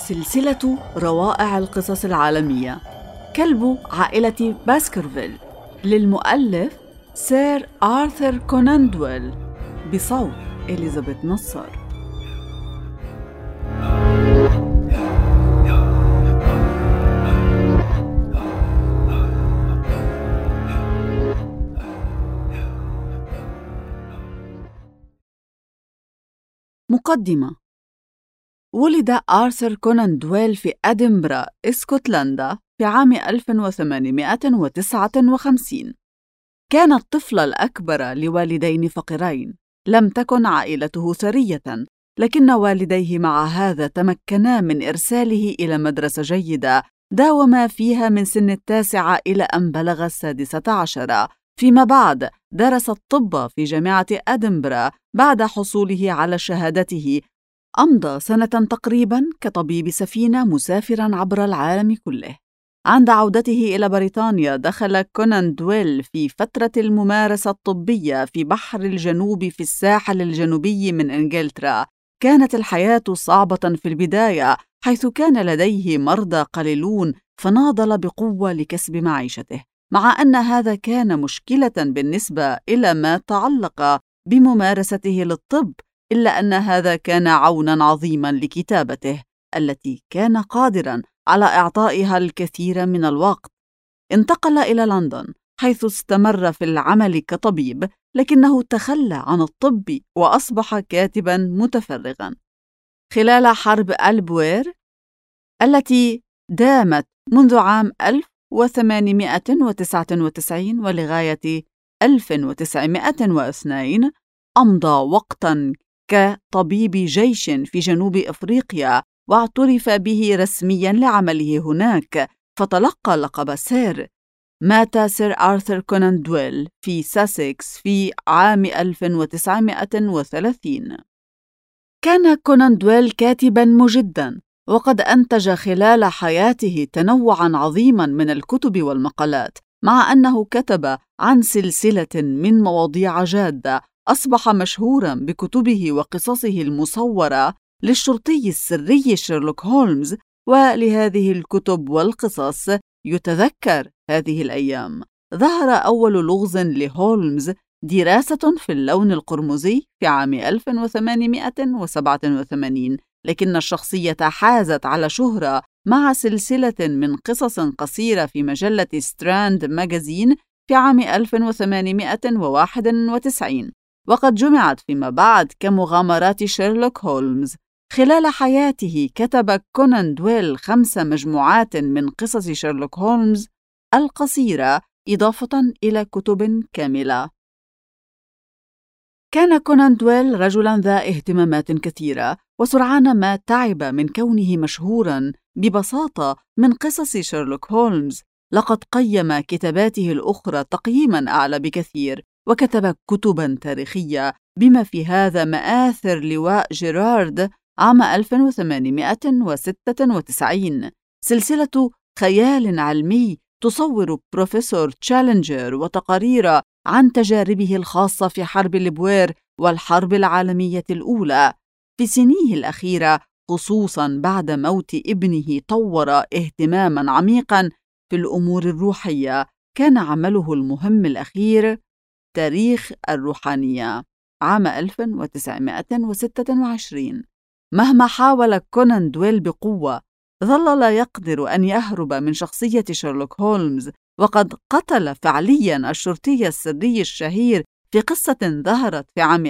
سلسلة روائع القصص العالمية كلب عائلة باسكرفيل للمؤلف سير آرثر كونان دويل بصوت إليزابيث نصر. مقدمة. ولد آرثر كونان دويل في أدنبرا، اسكتلندا في عام 1859. كان الطفل الأكبر لوالدين فقيرين. لم تكن عائلته ثرية، لكن والديه مع هذا تمكنا من إرساله إلى مدرسة جيدة داوم فيها من سن 9 إلى أن بلغ 16. فيما بعد درس الطب في جامعة أدنبرا. بعد حصوله على شهادته أمضى سنة تقريباً كطبيب سفينة مسافراً عبر العالم كله. عند عودته إلى بريطانيا دخل كونان دويل في فترة الممارسة الطبية في بحر الجنوب في الساحل الجنوبي من إنجلترا. كانت الحياة صعبة في البداية حيث كان لديه مرضى قليلون، فناضل بقوة لكسب معيشته، مع أن هذا كان مشكلة بالنسبة إلى ما تعلق بممارسته للطب، إلا أن هذا كان عوناً عظيماً لكتابته التي كان قادراً على إعطائها الكثير من الوقت. انتقل إلى لندن حيث استمر في العمل كطبيب، لكنه تخلى عن الطب وأصبح كاتباً متفرغاً. خلال حرب البوير التي دامت منذ عام 1899 ولغاية 1902 أمضى وقتاً كطبيب جيش في جنوب أفريقيا، واعترف به رسمياً لعمله هناك، فتلقى لقب سير. مات سير آرثر كونان دويل في ساسكس في عام 1930. كان كونان دويل كاتباً مجداً، وقد أنتج خلال حياته تنوعاً عظيماً من الكتب والمقالات، مع أنه كتب عن سلسلة من مواضيع جادة. أصبح مشهوراً بكتبه وقصصه المصورة للشرطي السري شيرلوك هولمز، ولهذه الكتب والقصص يتذكر هذه الأيام. ظهر أول لغز لهولمز، دراسة في اللون القرمزي، في عام 1887، لكن الشخصية حازت على شهرة مع سلسلة من قصص قصيرة في مجلة ستراند ماجازين في عام 1891، وقد جمعت فيما بعد كمغامرات شيرلوك هولمز. خلال حياته كتب كونان دويل 5 مجموعات من قصص شيرلوك هولمز القصيرة، إضافة إلى كتب كاملة. كان كونان دويل رجلاً ذا اهتمامات كثيرة، وسرعان ما تعب من كونه مشهوراً ببساطة من قصص شيرلوك هولمز. لقد قيم كتاباته الأخرى تقييماً أعلى بكثير، وكتب كتباً تاريخية بما في هذا مآثر لواء جيرارد عام 1896، سلسلة خيال علمي تصور بروفيسور تشالنجر وتقارير عن تجاربه الخاصة في حرب البوير والحرب العالمية الأولى. في سنيه الأخيرة، خصوصاً بعد موت ابنه، طور اهتماماً عميقاً في الأمور الروحية. كان عمله المهم الأخير تاريخ الروحانية عام 1926. مهما حاول كونان دويل بقوة، ظل لا يقدر أن يهرب من شخصية شيرلوك هولمز، وقد قتل فعلياً الشرطي السري الشهير في قصة ظهرت في عام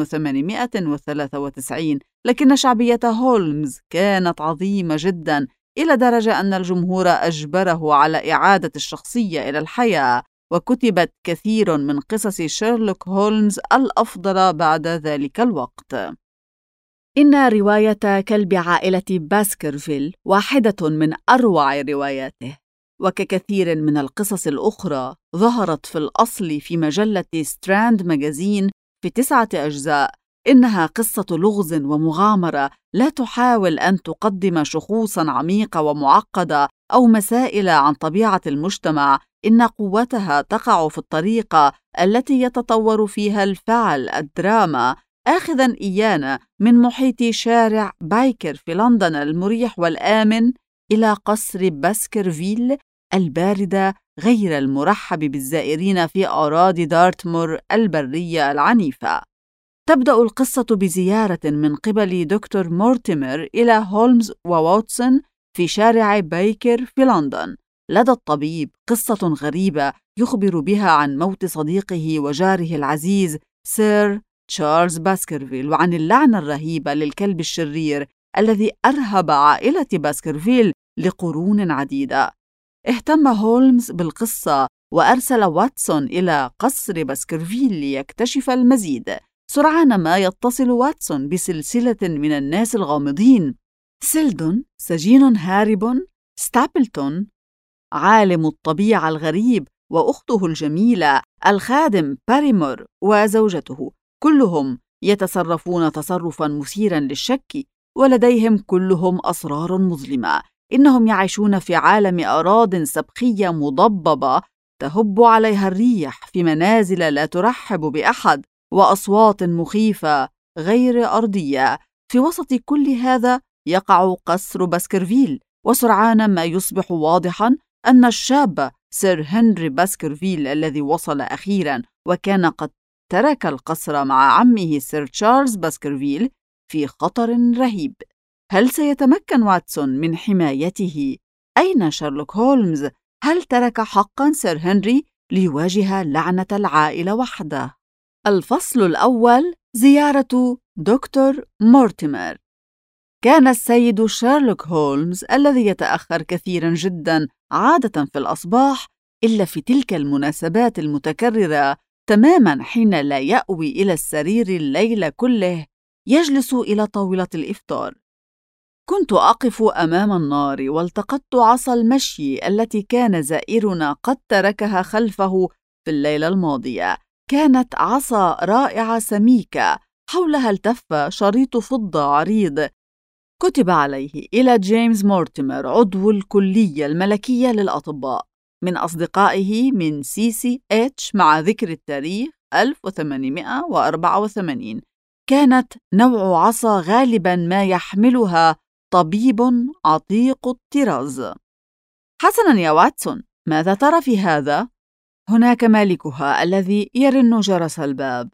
1893. لكن شعبية هولمز كانت عظيمة جداً، إلى درجة أن الجمهور أجبره على إعادة الشخصية إلى الحياة، وكتبت كثير من قصص شيرلوك هولمز الأفضل بعد ذلك الوقت. إن رواية كلب عائلة باسكرفيل واحدة من أروع رواياته، وككثير من القصص الأخرى ظهرت في الأصل في مجلة ستراند ماجازين في 9 أجزاء. إنها قصة لغز ومغامرة، لا تحاول أن تقدم شخوصاً عميقة ومعقدة أو مسائل عن طبيعة المجتمع. إن قوتها تقع في الطريقة التي يتطور فيها الفعل، الدراما آخذاً إيانا من محيط شارع بايكر في لندن المريح والآمن إلى قصر باسكرفيل الباردة غير المرحب بالزائرين في أراضي دارتمور البرية العنيفة. تبدأ القصة بزيارة من قبل دكتور مورتيمر إلى هولمز وواتسون في شارع بايكر في لندن لدى الطبيب، قصة غريبة يخبر بها عن موت صديقه وجاره العزيز سير تشارلز باسكرفيل، وعن اللعنة الرهيبة للكلب الشرير الذي أرهب عائلة باسكرفيل لقرون عديدة. اهتم هولمز بالقصة وأرسل واتسون إلى قصر باسكرفيل ليكتشف المزيد. سرعان ما يتصل واتسون بسلسلة من الناس الغامضين: سيلدون سجين هارب، ستابلتون عالم الطبيعة الغريب، وأخته الجميلة الخادم باريمور وزوجته، كلهم يتصرفون تصرفاً مثيراً للشك، ولديهم كلهم أسرار مظلمة. إنهم يعيشون في عالم أراضٍ سبخية مضببة تهب عليها الريح، في منازل لا ترحب بأحد، وأصوات مخيفة غير أرضية. في وسط كل هذا يقع قصر باسكرفيل، وسرعان ما يصبح واضحاً أن الشاب سير هنري باسكرفيل الذي وصل أخيراً وكان قد ترك القصر مع عمه سير تشارلز باسكرفيل في خطر رهيب. هل سيتمكن واتسون من حمايته؟ أين شارلوك هولمز؟ هل ترك حقاً سير هنري ليواجه لعنة العائلة وحده؟ الفصل الأول: زيارة دكتور مورتيمر. كان السيد شارلوك هولمز الذي يتأخر كثيراً جداً عادة في الأصباح، إلا في تلك المناسبات المتكررة تماماً حين لا يأوي إلى السرير الليل كله، يجلس إلى طاولة الإفطار. كنت أقف أمام النار والتقطت عصا المشي التي كان زائرنا قد تركها خلفه في الليلة الماضية. كانت عصا رائعة سميكة، حولها التف شريط فضة عريض كتب عليه: إلى جيمس مورتيمر، عضو الكلية الملكية للأطباء، من أصدقائه من CCH، مع ذكر التاريخ 1884. كانت نوع عصا غالباً ما يحملها طبيب عتيق الطراز. حسناً يا واتسون، ماذا ترى في هذا؟ هناك مالكها الذي يرن جرس الباب.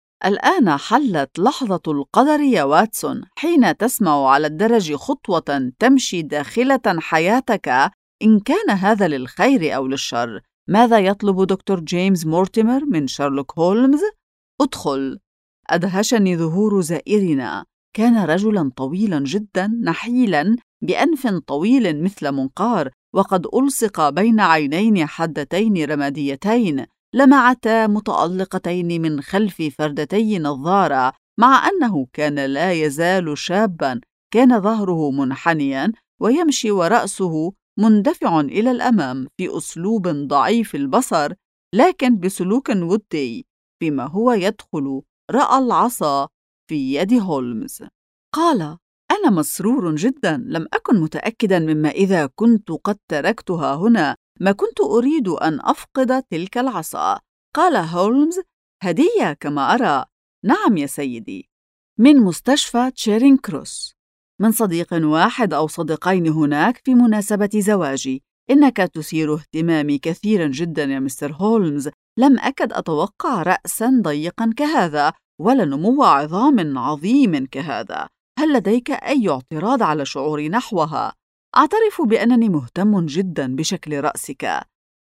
الآن حلت لحظة القدر يا واتسون، حين تسمع على الدرج خطوة تمشي داخلة حياتك، إن كان هذا للخير أو للشر. ماذا يطلب دكتور جيمس مورتيمر من شارلوك هولمز؟ ادخل. أدهشني ظهور زائرنا. كان رجلاً طويلاً جداً، نحيلاً بأنف طويل مثل منقار، وقد ألصق بين عينين حادتين رماديتين لمعتا متألقتين من خلف فردتي نظارة. مع أنه كان لا يزال شاباً، كان ظهره منحنياً ويمشي ورأسه مندفع إلى الأمام في أسلوب ضعيف البصر، لكن بسلوك ودي. فيما هو يدخل رأى العصا في يد هولمز. قال: أنا مسرور جداً، لم أكن متأكداً مما إذا كنت قد تركتها هنا. ما كنت أريد أن أفقد تلك العصا. قال هولمز: هدية كما أرى. نعم يا سيدي، من مستشفى تشيرينغ كروس، من صديق واحد أو صديقين هناك في مناسبة زواجي. إنك تثير اهتمامي كثيراً جداً يا مستر هولمز. لم أكد أتوقع رأساً ضيقاً كهذا، ولا نمو عظام عظيم كهذا. هل لديك أي اعتراض على شعوري نحوها؟ أعترف بأنني مهتم جداً بشكل رأسك.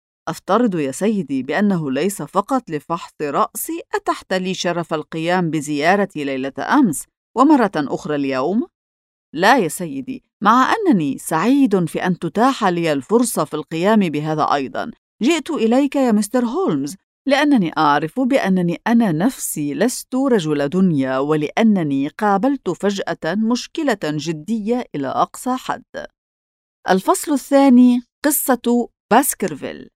أفترض يا سيدي بأنه ليس فقط لفحص رأسي. أتحت لي شرف القيام بزيارتي ليلة أمس ومرة أخرى اليوم؟ لا يا سيدي، مع أنني سعيد في أن تتاح لي الفرصة في القيام بهذا أيضاً. جئت إليك يا مستر هولمز لأنني أعرف بأنني أنا نفسي لست رجل دنيا، ولأنني قابلت فجأة مشكلة جدية إلى أقصى حد. الفصل الثاني: قصة باسكرفيل.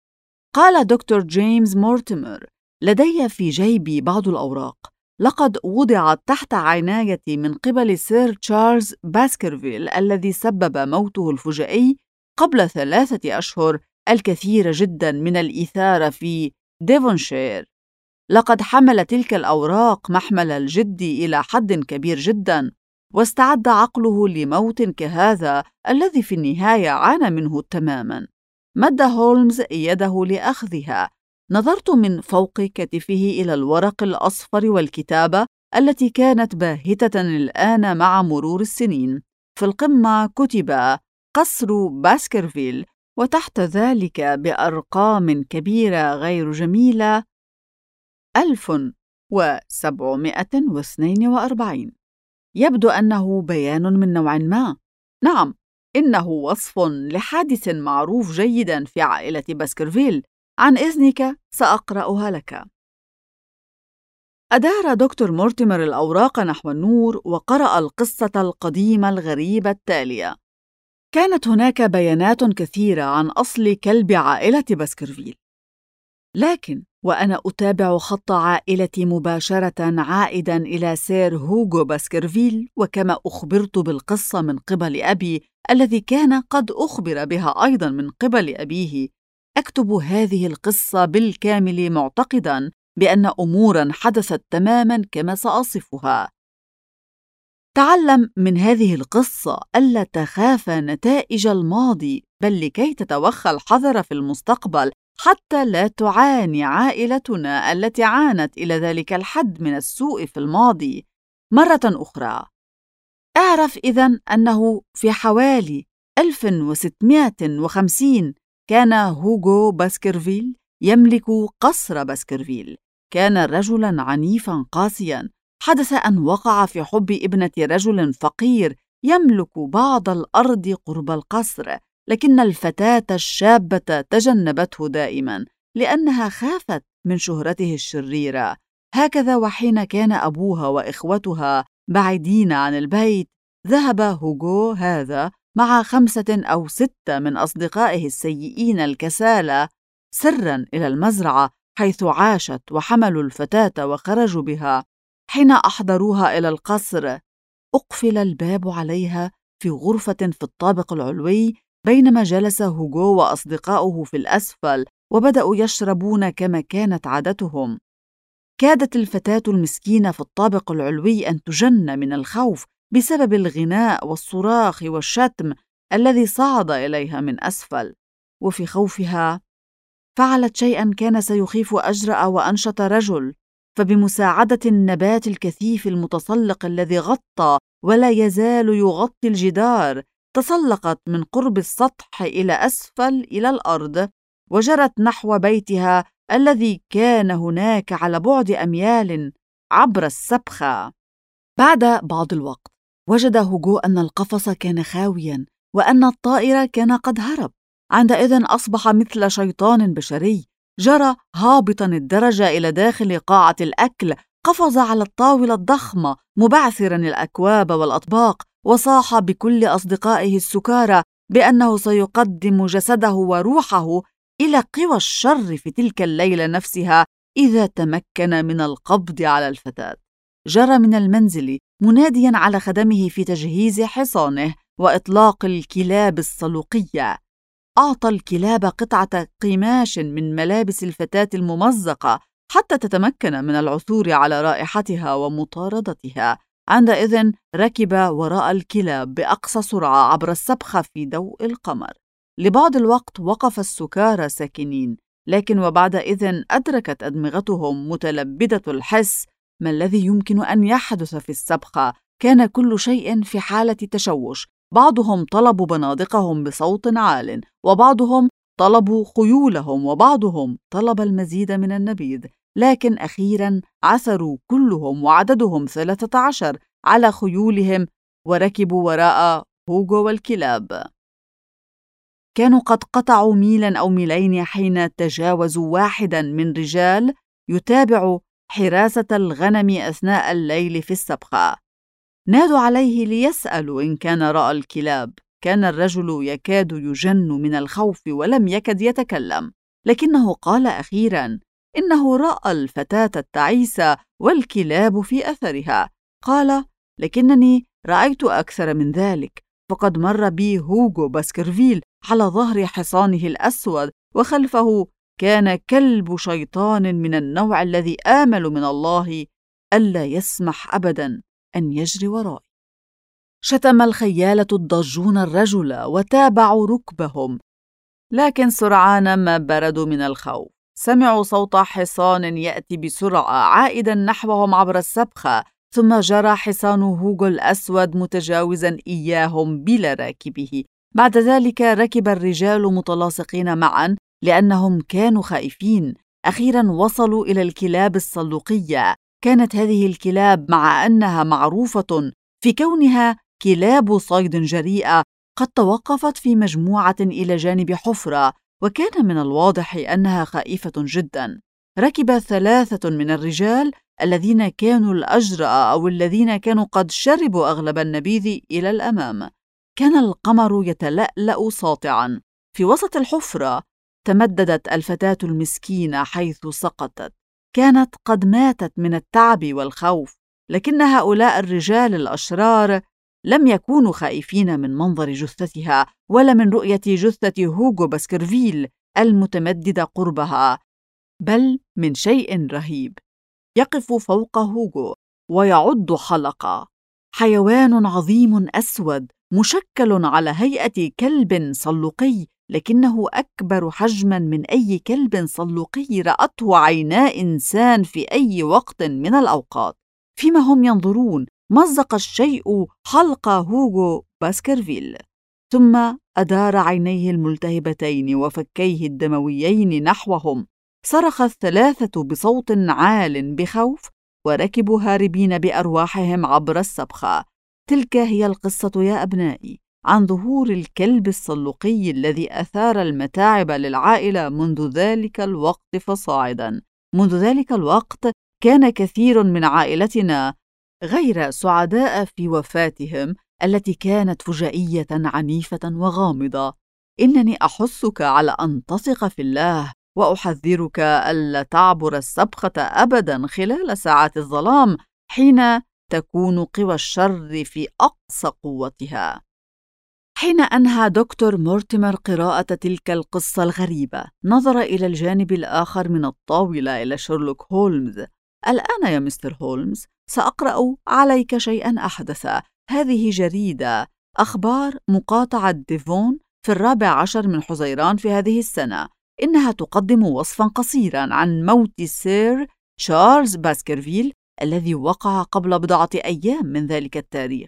قال دكتور جيمس مورتيمر: لدي في جيبي بعض الأوراق لقد وضعت تحت عنايتي من قبل سير تشارلز باسكرفيل الذي سبب موته الفجائي قبل 3 أشهر الكثير جدا من الإثارة في ديفونشير. لقد حمل تلك الأوراق محمل الجد إلى حد كبير جداً، واستعد عقله لموت كهذا الذي في النهاية عانى منه تماماً. مد هولمز يده لأخذها. نظرت من فوق كتفه إلى الورق الأصفر والكتابة التي كانت باهتة الآن مع مرور السنين. في القمة كتب قصر باسكرفيل، وتحت ذلك بأرقام كبيرة غير جميلة 1742. يبدو أنه بيان من نوع ما. نعم، إنه وصف لحادث معروف جيداً في عائلة باسكرفيل. عن إذنك سأقرأها لك. أدار دكتور مورتيمر الأوراق نحو النور وقرأ القصة القديمة الغريبة التالية. كانت هناك بيانات كثيرة عن أصل كلب عائلة باسكرفيل، لكن وأنا أتابع خط عائلتي مباشرة عائداً إلى سير هوغو باسكرفيل، وكما أخبرت بالقصة من قبل أبي الذي كان قد أخبر بها أيضاً من قبل أبيه، أكتب هذه القصة بالكامل معتقداً بأن أموراً حدثت تماماً كما سأصفها. تعلم من هذه القصة ألا تخاف نتائج الماضي، بل لكي تتوخى الحذر في المستقبل حتى لا تعاني عائلتنا التي عانت إلى ذلك الحد من السوء في الماضي مرة أخرى. اعرف إذن أنه في حوالي 1650 كان هوغو باسكرفيل يملك قصر باسكرفيل. كان رجلاً عنيفاً قاسياً. حدث أن وقع في حب ابنة رجل فقير يملك بعض الأرض قرب القصر، لكن الفتاة الشابة تجنبته دائماً لأنها خافت من شهرته الشريرة. هكذا وحين كان أبوها وإخوتها بعيدين عن البيت، ذهب هوغو هذا مع 5 أو 6 من أصدقائه السيئين الكسالى سراً إلى المزرعة حيث عاشت، وحملوا الفتاة وخرجوا بها. حين أحضروها إلى القصر أقفل الباب عليها في غرفة في الطابق العلوي، بينما جلس هوغو وأصدقاؤه في الأسفل وبدأوا يشربون كما كانت عادتهم. كادت الفتاة المسكينة في الطابق العلوي أن تجن من الخوف بسبب الغناء والصراخ والشتم الذي صعد إليها من أسفل، وفي خوفها فعلت شيئاً كان سيخيف أجرأ وأنشط رجل، فبمساعدة النبات الكثيف المتسلق الذي غطى ولا يزال يغطي الجدار، تسلقت من قرب السطح إلى أسفل إلى الأرض، وجرت نحو بيتها الذي كان هناك على بعد أميال عبر السبخة. بعد بعض الوقت وجد هوغو أن القفص كان خاوياً وأن الطائر كان قد هرب. عندئذ أصبح مثل شيطان بشري، جرى هابطاً الدرجة إلى داخل قاعة الأكل، قفز على الطاولة الضخمة مبعثراً الأكواب والأطباق، وصاح بكل أصدقائه السكارى بأنه سيقدم جسده وروحه إلى قوى الشر في تلك الليلة نفسها إذا تمكن من القبض على الفتاة. جرى من المنزل منادياً على خدمه في تجهيز حصانه وإطلاق الكلاب الصلوقية. أعطى الكلاب قطعة قماش من ملابس الفتاة الممزقة حتى تتمكن من العثور على رائحتها ومطاردتها. عندئذ ركب وراء الكلاب بأقصى سرعة عبر السبخة في ضوء القمر. لبعض الوقت وقف السكارى ساكنين، لكن وبعدئذ أدركت أدمغتهم متلبدة الحس ما الذي يمكن أن يحدث في السبخة. كان كل شيء في حالة تشوش. بعضهم طلبوا بنادقهم بصوت عال، وبعضهم طلبوا خيولهم، وبعضهم طلب المزيد من النبيذ، لكن أخيراً عثروا كلهم وعددهم 13 على خيولهم وركبوا وراء هوغو والكلاب. كانوا قد قطعوا ميلاً أو ميلين حين تجاوزوا واحداً من رجال يتابع حراسة الغنم أثناء الليل في السبخة. نادوا عليه ليسألوا إن كان رأى الكلاب. كان الرجل يكاد يجن من الخوف ولم يكد يتكلم، لكنه قال أخيراً إنه رأى الفتاة التعيسة والكلاب في أثرها. قال: لكنني رأيت أكثر من ذلك، فقد مر بي هوغو باسكرفيل على ظهر حصانه الأسود، وخلفه كان كلب شيطان من النوع الذي آمل من الله ألا يسمح أبداً أن يجري ورائي. شتم الخيالة الضجون الرجل وتابعوا ركبهم، لكن سرعان ما بردوا من الخوف. سمعوا صوت حصان يأتي بسرعة عائداً نحوهم عبر السبخة، ثم جرى حصان هوغو الأسود متجاوزاً إياهم بلا راكبه. بعد ذلك ركب الرجال متلاصقين معاً لأنهم كانوا خائفين. أخيراً وصلوا إلى الكلاب الصلوقية. كانت هذه الكلاب مع أنها معروفة في كونها كلاب صيد جريئة قد توقفت في مجموعة إلى جانب حفرة، وكان من الواضح أنها خائفة جداً. ركب 3 من الرجال الذين كانوا الأجرأ أو الذين كانوا قد شربوا أغلب النبيذ إلى الأمام. كان القمر يتلألأ ساطعاً. في وسط الحفرة تمددت الفتاة المسكينة حيث سقطت. كانت قد ماتت من التعب والخوف، لكن هؤلاء الرجال الأشرار لم يكونوا خائفين من منظر جثتها ولا من رؤية جثة هوغو باسكرفيل المتمددة قربها، بل من شيء رهيب. يقف فوق هوغو ويعض حلقة. حيوان عظيم أسود مشكل على هيئة كلب صلوقي، لكنه أكبر حجماً من أي كلب صلوقي رأته عينا إنسان في أي وقت من الأوقات. فيما هم ينظرون مزق الشيء حلق هوغو باسكرفيل، ثم أدار عينيه الملتهبتين وفكيه الدمويين نحوهم. صرخ ال3 بصوت عال بخوف وركبوا هاربين بأرواحهم عبر السبخة. تلك هي القصة يا أبنائي عن ظهور الكلب الصلوقي الذي أثار المتاعب للعائلة منذ ذلك الوقت فصاعدا. منذ ذلك الوقت كان كثير من عائلتنا غير سعداء في وفاتهم التي كانت فجائية عنيفة وغامضة. إنني أحثك على أن تثق في الله، وأحذرك ألا تعبر السبخة أبداً خلال ساعات الظلام حين تكون قوى الشر في أقصى قوتها. حين أنهى دكتور مورتيمر قراءة تلك القصة الغريبة، نظر إلى الجانب الآخر من الطاولة إلى شيرلوك هولمز. الآن يا مستر هولمز سأقرأ عليك شيئاً أحدث. هذه جريدة أخبار مقاطعة ديفون في 14 من حزيران في هذه السنة. إنها تقدم وصفاً قصيراً عن موت سير تشارلز باسكرفيل الذي وقع قبل بضعة أيام من ذلك التاريخ.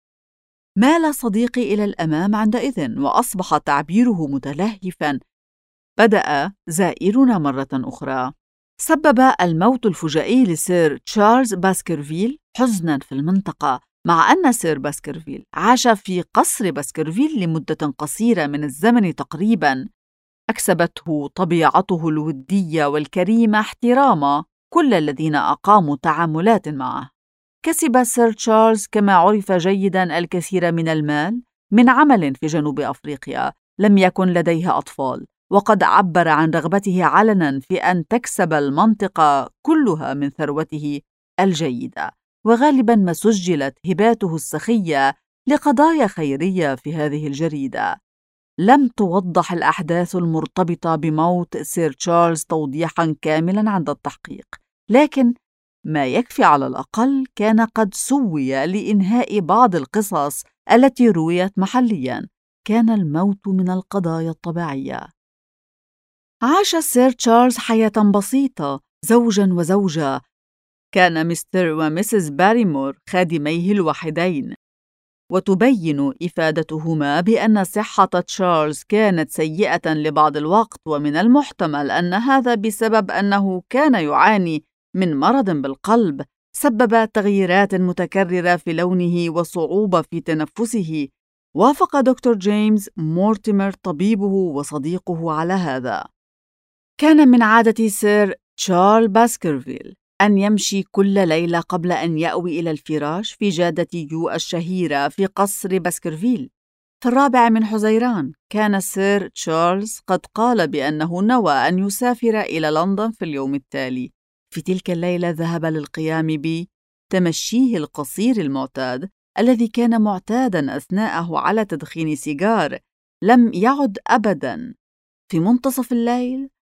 مال صديقي إلى الأمام عندئذ وأصبح تعبيره متلهفاً. بدأ زائرنا مرة أخرى. سبب الموت الفجائي لسير تشارلز باسكرفيل حزناً في المنطقة، مع أن سير باسكرفيل عاش في قصر باسكرفيل لمدة قصيرة من الزمن تقريباً. أكسبته طبيعته الودية والكريمة احترام كل الذين أقاموا تعاملات معه. كسب سير تشارلز كما عرف جيداً الكثير من المال من عمل في جنوب أفريقيا. لم يكن لديه أطفال، وقد عبر عن رغبته علناً في أن تكسب المنطقة كلها من ثروته الجيدة، وغالباً ما سجلت هباته السخية لقضايا خيرية في هذه الجريدة. لم توضح الأحداث المرتبطة بموت سير تشارلز توضيحاً كاملاً عند التحقيق، لكن ما يكفي على الأقل كان قد سوي لإنهاء بعض القصص التي رويت محلياً. كان الموت من القضايا الطبيعية. عاش سير تشارلز حياة بسيطة، زوجاً وزوجة. كان مستر وميسيس باريمور خادميه الوحيدين، وتبين إفادتهما بأن صحة تشارلز كانت سيئة لبعض الوقت، ومن المحتمل أن هذا بسبب أنه كان يعاني من مرض بالقلب سبب تغييرات متكررة في لونه وصعوبة في تنفسه. وافق دكتور جيمس مورتيمر طبيبه وصديقه على هذا. كان من عادة سير تشارلز باسكرفيل أن يمشي كل ليلة قبل أن يأوي إلى الفراش في جادة يو الشهيرة في قصر باسكرفيل. في 4 من حزيران كان سير تشارلز قد قال بأنه نوى أن يسافر إلى لندن في اليوم التالي. في تلك الليلة ذهب للقيام بتمشيه القصير المعتاد الذي كان معتاداً أثناءه على تدخين سيجار. لم يعد أبداً. في منتصف الليل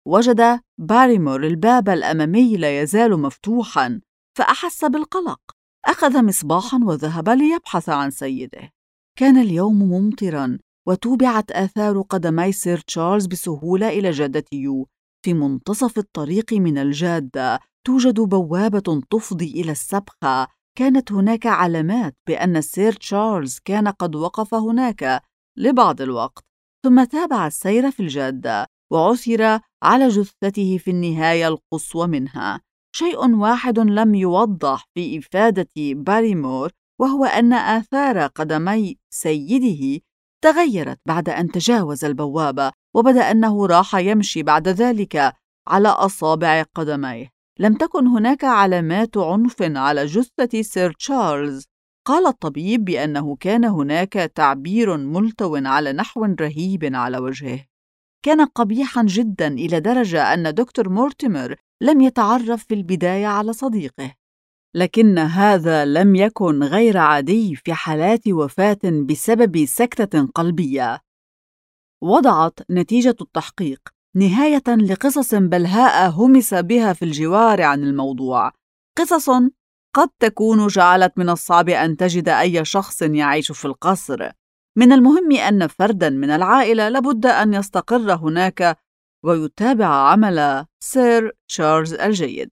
وجد باريمور الباب الأمامي لا يزال مفتوحاً، فأحس بالقلق. أخذ مصباحاً وذهب ليبحث عن سيده. كان اليوم ممطراً، وتوبعت آثار قدمي سير تشارلز بسهولة إلى جادة يو. في منتصف الطريق من الجادة توجد بوابة تفضي إلى السبخة. كانت هناك علامات بأن سير تشارلز كان قد وقف هناك لبعض الوقت، ثم تابع السير في الجادة، وعثر على جثته في النهاية القصوى منها. شيء واحد لم يوضح في إفادة باريمور، وهو أن آثار قدمي سيده تغيرت بعد أن تجاوز البوابة، وبدا أنه راح يمشي بعد ذلك على أصابع قدميه. لم تكن هناك علامات عنف على جثة سير تشارلز. قال الطبيب بأنه كان هناك تعبير ملتو على نحو رهيب على وجهه. كان قبيحاً جداً إلى درجة أن دكتور مورتيمر لم يتعرف في البداية على صديقه. لكن هذا لم يكن غير عادي في حالات وفاة بسبب سكتة قلبية. وضعت نتيجة التحقيق نهاية لقصص بلهاء همس بها في الجوار عن الموضوع، قصص قد تكون جعلت من الصعب أن تجد أي شخص يعيش في القصر. من المهم أن فرداً من العائلة لابد أن يستقر هناك ويتابع عمل سير تشارلز الجيد.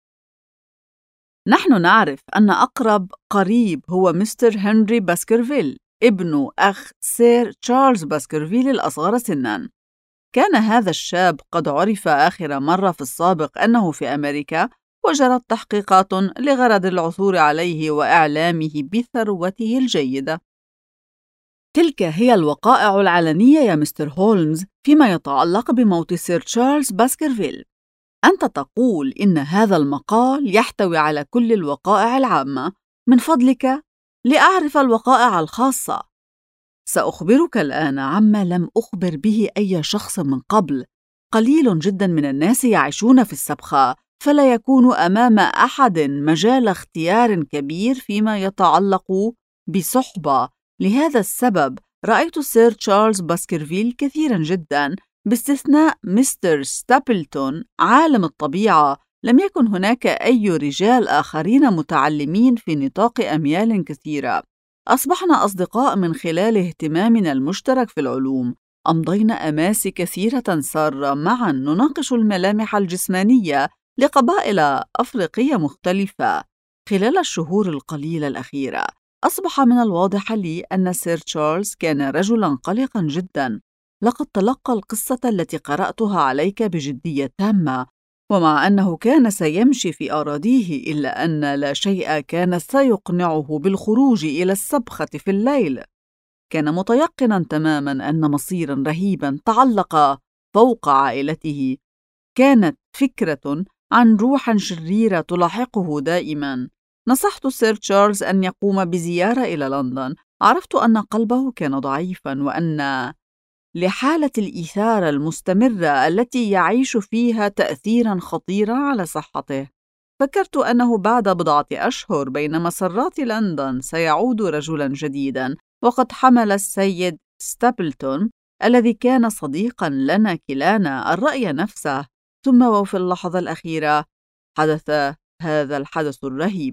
نحن نعرف أن أقرب قريب هو مستر هنري باسكرفيل، ابن أخ سير تشارلز باسكرفيل الأصغر سناً. كان هذا الشاب قد عرف آخر مرة في السابق أنه في أمريكا، وجرت تحقيقات لغرض العثور عليه وإعلامه بثروته الجيدة. تلك هي الوقائع العلنية يا مستر هولمز فيما يتعلق بموت سير تشارلز باسكرفيل. أنت تقول إن هذا المقال يحتوي على كل الوقائع العامة. من فضلك لأعرف الوقائع الخاصة. سأخبرك الآن عما لم أخبر به أي شخص من قبل. قليل جدا من الناس يعيشون في السبخة، فلا يكون أمام أحد مجال اختيار كبير فيما يتعلق بصحبة. لهذا السبب رأيت سير تشارلز باسكرفيل كثيرا جدا، باستثناء مستر ستابلتون عالم الطبيعة. لم يكن هناك أي رجال آخرين متعلمين في نطاق أميال كثيرة. أصبحنا أصدقاء من خلال اهتمامنا المشترك في العلوم. أمضينا أماسي كثيرة سارة معا نناقش الملامح الجسمانية لقبائل أفريقية مختلفة. خلال الشهور القليلة الأخيرة أصبح من الواضح لي أن سير تشارلز كان رجلاً قلقاً جداً. لقد تلقى القصة التي قرأتها عليك بجدية تامة، ومع أنه كان سيمشي في أراضيه إلا أن لا شيء كان سيقنعه بالخروج إلى السبخة في الليل. كان متيقناً تماماً أن مصيراً رهيباً تعلق فوق عائلته. كانت فكرة عن روح شريرة تلاحقه دائماً. نصحت سير تشارلز أن يقوم بزيارة إلى لندن. عرفت أن قلبه كان ضعيفاً، وأن لحالة الإثارة المستمرة التي يعيش فيها تأثيراً خطيراً على صحته. فكرت أنه بعد بضعة أشهر بين مسرات لندن سيعود رجلاً جديداً، وقد حمل السيد ستابلتون الذي كان صديقاً لنا كلانا الرأي نفسه. ثم وفي اللحظة الأخيرة حدث هذا الحدث الرهيب.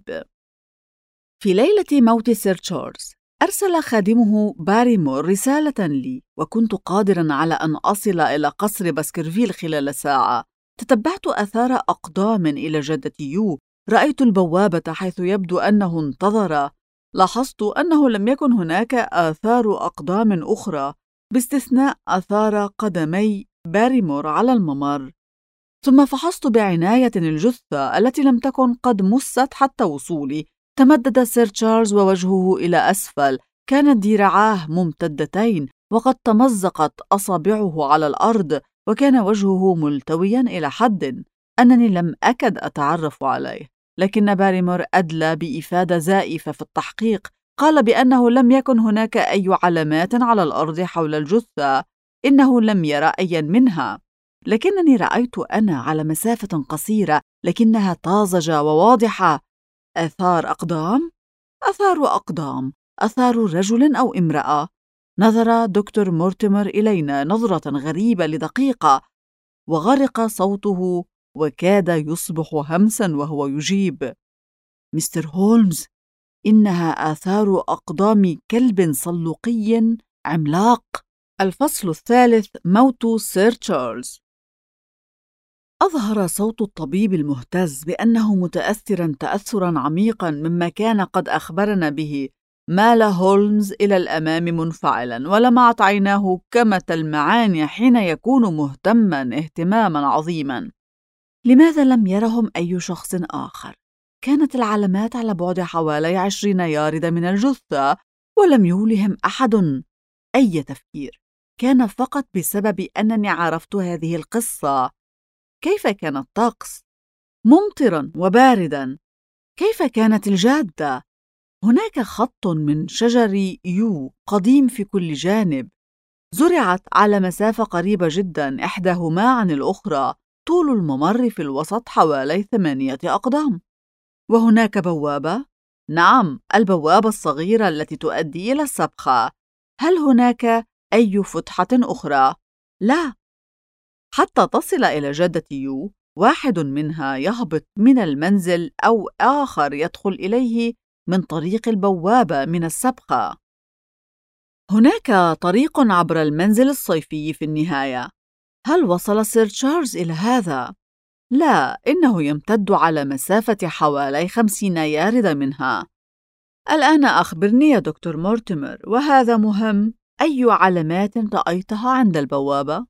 في ليلة موت سير تشارلز أرسل خادمه باريمور رسالة لي، وكنت قادراً على أن أصل إلى قصر باسكرفيل خلال ساعة. تتبعت أثار أقدام إلى جادة يو. رأيت البوابة حيث يبدو أنه انتظر. لاحظت أنه لم يكن هناك آثار أقدام أخرى باستثناء آثار قدمي باريمور على الممر. ثم فحصت بعناية الجثة التي لم تكن قد مست حتى وصولي. تمدد سير تشارلز ووجهه إلى أسفل. كانت ذراعاه ممتدتين، وقد تمزقت أصابعه على الأرض، وكان وجهه ملتويا إلى حد أنني لم أكد أتعرف عليه. لكن باريمور أدلى بإفادة زائفة في التحقيق. قال بأنه لم يكن هناك أي علامات على الأرض حول الجثة. إنه لم يرى أي منها، لكنني رأيت أنا على مسافة قصيرة لكنها طازجة وواضحة. آثار أقدام؟ آثار أقدام، آثار رجل أو امرأة. نظر دكتور مورتيمر إلينا نظرة غريبة لدقيقة. وغرق صوته وكاد يصبح همساً وهو يجيب: مستر هولمز، إنها آثار أقدام كلب صلوقي عملاق. الفصل الثالث: موت سير تشارلز. أظهر صوت الطبيب المهتز بأنه متأثراً تأثراً عميقاً مما كان قد أخبرنا به. مال هولمز إلى الأمام منفعلاً، ولمعت عيناه كما تلمعان حين يكون مهتماً اهتماماً عظيماً. لماذا لم يرهم أي شخص آخر؟ كانت العلامات على بعد حوالي 20 ياردة من الجثة، ولم يولهم أحد أي تفكير. كان فقط بسبب أنني عرفت هذه القصة. كيف كان الطقس؟ ممطراً وبارداً. كيف كانت الجادة؟ هناك خط من شجر يو قديم في كل جانب، زرعت على مسافة قريبة جداً إحداهما عن الأخرى. طول الممر في الوسط حوالي 8 أقدام. وهناك بوابة؟ نعم، البوابة الصغيرة التي تؤدي إلى السبخة. هل هناك أي فتحة أخرى؟ لا. حتى تصل إلى جادة يو، واحد منها يهبط من المنزل أو آخر يدخل إليه من طريق البوابة من السبخة. هناك طريق عبر المنزل الصيفي في النهاية. هل وصل سير تشارلز إلى هذا؟ لا، إنه يمتد على مسافة حوالي 50 ياردة منها. الآن أخبرني يا دكتور مورتيمر، وهذا مهم، أي علامات رأيتها عند البوابة؟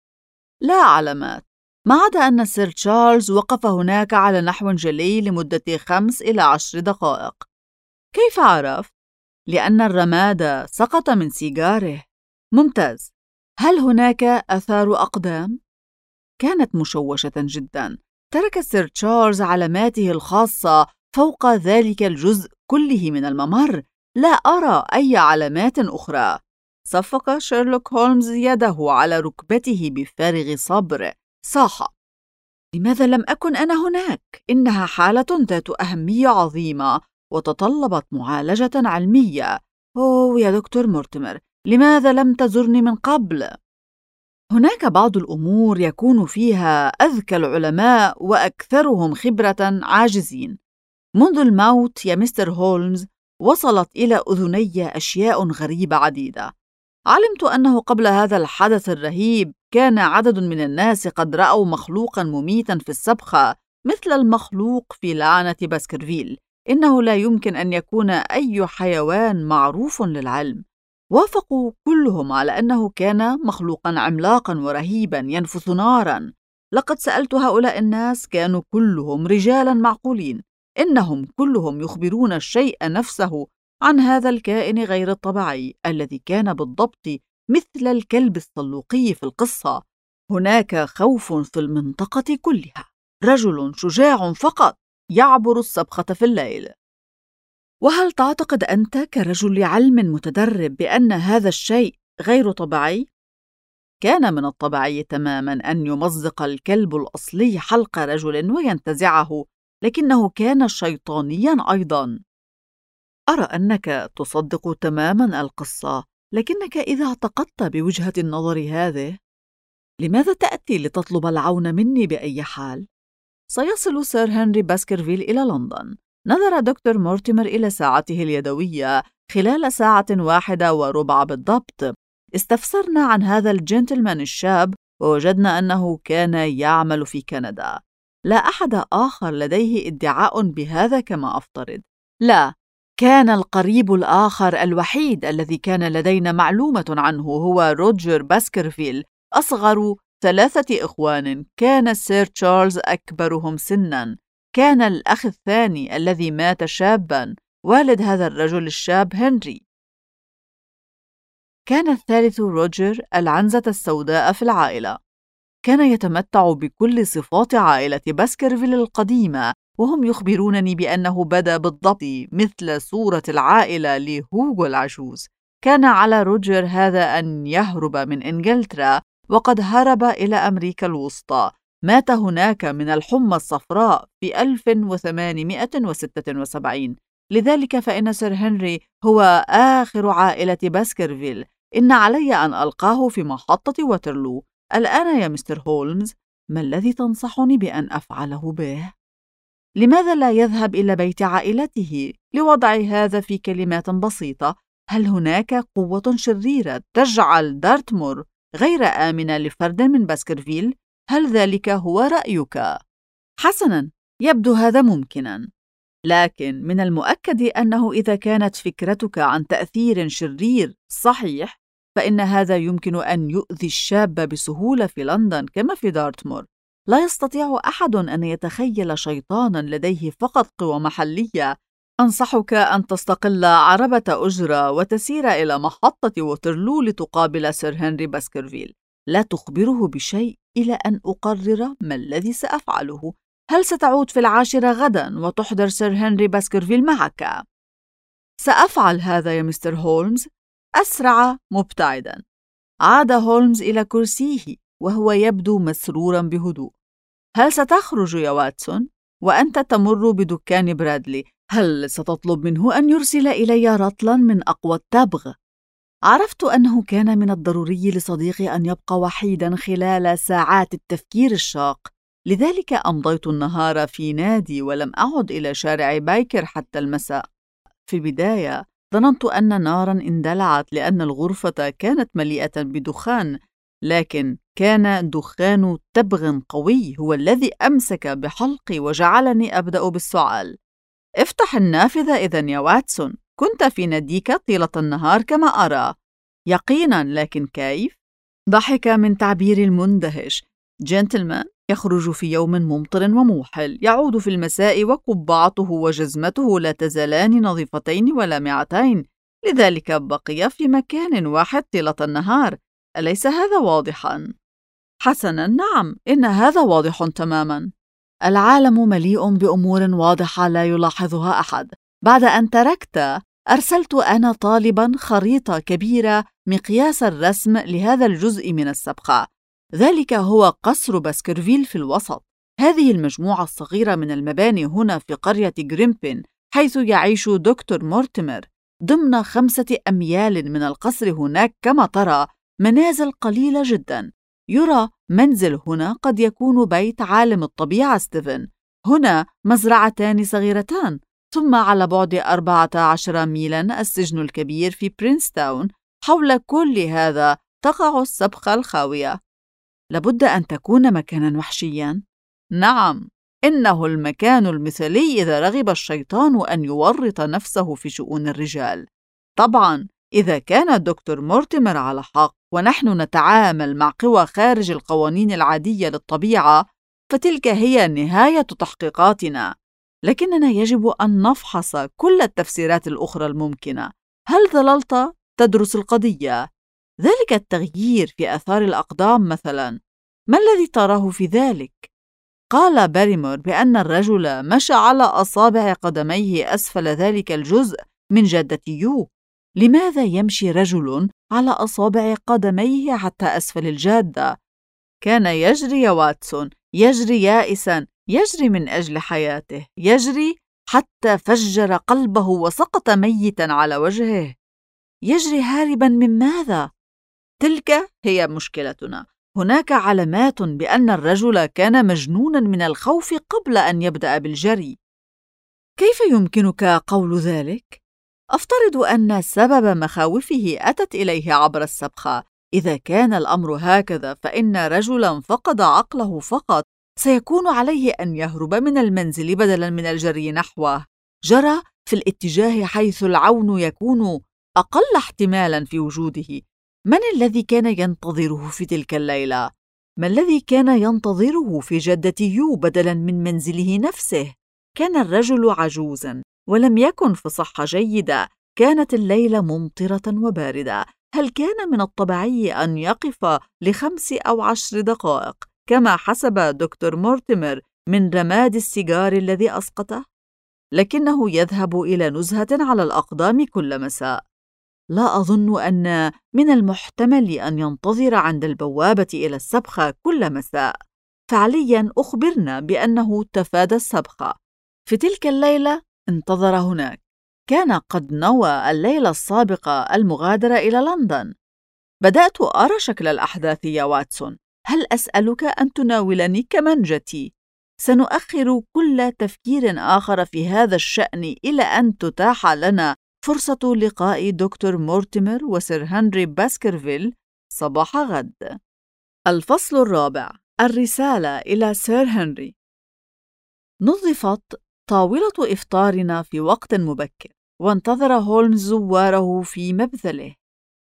لا علامات، ما عدا أن سير تشارلز وقف هناك على نحو جلي لمدة 5 إلى 10 دقائق. كيف عرفت؟ لأن الرماد سقط من سيجاره. ممتاز. هل هناك آثار أقدام؟ كانت مشوشة جدا. ترك سير تشارلز علاماته الخاصة فوق ذلك الجزء كله من الممر. لا أرى أي علامات أخرى. صفق شيرلوك هولمز يده على ركبته بفارغ صبر. صاح: لماذا لم أكن أنا هناك؟ إنها حالة ذات أهمية عظيمة وتطلبت معالجة علمية. أوه يا دكتور مورتيمر، لماذا لم تزرني من قبل؟ هناك بعض الأمور يكون فيها أذكى العلماء وأكثرهم خبرة عاجزين. منذ الموت يا مستر هولمز وصلت إلى أذني أشياء غريبة عديدة. علمت أنه قبل هذا الحدث الرهيب كان عدد من الناس قد رأوا مخلوقاً مميتاً في السبخة، مثل المخلوق في لعنة باسكرفيل. إنه لا يمكن أن يكون أي حيوان معروف للعلم. وافقوا كلهم على أنه كان مخلوقاً عملاقاً ورهيباً ينفث ناراً. لقد سألت هؤلاء الناس، كانوا كلهم رجالاً معقولين. إنهم كلهم يخبرون الشيء نفسه عن هذا الكائن غير الطبيعي الذي كان بالضبط مثل الكلب الصلوقي في القصة. هناك خوف في المنطقة كلها. رجل شجاع فقط يعبر السبخة في الليل. وهل تعتقد أنت كرجل علم متدرب بأن هذا الشيء غير طبيعي؟ كان من الطبيعي تماماً أن يمزق الكلب الأصلي حلق رجل وينتزعه، لكنه كان شيطانياً أيضاً. أرى أنك تصدق تماماً القصة، لكنك إذا اعتقدت بوجهة النظر هذه، لماذا تأتي لتطلب العون مني بأي حال؟ سيصل سير هنري باسكرفيل إلى لندن. نظر دكتور مورتيمر إلى ساعته اليدوية. خلال 1:15 بالضبط استفسرنا عن هذا الجنتلمان الشاب، ووجدنا أنه كان يعمل في كندا. لا أحد آخر لديه ادعاء بهذا كما أفترض. لا، كان القريب الآخر الوحيد الذي كان لدينا معلومة عنه هو روجر باسكرفيل، أصغر 3 إخوان. كان سير تشارلز أكبرهم سناً. كان الأخ الثاني الذي مات شاباً، والد هذا الرجل الشاب هنري. كان الثالث روجر، العنزة السوداء في العائلة. كان يتمتع بكل صفات عائلة باسكرفيل القديمة، وهم يخبرونني بأنه بدا بالضبط مثل صورة العائلة لهوغو العجوز. كان على روجر هذا أن يهرب من إنجلترا، وقد هرب إلى أمريكا الوسطى. مات هناك من الحمى الصفراء في 1876. لذلك فإن سير هنري هو آخر عائلة باسكرفيل. إن علي أن ألقاه في محطة واترلو. الآن يا مستر هولمز ما الذي تنصحني بأن أفعله به؟ لماذا لا يذهب إلى بيت عائلته؟ لوضع هذا في كلمات بسيطة، هل هناك قوة شريرة تجعل دارتمور غير آمنة لفرد من باسكرفيل؟ هل ذلك هو رأيك؟ حسناً، يبدو هذا ممكناً، لكن من المؤكد أنه إذا كانت فكرتك عن تأثير شرير صحيح، فإن هذا يمكن أن يؤذي الشاب بسهولة في لندن كما في دارتمور. لا يستطيع أحد أن يتخيل شيطاناً لديه فقط قوى محلية. أنصحك أن تستقل عربة أجرة وتسير إلى محطة ووترلو لتقابل سير هنري باسكرفيل. لا تخبره بشيء إلى أن أقرر ما الذي سأفعله. هل ستعود في 10 غداً وتحضر سير هنري باسكرفيل معك؟ سأفعل هذا يا مستر هولمز. أسرع مبتعداً. عاد هولمز إلى كرسيه وهو يبدو مسروراً بهدوء. هل ستخرج يا واتسون؟ وأنت تمر بدكان برادلي، هل ستطلب منه أن يرسل إلي رطلاً من أقوى التبغ؟ عرفت أنه كان من الضروري لصديقي أن يبقى وحيداً خلال ساعات التفكير الشاق، لذلك أمضيت النهار في نادي ولم أعد إلى شارع بايكر حتى المساء. في البداية ظننت أن ناراً اندلعت لأن الغرفة كانت مليئة بدخان، لكن كان دخان تبغ قوي هو الذي أمسك بحلقي وجعلني أبدأ بالسعال. افتح النافذة إذن يا واتسون. كنت في ناديك طيلة النهار كما أرى. يقيناً، لكن كيف؟ ضحك من تعبير المندهش. جنتلمان يخرج في يوم ممطر وموحل، يعود في المساء وقبعته وجزمته لا تزالان نظيفتين ولامعتين، لذلك بقي في مكان واحد طيلة النهار. أليس هذا واضحاً؟ حسناً، نعم، إن هذا واضح تماماً. العالم مليء بأمور واضحة لا يلاحظها أحد. بعد أن تركت، أرسلت أنا طالباً خريطة كبيرة مقياس الرسم لهذا الجزء من السبخة. ذلك هو قصر باسكرفيل في الوسط. هذه المجموعة الصغيرة من المباني هنا في قرية غريمبين حيث يعيش دكتور مورتيمر. ضمن 5 أميال من القصر هناك كما ترى منازل قليلة جداً. يرى منزل هنا قد يكون بيت عالم الطبيعة ستيفن. هنا مزرعتان صغيرتان، ثم على بعد 14 ميلاً السجن الكبير في برينستاون. حول كل هذا تقع السبخة الخاوية. لابد أن تكون مكاناً وحشياً. نعم، إنه المكان المثالي إذا رغب الشيطان أن يورط نفسه في شؤون الرجال. طبعاً إذا كان الدكتور مورتيمر على حق ونحن نتعامل مع قوى خارج القوانين العادية للطبيعة، فتلك هي نهاية تحقيقاتنا. لكننا يجب أن نفحص كل التفسيرات الأخرى الممكنة. هل ظللت تدرس القضية؟ ذلك التغيير في آثار الأقدام مثلاً، ما الذي تراه في ذلك؟ قال باريمور بأن الرجل مشى على أصابع قدميه أسفل ذلك الجزء من جادة يو. لماذا يمشي رجل على أصابع قدميه حتى أسفل الجادة؟ كان يجري يا واتسون، يجري يائساً، يجري من أجل حياته، يجري حتى فجر قلبه وسقط ميتاً على وجهه. يجري هارباً من ماذا؟ تلك هي مشكلتنا. هناك علامات بأن الرجل كان مجنوناً من الخوف قبل أن يبدأ بالجري. كيف يمكنك قول ذلك؟ أفترض أن سبب مخاوفه أتت إليه عبر السبخة. إذا كان الأمر هكذا فإن رجلاً فقد عقله فقط سيكون عليه أن يهرب من المنزل بدلاً من الجري نحوه. جرى في الاتجاه حيث العون يكون أقل احتمالاً في وجوده. من الذي كان ينتظره في تلك الليلة؟ ما الذي كان ينتظره في جادة يو بدلاً من منزله نفسه؟ كان الرجل عجوزاً ولم يكن في صحة جيدة. كانت الليلة ممطرة وباردة. هل كان من الطبيعي أن يقف ل5 أو 10 دقائق كما حسب دكتور مورتيمر من رماد السيجار الذي أسقطه؟ لكنه يذهب إلى نزهة على الأقدام كل مساء. لا أظن أن من المحتمل أن ينتظر عند البوابة إلى السبخة كل مساء. فعلياً أخبرنا بأنه تفادى السبخة. في تلك الليلة انتظر هناك. كان قد نوى الليلة السابقة المغادرة إلى لندن. بدأت أرى شكل الأحداث يا واتسون. هل أسألك أن تناولني كمنجتي؟ سنؤخر كل تفكير آخر في هذا الشأن إلى أن تتاح لنا فرصة لقاء دكتور مورتيمر وسير هنري باسكرفيل صباح غد. الفصل الرابع. الرسالة إلى سير هنري. نظفت طاولة إفطارنا في وقت مبكر، وانتظر هولمز زواره في مبذله.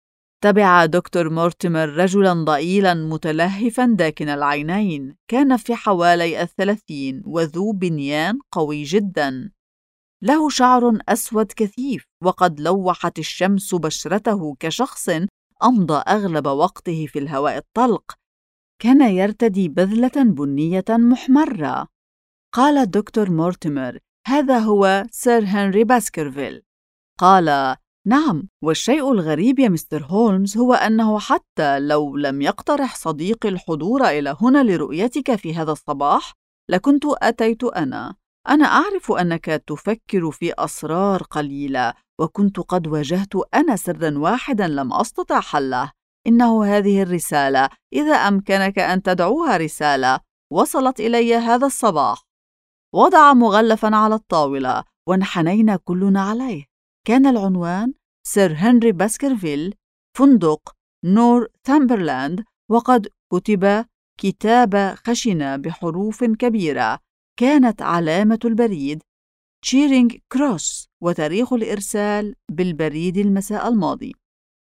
تبع دكتور مورتيمر رجلاً ضئيلاً متلهفاً داكن العينين، كان في حوالي 30 وذو بنيان قوي جداً. له شعر أسود كثيف، وقد لوحت الشمس بشرته كشخص أمضى أغلب وقته في الهواء الطلق. كان يرتدي بذلة بنية محمرة. قال الدكتور مورتيمر: هذا هو سير هنري باسكرفيل. قال: نعم، والشيء الغريب يا مستر هولمز هو أنه حتى لو لم يقترح صديقي الحضور إلى هنا لرؤيتك في هذا الصباح لكنت أتيت أنا أعرف أنك تفكر في أسرار قليلة، وكنت قد واجهت أنا سرا واحدا لم أستطع حله. إنه هذه الرسالة، إذا أمكنك أن تدعوها رسالة، وصلت إلي هذا الصباح. وضع مغلفا على الطاولة وانحنينا كلنا عليه. كان العنوان سير هنري باسكرفيل، فندق نورثامبرلاند، وقد كتب كتابة خشنة بحروف كبيرة. كانت علامة البريد تشيرينغ كروس، وتاريخ الإرسال بالبريد المساء الماضي.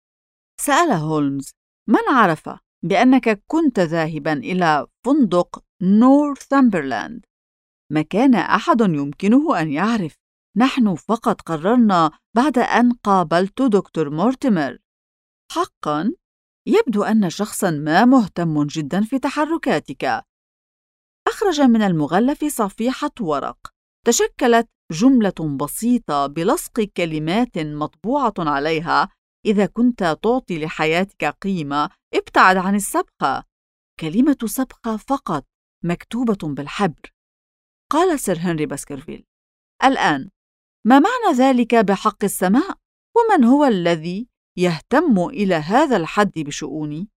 سأل هولمز: من عرف بأنك كنت ذاهبا إلى فندق نورثامبرلاند؟ ما كان أحد يمكنه أن يعرف. نحن فقط قررنا بعد أن قابلت دكتور مورتيمر. حقاً يبدو أن شخصاً ما مهتم جداً في تحركاتك. أخرج من المغلف صفيحة ورق تشكلت جملة بسيطة بلصق كلمات مطبوعة عليها: إذا كنت تعطي لحياتك قيمة، ابتعد عن السبخة. كلمة سبخة فقط، مكتوبة بالحبر. قال سير هنري باسكرفيل: الآن ما معنى ذلك بحق السماء؟ ومن هو الذي يهتم إلى هذا الحد بشؤوني؟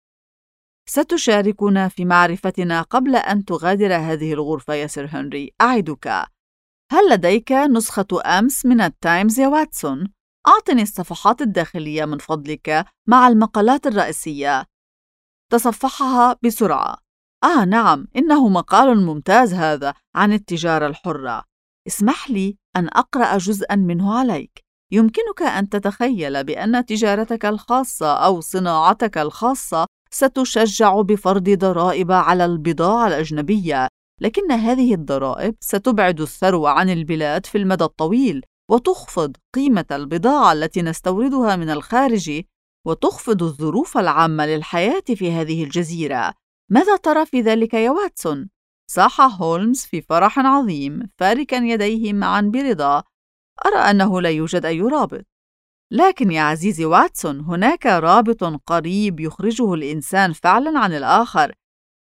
ستشاركنا في معرفتنا قبل أن تغادر هذه الغرفة يا سير هنري، أعدك. هل لديك نسخة أمس من التايمز يا واتسون؟ أعطني الصفحات الداخلية من فضلك مع المقالات الرئيسية. تصفحها بسرعة. نعم، إنه مقال ممتاز هذا عن التجارة الحرة. اسمح لي أن أقرأ جزءاً منه عليك. يمكنك أن تتخيل بأن تجارتك الخاصة أو صناعتك الخاصة ستشجع بفرض ضرائب على البضاعة الأجنبية، لكن هذه الضرائب ستبعد الثروة عن البلاد في المدى الطويل، وتخفض قيمة البضاعة التي نستوردها من الخارج، وتخفض الظروف العامة للحياة في هذه الجزيرة. ماذا ترى في ذلك يا واتسون؟ صاح هولمز في فرح عظيم، فاركا يديه معا برضا. أرى أنه لا يوجد أي رابط. لكن يا عزيزي واتسون، هناك رابط قريب يخرجه الإنسان فعلا عن الآخر.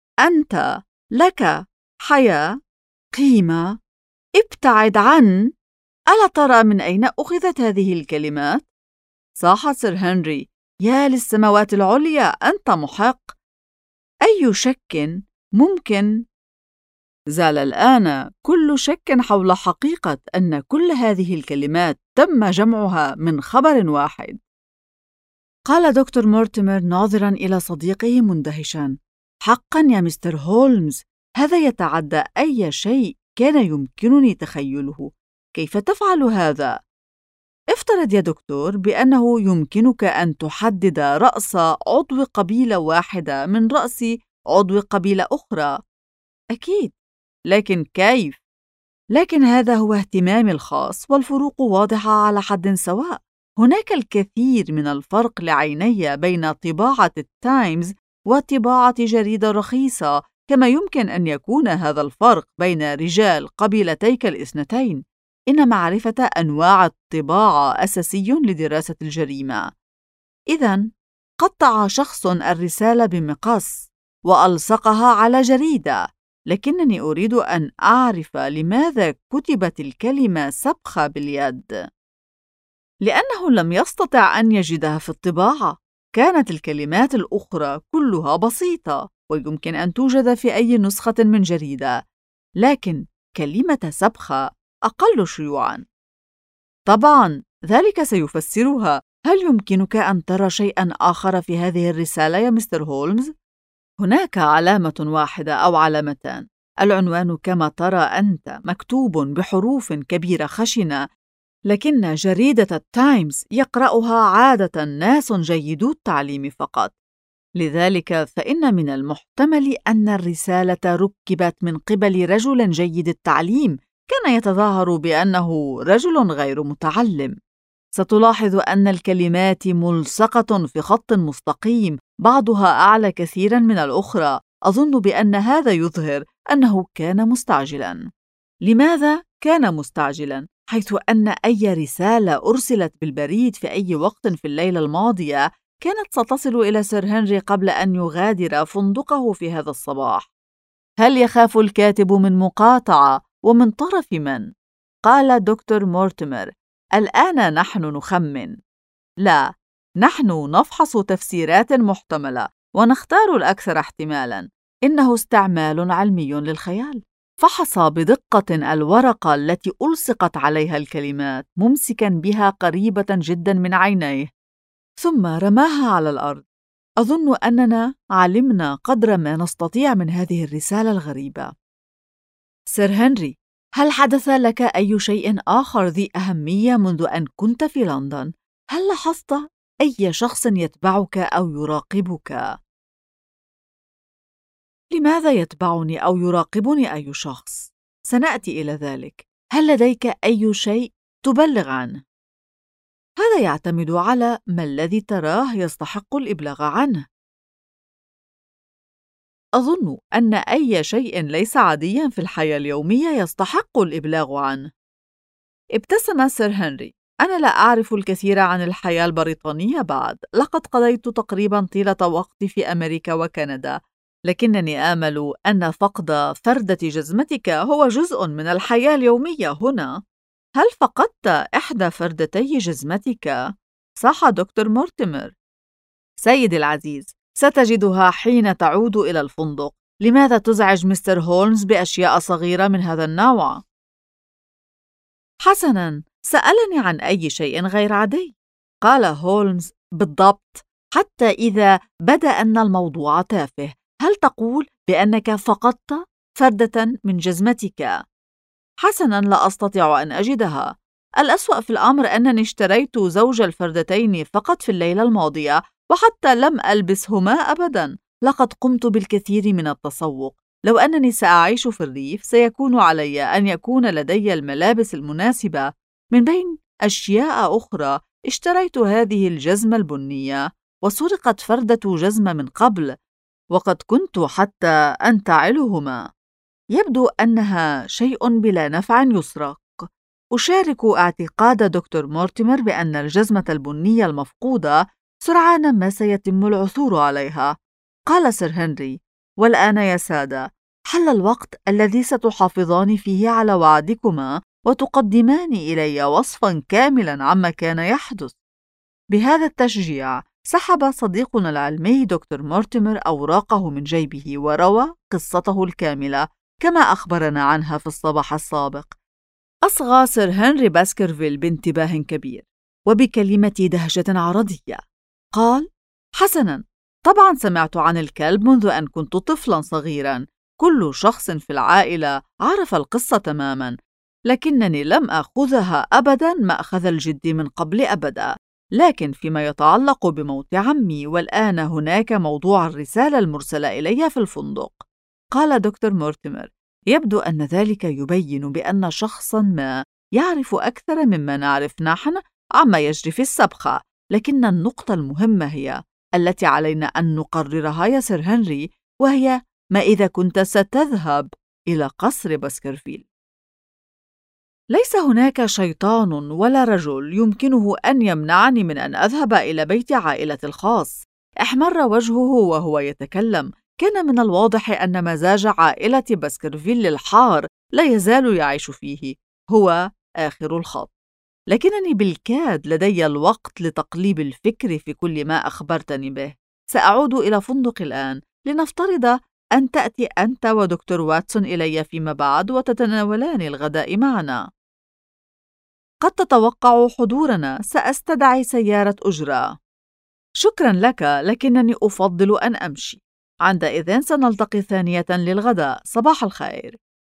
أنت لك حياة، قيمة، ابتعد عن. ألا ترى من أين أخذت هذه الكلمات؟ صاح سير هنري: يا للسماوات العليا، أنت محق. أي شك ممكن؟ زال الآن كل شك حول حقيقة أن كل هذه الكلمات تم جمعها من خبر واحد. قال دكتور مورتيمر ناظراً إلى صديقه مندهشاً: حقاً يا مستر هولمز، هذا يتعدى أي شيء كان يمكنني تخيله. كيف تفعل هذا؟ افترض يا دكتور بأنه يمكنك أن تحدد رأس عضو قبيلة واحدة من رأس عضو قبيلة أخرى. أكيد، لكن كيف؟ لكن هذا هو اهتمامي الخاص، والفروق واضحة على حد سواء. هناك الكثير من الفرق لعيني بين طباعة التايمز وطباعة جريدة رخيصة، كما يمكن أن يكون هذا الفرق بين رجال قبيلتيك الاثنتين. إن معرفة أنواع الطباعة أساسي لدراسة الجريمة. إذن قطع شخص الرسالة بمقص وألصقها على جريدة، لكنني أريد أن أعرف لماذا كتبت الكلمة سبخة باليد. لأنه لم يستطع أن يجدها في الطباعة. كانت الكلمات الأخرى كلها بسيطة. ويمكن أن توجد في أي نسخة من جريدة، لكن كلمة سبخة أقل شيوعاً. طبعاً، ذلك سيفسرها. هل يمكنك أن ترى شيئاً آخر في هذه الرسالة يا مستر هولمز؟ هناك علامة واحدة أو علامتان. العنوان كما ترى أنت مكتوب بحروف كبيرة خشنة، لكن جريدة التايمز يقرأها عادة ناس جيدو التعليم فقط. لذلك فإن من المحتمل أن الرسالة ركبت من قبل رجل جيد التعليم كان يتظاهر بأنه رجل غير متعلم. ستلاحظ أن الكلمات ملصقة في خط مستقيم، بعضها أعلى كثيراً من الأخرى. أظن بأن هذا يظهر أنه كان مستعجلاً. لماذا كان مستعجلاً؟ حيث أن أي رسالة أرسلت بالبريد في أي وقت في الليلة الماضية كانت ستصل إلى سير هنري قبل أن يغادر فندقه في هذا الصباح. هل يخاف الكاتب من مقاطعة؟ ومن طرف من؟ قال دكتور مورتيمر: الآن نحن نخمن. لا، نحن نفحص تفسيرات محتملة ونختار الأكثر احتمالاً. إنه استعمال علمي للخيال. فحص بدقة الورقة التي ألصقت عليها الكلمات، ممسكاً بها قريبة جداً من عينيه، ثم رماها على الأرض. أظن أننا علمنا قدر ما نستطيع من هذه الرسالة الغريبة. سير هنري، هل حدث لك أي شيء آخر ذي أهمية منذ أن كنت في لندن؟ هل لاحظت أي شخص يتبعك أو يراقبك؟ لماذا يتبعني أو يراقبني أي شخص؟ سنأتي إلى ذلك. هل لديك أي شيء تبلغ عنه؟ هذا يعتمد على ما الذي تراه يستحق الإبلاغ عنه. أظن أن أي شيء ليس عادياً في الحياة اليومية يستحق الإبلاغ عنه. ابتسم سير هنري. أنا لا أعرف الكثير عن الحياة البريطانية بعد. لقد قضيت تقريباً طيلة وقتي في أمريكا وكندا، لكنني آمل أن فقد فردة جزمتك هو جزء من الحياة اليومية هنا. هل فقدت إحدى فردتي جزمتك؟ صاح دكتور مورتيمر. سيدي العزيز، ستجدها حين تعود إلى الفندق. لماذا تزعج مستر هولمز بأشياء صغيرة من هذا النوع؟ حسناً، سألني عن أي شيء غير عادي. قال هولمز: بالضبط، حتى إذا بدا أن الموضوع تافه. هل تقول بأنك فقدت فردة من جزمتك؟ حسناً، لا أستطيع أن أجدها. الأسوأ في الأمر أنني اشتريت زوج الفردتين فقط في الليلة الماضية، وحتى لم ألبسهما أبداً. لقد قمت بالكثير من التسوق. لو أنني سأعيش في الريف سيكون علي أن يكون لدي الملابس المناسبة. من بين أشياء أخرى، اشتريت هذه الجزمة البنية، وسرقت فردة جزمة من قبل، وقد كنت حتى أنتعلهما. يبدو أنها شيء بلا نفع يسرق. أشارك اعتقاد دكتور مورتيمر بأن الجزمة البنية المفقودة سرعان ما سيتم العثور عليها. قال سير هنري: والآن يا سادة، حل الوقت الذي ستحافظان فيه على وعدكما وتقدمان إلي وصفاً كاملاً عما كان يحدث. بهذا التشجيع سحب صديقنا العلمي دكتور مورتيمر أوراقه من جيبه وروى قصته الكاملة كما أخبرنا عنها في الصباح السابق. أصغى سير هنري باسكرفيل بانتباه كبير وبكلمة دهشة عرضية. قال: حسناً، طبعاً سمعت عن الكلب منذ أن كنت طفلاً صغيراً. كل شخص في العائلة عرف القصة تماماً، لكنني لم أخذها أبداً مأخذ الجد من قبل أبداً. لكن فيما يتعلق بموت عمي، والآن هناك موضوع الرسالة المرسلة إلي في الفندق. قال دكتور مورتيمر: يبدو أن ذلك يبين بأن شخصاً ما يعرف أكثر مما نعرف نحن عما يجري في السبخة. لكن النقطة المهمة هي التي علينا أن نقررها يا سير هنري، وهي ما إذا كنت ستذهب إلى قصر باسكرفيل. ليس هناك شيطان ولا رجل يمكنه أن يمنعني من أن أذهب إلى بيت عائلتي الخاص. احمر وجهه وهو يتكلم. كان من الواضح أن مزاج عائلة باسكرفيل الحار لا يزال يعيش فيه. هو آخر الخط. لكنني بالكاد لدي الوقت لتقليب الفكر في كل ما أخبرتني به. سأعود إلى فندق الآن، لنفترض أن تأتي أنت ودكتور واتسون إلي فيما بعد وتتناولان الغداء معنا. قد تتوقع حضورنا، سأستدعي سيارة أجرة. شكراً لك، لكنني أفضل أن أمشي. عندئذ سنلتقي ثانية للغداء. صباح الخير.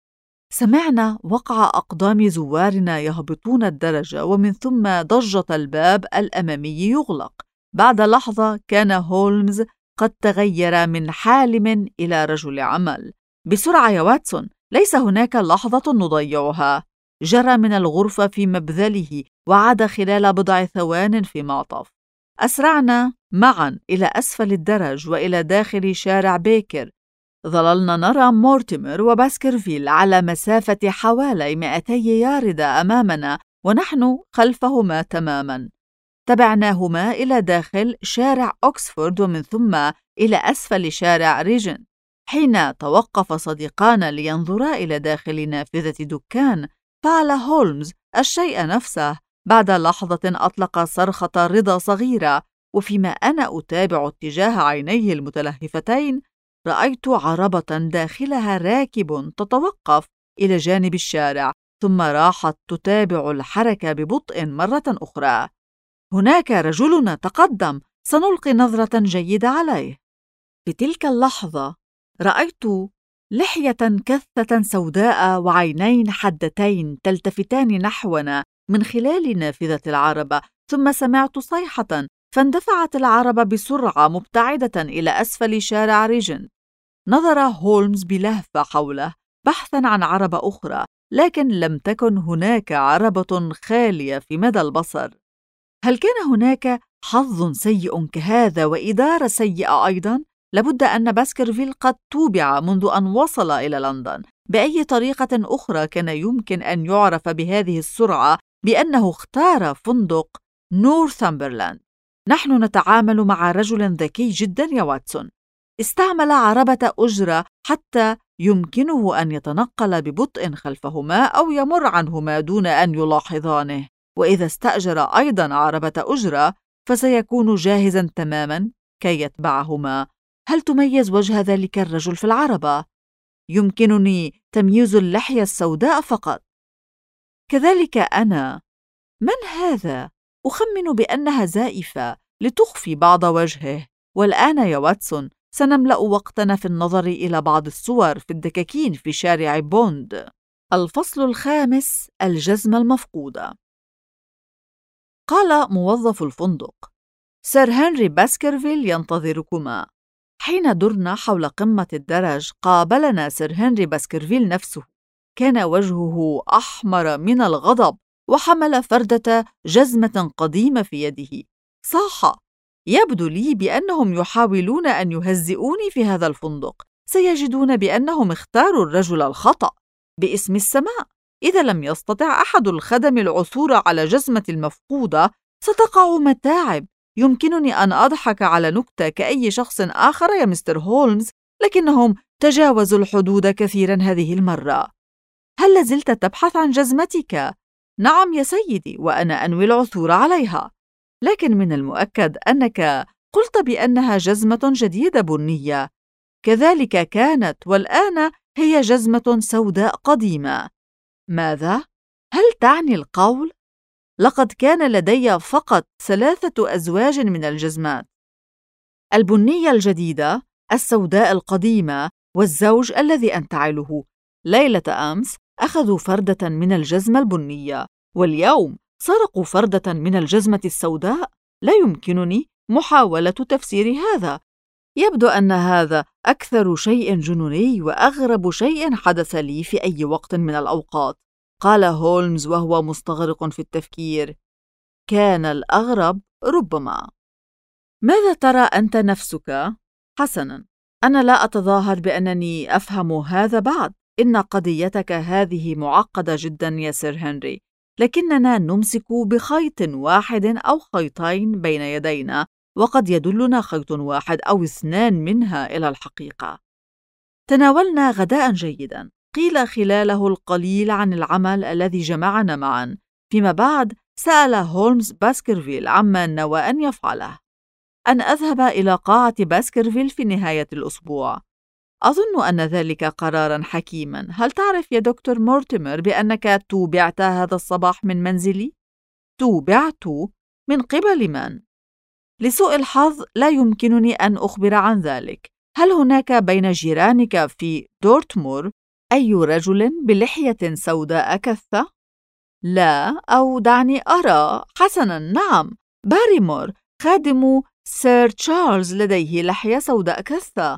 سمعنا وقع أقدام زوارنا يهبطون الدرجة، ومن ثم ضجة الباب الأمامي يغلق. بعد لحظة كان هولمز قد تغير من حالم إلى رجل عمل. بسرعة يا واتسون، ليس هناك لحظة نضيعها. جرى من الغرفة في مبذله وعاد خلال بضع ثوان في معطف. أسرعنا معا إلى أسفل الدرج وإلى داخل شارع بيكر. ظللنا نرى مورتيمر وباسكرفيل على مسافة حوالي 200 ياردة أمامنا ونحن خلفهما تماماً. تبعناهما إلى داخل شارع أكسفورد ومن ثم إلى أسفل شارع ريجن. حين توقف صديقانا لينظرا إلى داخل نافذة دكان، فعل هولمز الشيء نفسه. بعد لحظة أطلق صرخة رضا صغيرة، وفيما أنا أتابع اتجاه عينيه المتلهفتين رأيت عربة داخلها راكب تتوقف إلى جانب الشارع، ثم راحت تتابع الحركة ببطء مرة أخرى. هناك رجلنا تقدم، سنلقي نظرة جيدة عليه. في تلك اللحظة رأيت لحية كثة سوداء وعينين حدتين تلتفتان نحونا من خلال نافذة العربة، ثم سمعت صيحة، فاندفعت العربة بسرعة مبتعدة إلى أسفل شارع ريجن. نظر هولمز بلهفة حوله بحثاً عن عربة أخرى، لكن لم تكن هناك عربة خالية في مدى البصر. هل كان هناك حظ سيء كهذا وإدارة سيئة أيضاً؟ لابد أن باسكرفيل قد توبع منذ أن وصل إلى لندن. بأي طريقة أخرى كان يمكن أن يعرف بهذه السرعة بأنه اختار فندق نورثامبرلاند؟ نحن نتعامل مع رجل ذكي جداً يا واتسون. استعمل عربة أجرة حتى يمكنه أن يتنقل ببطء خلفهما أو يمر عنهما دون أن يلاحظانه. وإذا استأجر أيضاً عربة أجرة فسيكون جاهزاً تماماً كي يتبعهما. هل تميز وجه ذلك الرجل في العربة؟ يمكنني تمييز اللحية السوداء فقط. كذلك أنا. من هذا؟ أخمن بأنها زائفة لتخفي بعض وجهه. والآن يا واتسون سنملأ وقتنا في النظر إلى بعض الصور في الدكاكين في شارع بوند. الفصل الخامس: الجزمة المفقودة. قال موظف الفندق: سير هنري باسكرفيل ينتظركما. حين درنا حول قمة الدرج قابلنا سير هنري باسكرفيل نفسه. كان وجهه أحمر من الغضب وحمل فردة جزمة قديمة في يده. صاح: يبدو لي بأنهم يحاولون أن يهزئوني في هذا الفندق. سيجدون بأنهم اختاروا الرجل الخطأ. باسم السماء، إذا لم يستطع أحد الخدم العثور على جزمة المفقودة ستقع متاعب. يمكنني أن أضحك على نكتة كأي شخص آخر يا مستر هولمز، لكنهم تجاوزوا الحدود كثيرا هذه المرة. هل لازلت تبحث عن جزمتك؟ نعم يا سيدي، وأنا أنوي العثور عليها. لكن من المؤكد أنك قلت بأنها جزمة جديدة بنية. كذلك كانت، والآن هي جزمة سوداء قديمة. ماذا؟ هل تعني القول؟ لقد كان لدي فقط 3 أزواج من الجزمات: البنية الجديدة، السوداء القديمة، والزوج الذي أنتعله. ليلة أمس أخذوا فردة من الجزمة البنية، واليوم سرقوا فردة من الجزمة السوداء. لا يمكنني محاولة تفسير هذا. يبدو أن هذا أكثر شيء جنوني وأغرب شيء حدث لي في أي وقت من الأوقات، قال هولمز وهو مستغرق في التفكير. كان الأغرب ربما. ماذا ترى أنت نفسك؟ حسناً، أنا لا أتظاهر بأنني أفهم هذا بعد. إن قضيتك هذه معقدة جداً يا سير هنري، لكننا نمسك بخيط واحد أو خيطين بين يدينا، وقد يدلنا خيط واحد أو 2 منها إلى الحقيقة. تناولنا غداء جيداً، قيل خلاله القليل عن العمل الذي جمعنا معاً. فيما بعد سأل هولمز باسكرفيل عما نوى أن يفعله. أن أذهب إلى قاعة باسكرفيل في نهاية الأسبوع. أظن أن ذلك قراراً حكيماً. هل تعرف يا دكتور مورتيمر بأنك توبعت هذا الصباح من منزلي؟ توبعت؟ من قبل من؟ لسوء الحظ لا يمكنني أن أخبر عن ذلك. هل هناك بين جيرانك في دورتمور أي رجل بلحية سوداء كثة؟ لا، أو دعني أرى. حسناً، نعم، باريمور خادم سير تشارلز لديه لحية سوداء كثة.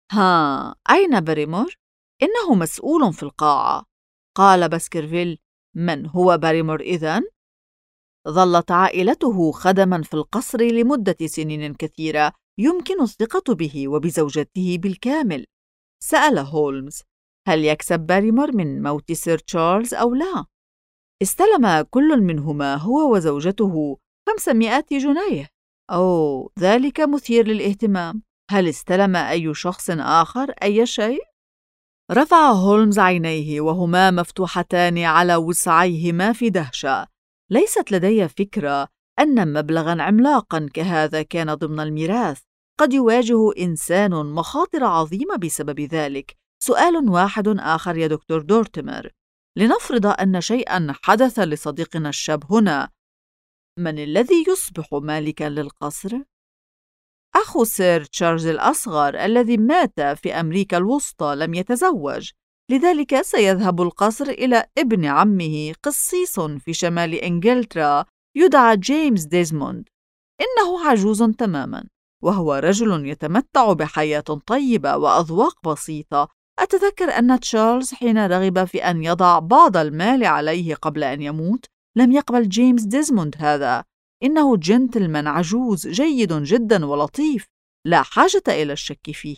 أين باريمور؟ إنه مسؤول في القاعة. قال باسكرفيل: من هو باريمور إذن؟ ظلت عائلته خدماً في القصر لمدة سنين كثيرة، يمكن الثقة به وبزوجته بالكامل. سأل هولمز: هل يكسب باريمور من موت سير تشارلز أو لا؟ استلم كل منهما هو وزوجته 500 جنيه. أوه، ذلك مثير للاهتمام. هل استلم أي شخص آخر أي شيء؟ رفع هولمز عينيه وهما مفتوحتان على وسعيهما في دهشة. ليست لدي فكرة أن مبلغاً عملاقاً كهذا كان ضمن الميراث. قد يواجه إنسان مخاطر عظيمة بسبب ذلك. سؤال واحد آخر يا دكتور دورتمر. لنفرض أن شيئاً حدث لصديقنا الشاب هنا. من الذي يصبح مالكاً للقصر؟ أخو سير تشارلز الأصغر الذي مات في أمريكا الوسطى لم يتزوج، لذلك سيذهب القصر إلى ابن عمه قسيس في شمال إنجلترا يدعى جيمس ديزموند. إنه عجوز تماماً، وهو رجل يتمتع بحياة طيبة وأذواق بسيطة. أتذكر أن تشارلز حين رغب في أن يضع بعض المال عليه قبل أن يموت لم يقبل جيمس ديزموند هذا. إنه جنتلمان عجوز جيد جدا ولطيف، لا حاجة إلى الشك فيه.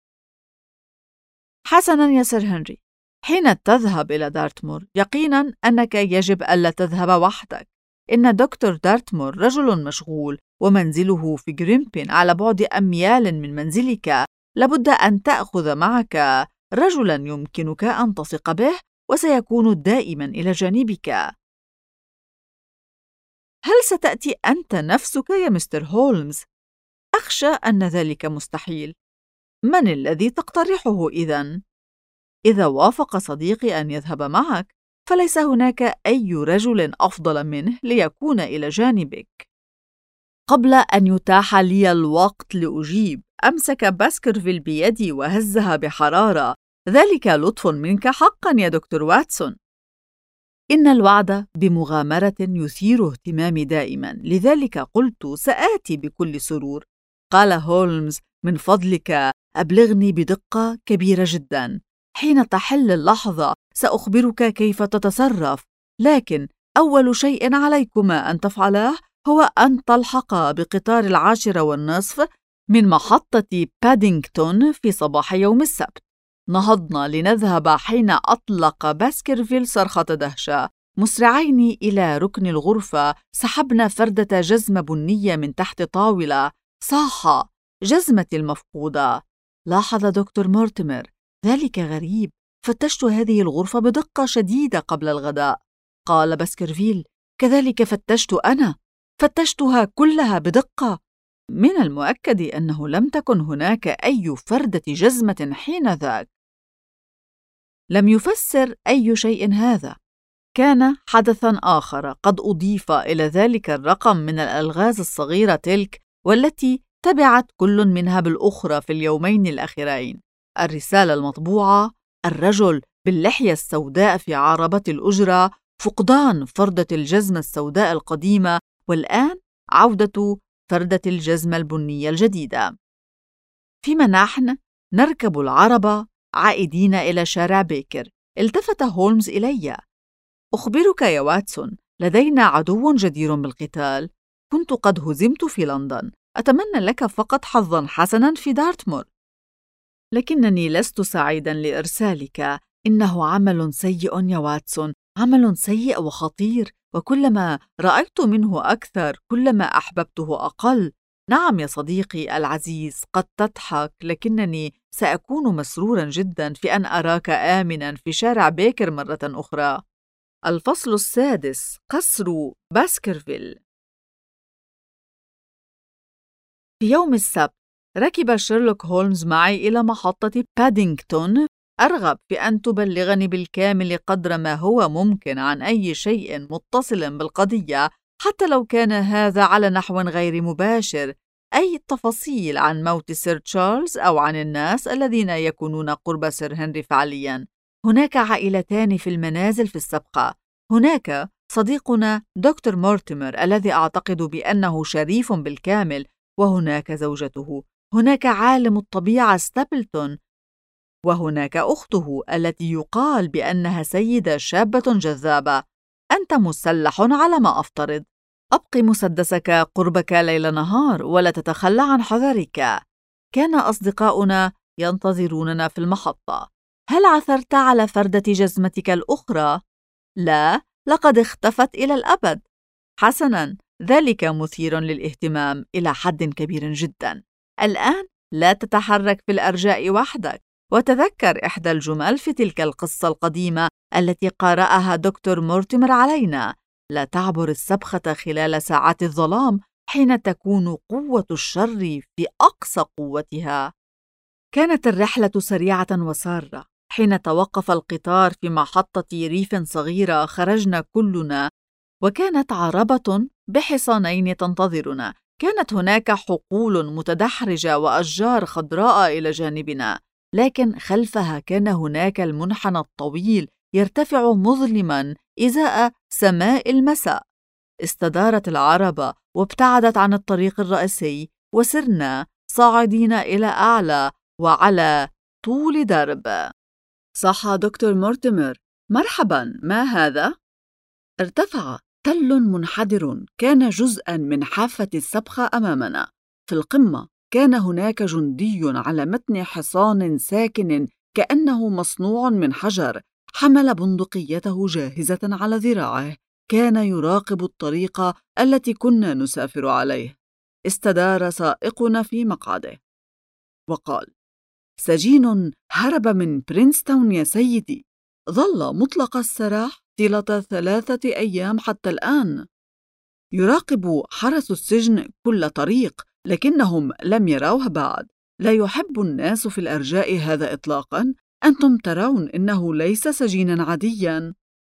حسناً يا سير هنري، حين تذهب إلى دارتمور يقيناً أنك يجب ألا تذهب وحدك. إن دكتور دارتمور رجل مشغول، ومنزله في غريمبين على بعد أميال من منزلك. لابد أن تأخذ معك رجلاً يمكنك أن تثق به وسيكون دائماً إلى جانبك. هل ستأتي أنت نفسك يا مستر هولمز؟ أخشى أن ذلك مستحيل. من الذي تقترحه إذن؟ إذا وافق صديقي أن يذهب معك، فليس هناك أي رجل أفضل منه ليكون إلى جانبك. قبل أن يتاح لي الوقت لأجيب، أمسك باسكرفيل بيدي وهزها بحرارة. ذلك لطف منك حقا يا دكتور واتسون. إن الوعد بمغامرة يثير اهتمامي دائما، لذلك قلت سآتي بكل سرور. قال هولمز: من فضلك أبلغني بدقة كبيرة جدا. حين تحل اللحظة سأخبرك كيف تتصرف، لكن أول شيء عليكما أن تفعلاه هو أن تلحقا بقطار 10:30 من محطة بادينغتون في صباح يوم السبت. نهضنا لنذهب حين أطلق باسكرفيل صرخة دهشة. مسرعين إلى ركن الغرفة سحبنا فردة جزمة بنية من تحت طاولة. صاح: جزمتي المفقودة. لاحظ دكتور مورتيمر: ذلك غريب، فتشت هذه الغرفة بدقة شديدة قبل الغداء. قال باسكرفيل: كذلك فتشت أنا، فتشتها كلها بدقة. من المؤكد أنه لم تكن هناك أي فردة جزمة حين ذاك. لم يفسر أي شيء هذا. كان حدثاً آخر قد أضيف إلى ذلك الرقم من الألغاز الصغيرة تلك، والتي تبعت كل منها بالأخرى في اليومين الأخيرين. الرسالة المطبوعة، الرجل باللحية السوداء في عربة الأجرة، فقدان فردة الجزمة السوداء القديمة، والآن عودة فردة الجزمة البنية الجديدة. فيما نحن نركب العربة عائدين إلى شارع بيكر، التفت هولمز إلي: أخبرك يا واتسون، لدينا عدو جدير بالقتال. كنت قد هزمت في لندن. أتمنى لك فقط حظاً حسناً في دارتمور. لكنني لست سعيداً لإرسالك. إنه عمل سيء يا واتسون، عمل سيء وخطير، وكلما رأيت منه أكثر كلما أحببته أقل. نعم يا صديقي العزيز، قد تضحك، لكنني سأكون مسروراً جداً في أن أراك آمناً في شارع بيكر مرة أخرى. الفصل 6: قصر باسكرفيل. في يوم السبت ركب شيرلوك هولمز معي إلى محطة بادينغتون. أرغب في أن تبلغني بالكامل قدر ما هو ممكن عن أي شيء متصل بالقضية، حتى لو كان هذا على نحو غير مباشر. أي تفاصيل عن موت سير تشارلز أو عن الناس الذين يكونون قرب سير هنري فعلياً. هناك عائلتان في المنازل في السبقة. هناك صديقنا دكتور مورتيمر الذي أعتقد بأنه شريف بالكامل، وهناك زوجته. هناك عالم الطبيعة ستابلتون، وهناك أخته التي يقال بأنها سيدة شابة جذابة. أنت مسلح على ما أفترض. أبق مسدسك قربك ليل نهار ولا تتخلى عن حذرك. كان أصدقاؤنا ينتظروننا في المحطة. هل عثرت على فردة جزمتك الأخرى؟ لا، لقد اختفت إلى الأبد. حسناً، ذلك مثير للاهتمام إلى حد كبير جداً. الآن لا تتحرك في الأرجاء وحدك، وتذكر إحدى الجمل في تلك القصة القديمة التي قرأها دكتور مورتيمر علينا: لا تعبر السبخة خلال ساعات الظلام حين تكون قوة الشر في أقصى قوتها. كانت الرحلة سريعة وسارة. حين توقف القطار في محطة ريف صغيرة خرجنا كلنا، وكانت عربة بحصانين تنتظرنا. كانت هناك حقول متدحرجة وأشجار خضراء إلى جانبنا، لكن خلفها كان هناك المنحنى الطويل يرتفع مظلماً إزاء سماء المساء. استدارت العربة وابتعدت عن الطريق الرئيسي، وسرنا صاعدين إلى أعلى وعلى طول درب. صح دكتور مورتيمر، مرحباً، ما هذا؟ ارتفع تل منحدر كان جزءاً من حافة السبخة أمامنا. في القمة كان هناك جندي على متن حصان ساكن كأنه مصنوع من حجر، حمل بندقيته جاهزة على ذراعه. كان يراقب الطريق التي كنا نسافر عليه. استدار سائقنا في مقعده وقال: سجين هرب من برينستون يا سيدي. ظل مطلق السراح طيلة 3 أيام حتى الآن. يراقب حرس السجن كل طريق، لكنهم لم يروه بعد. لا يحب الناس في الأرجاء هذا إطلاقاً. أنتم ترون إنه ليس سجيناً عادياً.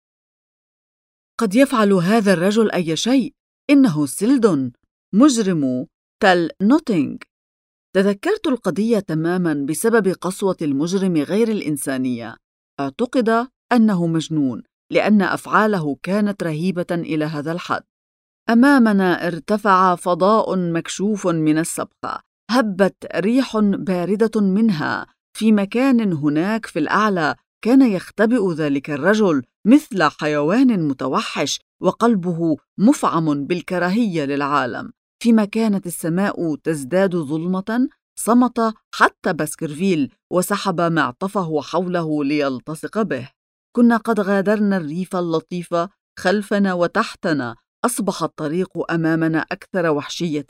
قد يفعل هذا الرجل أي شيء. إنه سيلدون، مجرم تل نوتينغ. تذكرت القضية تماماً بسبب قسوة المجرم غير الإنسانية. اعتقد أنه مجنون لأن أفعاله كانت رهيبة إلى هذا الحد. أمامنا ارتفع فضاء مكشوف من السبخة. هبت ريح باردة منها. في مكان هناك في الأعلى كان يختبئ ذلك الرجل مثل حيوان متوحش، وقلبه مفعم بالكراهية للعالم. فيما كانت السماء تزداد ظلمة، صمت حتى باسكرفيل وسحب معطفه حوله ليلتصق به. كنا قد غادرنا الريف اللطيف خلفنا وتحتنا. أصبح الطريق أمامنا أكثر وحشية،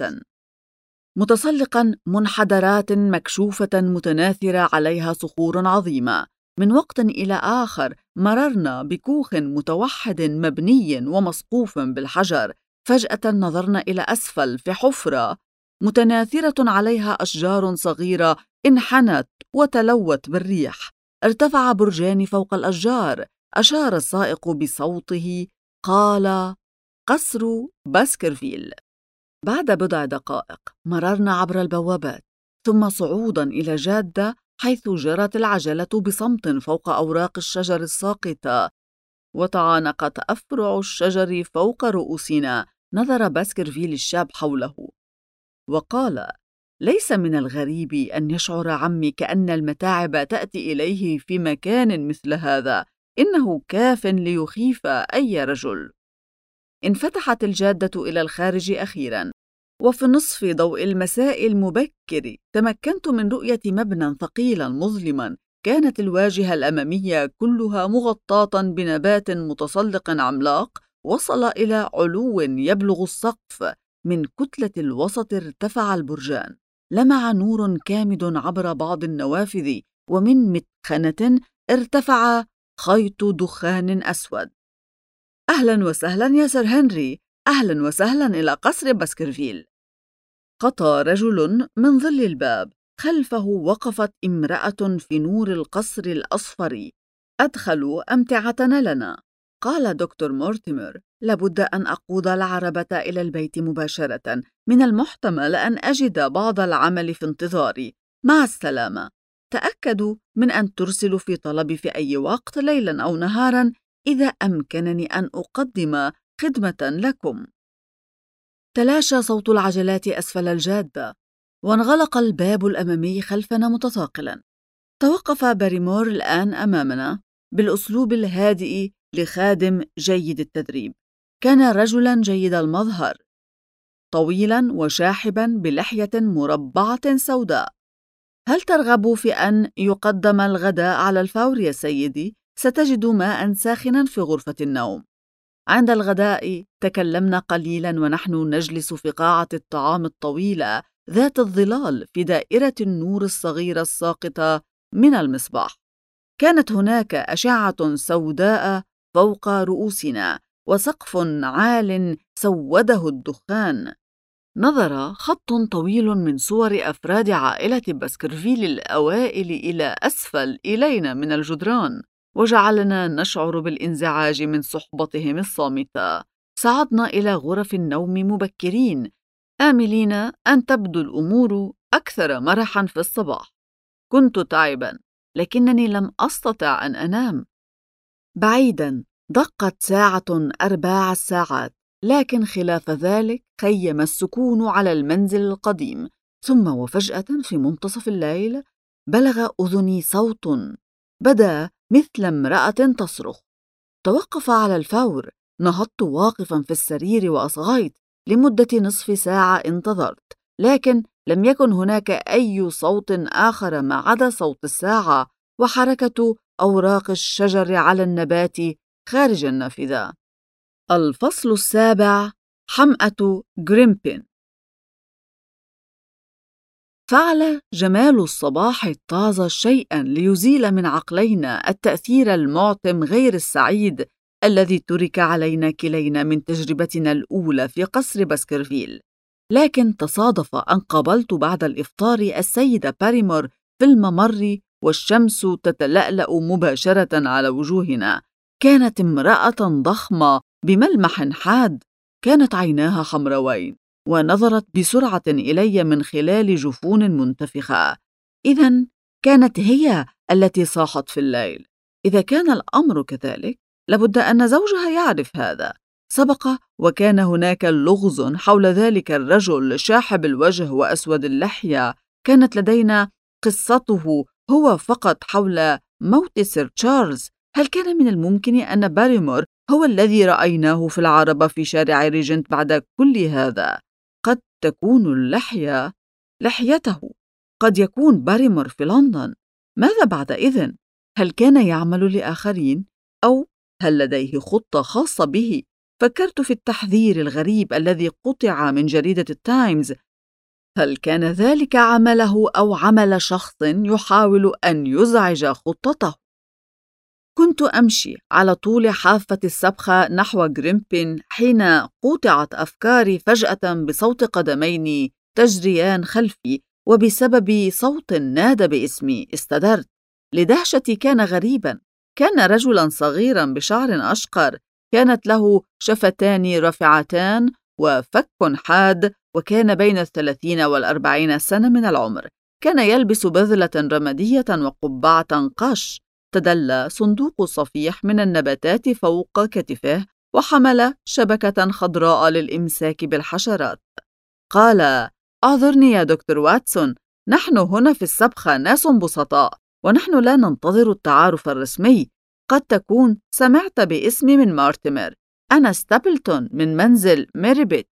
متسلقاً منحدرات مكشوفة متناثرة عليها صخور عظيمة. من وقت إلى آخر مررنا بكوخ متوحد مبني ومسقوف بالحجر. فجأة نظرنا إلى أسفل في حفرة متناثرة عليها أشجار صغيرة انحنت وتلوت بالريح. ارتفع برجان فوق الأشجار. أشار السائق بصوته، قال: قصر باسكرفيل. بعد بضع دقائق مررنا عبر البوابات، ثم صعودا إلى جادة حيث جرت العجلة بصمت فوق أوراق الشجر الساقطة، وتعانقت أفرع الشجر فوق رؤوسنا. نظر باسكرفيل الشاب حوله وقال: ليس من الغريب أن يشعر عمي كأن المتاعب تأتي إليه في مكان مثل هذا. إنه كاف ليخيف أي رجل. انفتحت الجادة إلى الخارج أخيراً، وفي نصف ضوء المساء المبكر تمكنت من رؤية مبنى ثقيلاً مظلماً. كانت الواجهة الأمامية كلها مغطاة بنبات متسلق عملاق وصل إلى علو يبلغ السقف. من كتلة الوسط ارتفع البرجان. لمع نور كامد عبر بعض النوافذ، ومن مدخنة ارتفع خيط دخان أسود. أهلاً وسهلاً يا سير هنري، أهلاً وسهلاً إلى قصر باسكرفيل. خطى رجل من ظل الباب. خلفه وقفت امرأة في نور القصر الأصفر. أدخلوا أمتعتنا لنا. قال دكتور مورتيمر: لابد أن أقود العربة إلى البيت مباشرة. من المحتمل أن أجد بعض العمل في انتظاري. مع السلامة. تأكدوا من أن ترسلوا في طلبي في أي وقت، ليلاً أو نهاراً، إذا أمكنني أن أقدم خدمة لكم. تلاشى صوت العجلات أسفل الجادة، وانغلق الباب الأمامي خلفنا متثاقلاً. توقف باريمور الآن أمامنا بالأسلوب الهادئ لخادم جيد التدريب. كان رجلاً جيد المظهر، طويلاً وشاحباً بلحية مربعة سوداء. هل ترغب في أن يقدم الغداء على الفور يا سيدي؟ ستجد ماء ساخناً في غرفة النوم. عند الغداء تكلمنا قليلاً ونحن نجلس في قاعة الطعام الطويلة ذات الظلال في دائرة النور الصغيرة الساقطة من المصباح. كانت هناك أشعة سوداء فوق رؤوسنا وسقف عال سوده الدخان. نظر خط طويل من صور أفراد عائلة باسكرفيل الأوائل إلى أسفل إلينا من الجدران، وجعلنا نشعر بالانزعاج من صحبتهم الصامتة. صعدنا إلى غرف النوم مبكرين، آملين أن تبدو الأمور أكثر مرحاً في الصباح. كنت تعباً، لكنني لم أستطع أن أنام. بعيداً دقت ساعة 4 الساعات، لكن خلاف ذلك خيم السكون على المنزل القديم. ثم وفجأة في منتصف الليل بلغ أذني صوت بدا مثل امرأة تصرخ. توقف على الفور. نهضت واقفا في السرير وأصغيت. لمدة نصف ساعة انتظرت، لكن لم يكن هناك أي صوت آخر ما عدا صوت الساعة وحركة أوراق الشجر على النبات خارج النافذة. الفصل 7. حمأة غريمبين. فعل جمال الصباح الطازة شيئاً ليزيل من عقلينا التأثير المعتم غير السعيد الذي ترك علينا كلينا من تجربتنا الأولى في قصر باسكرفيل. لكن تصادف أن قابلت بعد الإفطار السيدة باريمور في الممر والشمس تتلألأ مباشرة على وجوهنا. كانت امرأة ضخمة بملمح حاد. كانت عيناها حمروين ونظرت بسرعة إلي من خلال جفون منتفخة. إذن كانت هي التي صاحت في الليل. إذا كان الأمر كذلك لابد أن زوجها يعرف هذا. سبق وكان هناك لغز حول ذلك الرجل شاحب الوجه وأسود اللحية. كانت لدينا قصته هو فقط حول موت سير تشارلز. هل كان من الممكن أن باريمور هو الذي رأيناه في العربة في شارع ريجنت بعد كل هذا؟ قد تكون اللحية لحيته. قد يكون باريمور في لندن. ماذا بعد إذن؟ هل كان يعمل لآخرين؟ أو هل لديه خطة خاصة به؟ فكرت في التحذير الغريب الذي قطع من جريدة التايمز. هل كان ذلك عمله أو عمل شخص يحاول أن يزعج خطته؟ كنت أمشي على طول حافة السبخة نحو غريمبين حين قطعت أفكاري فجأة بصوت قدمين تجريان خلفي، وبسبب صوت نادى باسمي. استدرت. لدهشتي كان غريبا. كان رجلا صغيرا بشعر أشقر. كانت له شفتان رفعتان وفك حاد، وكان بين 30 و40 سنة من العمر. كان يلبس بذلة رمادية وقبعة قش. تدلى صندوق صفيح من النباتات فوق كتفه، وحمل شبكة خضراء للإمساك بالحشرات. قال: أعذرني يا دكتور واتسون، نحن هنا في السبخة ناس بسطاء، ونحن لا ننتظر التعارف الرسمي. قد تكون سمعت باسمي من مارتيمر. أنا ستابلتون من منزل ميريبيت.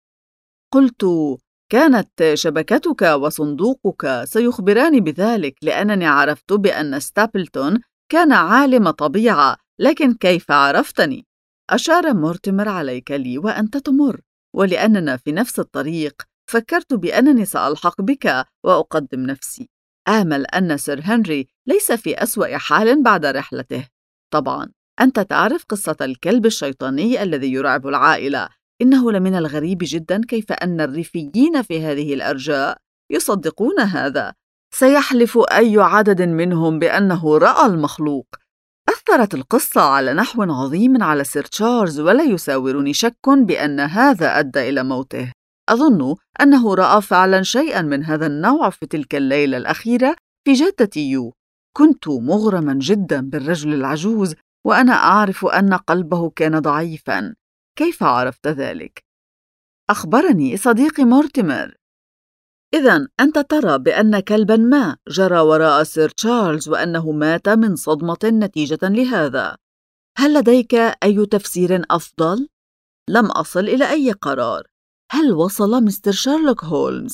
قلت: كانت شبكتك وصندوقك سيخبراني بذلك، لأنني عرفت بأن ستابلتون كان عالم طبيعة، لكن كيف عرفتني؟ أشار مورتيمر عليك لي وأنت تمر، ولأننا في نفس الطريق فكرت بأنني سألحق بك وأقدم نفسي. آمل أن سير هنري ليس في أسوأ حال بعد رحلته. طبعاً أنت تعرف قصة الكلب الشيطاني الذي يرعب العائلة. إنه لمن الغريب جدا كيف أن الريفيين في هذه الأرجاء يصدقون هذا. سيحلف أي عدد منهم بأنه رأى المخلوق. أثرت القصة على نحو عظيم على سير تشارلز، ولا يساورني شك بأن هذا أدى إلى موته. أظن أنه رأى فعلا شيئا من هذا النوع في تلك الليلة الأخيرة في جادة يو. كنت مغرما جدا بالرجل العجوز، وأنا أعرف أن قلبه كان ضعيفا. كيف عرفت ذلك؟ أخبرني صديقي مورتيمر. إذن أنت ترى بأن كلبا ما جرى وراء سير تشارلز وأنه مات من صدمة نتيجة لهذا. هل لديك أي تفسير أفضل؟ لم أصل إلى أي قرار. هل وصل مستر شارلوك هولمز؟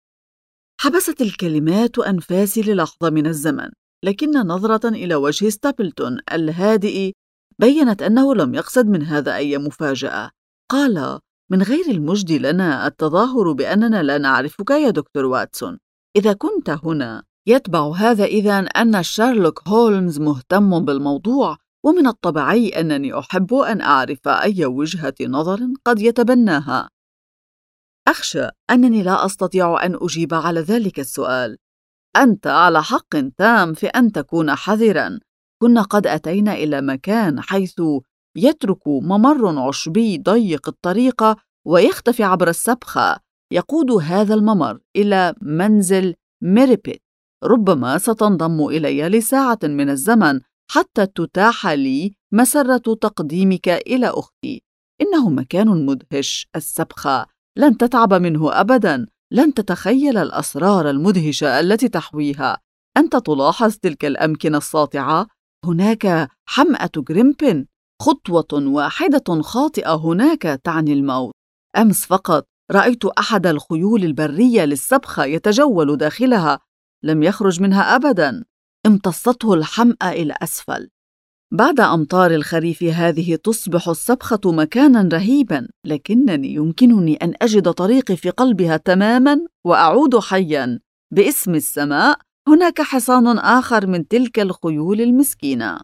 حبست الكلمات أنفاسي للحظة من الزمن، لكن نظرة إلى وجه ستابلتون الهادئ بيّنت أنه لم يقصد من هذا أي مفاجأة. قال: من غير المجد لنا التظاهر بأننا لا نعرفك يا دكتور واتسون. إذا كنت هنا يتبع هذا إذن أن شارلوك هولمز مهتم بالموضوع، ومن الطبيعي أنني أحب أن أعرف أي وجهة نظر قد يتبناها. أخشى أنني لا أستطيع أن أجيب على ذلك السؤال. أنت على حق تام في أن تكون حذراً. كنا قد أتينا إلى مكان حيث يترك ممر عشبي ضيق الطريق ويختفي عبر السبخة. يقود هذا الممر إلى منزل ميريبيت. ربما ستنضم إلي لساعة من الزمن حتى تتاح لي مسرة تقديمك إلى أختي. إنه مكان مدهش. السبخة لن تتعب منه أبداً. لن تتخيل الأسرار المدهشة التي تحويها. أنت تلاحظ تلك الأمكنة الساطعة؟ هناك حمأة غريمبن. خطوة واحدة خاطئة هناك تعني الموت. أمس فقط رأيت أحد الخيول البرية للسبخة يتجول داخلها. لم يخرج منها أبداً. امتصته الحمأة إلى أسفل. بعد أمطار الخريف هذه تصبح السبخة مكاناً رهيباً، لكنني يمكنني أن أجد طريقي في قلبها تماماً وأعود حياً. باسم السماء، هناك حصان آخر من تلك الخيول المسكينة.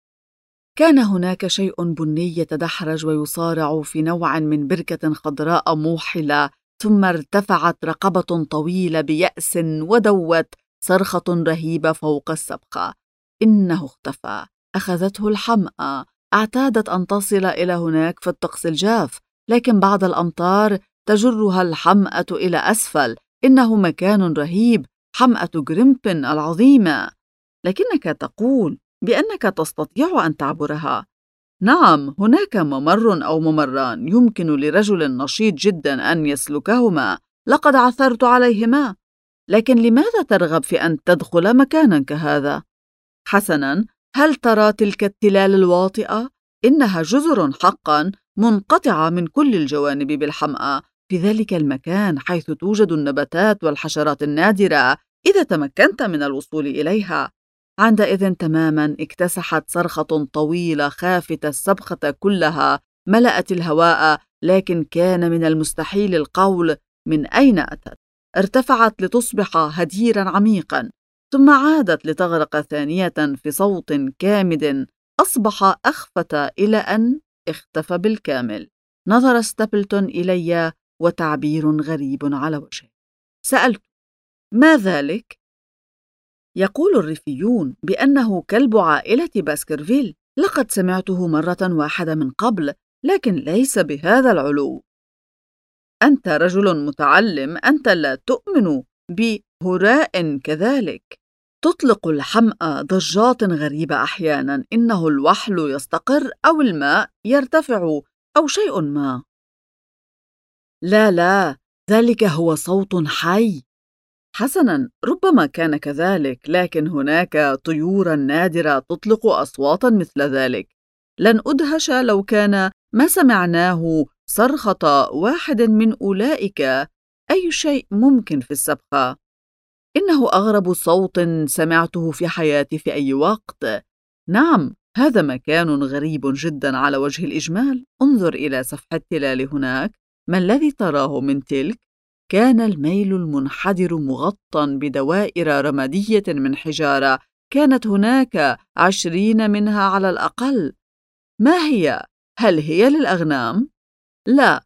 كان هناك شيء بني يتدحرج ويصارع في نوع من بركة خضراء موحلة، ثم ارتفعت رقبة طويلة بيأس ودوت صرخة رهيبة فوق السبخة. إنه اختفى. أخذته الحمأة. اعتادت أن تصل إلى هناك في الطقس الجاف، لكن بعد الأمطار تجرها الحمأة إلى أسفل. إنه مكان رهيب. حمأة غريمبن العظيمة. لكنك تقول بأنك تستطيع أن تعبرها. نعم، هناك ممر أو ممران يمكن لرجل نشيط جدا أن يسلكهما. لقد عثرت عليهما. لكن لماذا ترغب في أن تدخل مكانا كهذا؟ حسناً، هل ترى تلك التلال الواطئة؟ إنها جزر حقاً منقطعة من كل الجوانب بالحمأة في ذلك المكان حيث توجد النباتات والحشرات النادرة إذا تمكنت من الوصول إليها. عندئذ تماماً اكتسحت صرخة طويلة خافتة السبخة كلها، ملأت الهواء، لكن كان من المستحيل القول من أين أتت. ارتفعت لتصبح هديراً عميقاً، ثم عادت لتغرق ثانية في صوت كامد أصبح أخفت إلى أن اختفى بالكامل. نظر ستابلتون إلي وتعبير غريب على وجهه. سألت: ما ذلك؟ يقول الريفيون بأنه كلب عائلة باسكرفيل. لقد سمعته مرة واحدة من قبل، لكن ليس بهذا العلو. أنت رجل متعلم. أنت لا تؤمن بهراء كذلك. تطلق الحمأة ضجات غريبة أحياناً. إنه الوحل يستقر أو الماء يرتفع أو شيء ما. لا لا، ذلك هو صوت حي. حسناً، ربما كان كذلك، لكن هناك طيوراً نادرة تطلق أصواتاً مثل ذلك. لن أدهش لو كان ما سمعناه صرخة واحد من أولئك. أي شيء ممكن في السبخة. إنه أغرب صوت سمعته في حياتي في أي وقت. نعم، هذا مكان غريب جدا على وجه الإجمال. انظر إلى سفح التلال هناك. ما الذي تراه من تلك؟ كان الميل المنحدر مغطى بدوائر رمادية من حجارة. كانت هناك 20 منها على الأقل. ما هي؟ هل هي للأغنام؟ لا،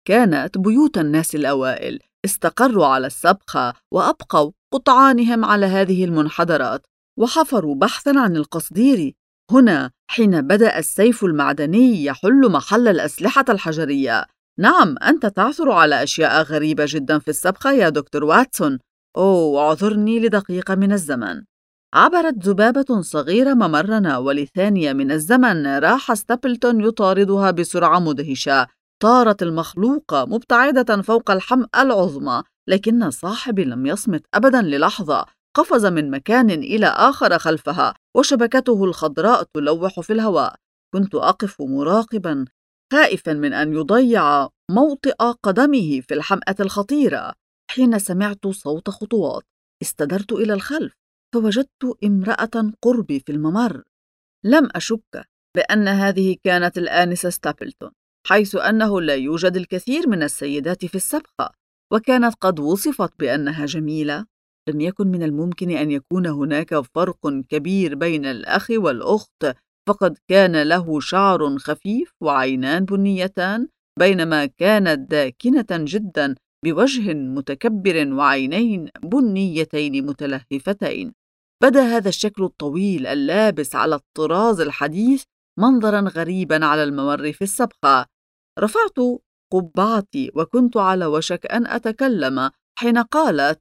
كانت بيوت الناس الأوائل استقروا على السبخة وأبقوا قطعانهم على هذه المنحدرات وحفروا بحثاً عن القصدير. هنا حين بدأ السيف المعدني يحل محل الأسلحة الحجرية. نعم، أنت تعثر على أشياء غريبة جدا في السبخة يا دكتور واتسون. أوه، اعذرني لدقيقة من الزمن. عبرت ذبابة صغيرة ممرنا، ولثانية من الزمن راح ستابلتون يطاردها بسرعة مدهشة. طارت المخلوقة مبتعدة فوق الحمأة العظمى، لكن صاحبي لم يصمت أبدا للحظة. قفز من مكان إلى آخر خلفها، وشبكته الخضراء تلوح في الهواء. كنت أقف مراقبا، خائفا من أن يضيع موطئ قدمه في الحمأة الخطيرة. حين سمعت صوت خطوات استدرت إلى الخلف، فوجدت امرأة قربي في الممر. لم أشك بأن هذه كانت الآنسة ستابلتون، حيث أنه لا يوجد الكثير من السيدات في السبخة، وكانت قد وصفت بأنها جميلة. لم يكن من الممكن أن يكون هناك فرق كبير بين الأخ والأخت، فقد كان له شعر خفيف وعينان بنيتان، بينما كانت داكنة جدا بوجه متكبر وعينين بنيتين متلهفتين. بدا هذا الشكل الطويل اللابس على الطراز الحديث منظرا غريبا على الممر في السبخة. رفعت قبعتي وكنت على وشك أن أتكلم حين قالت: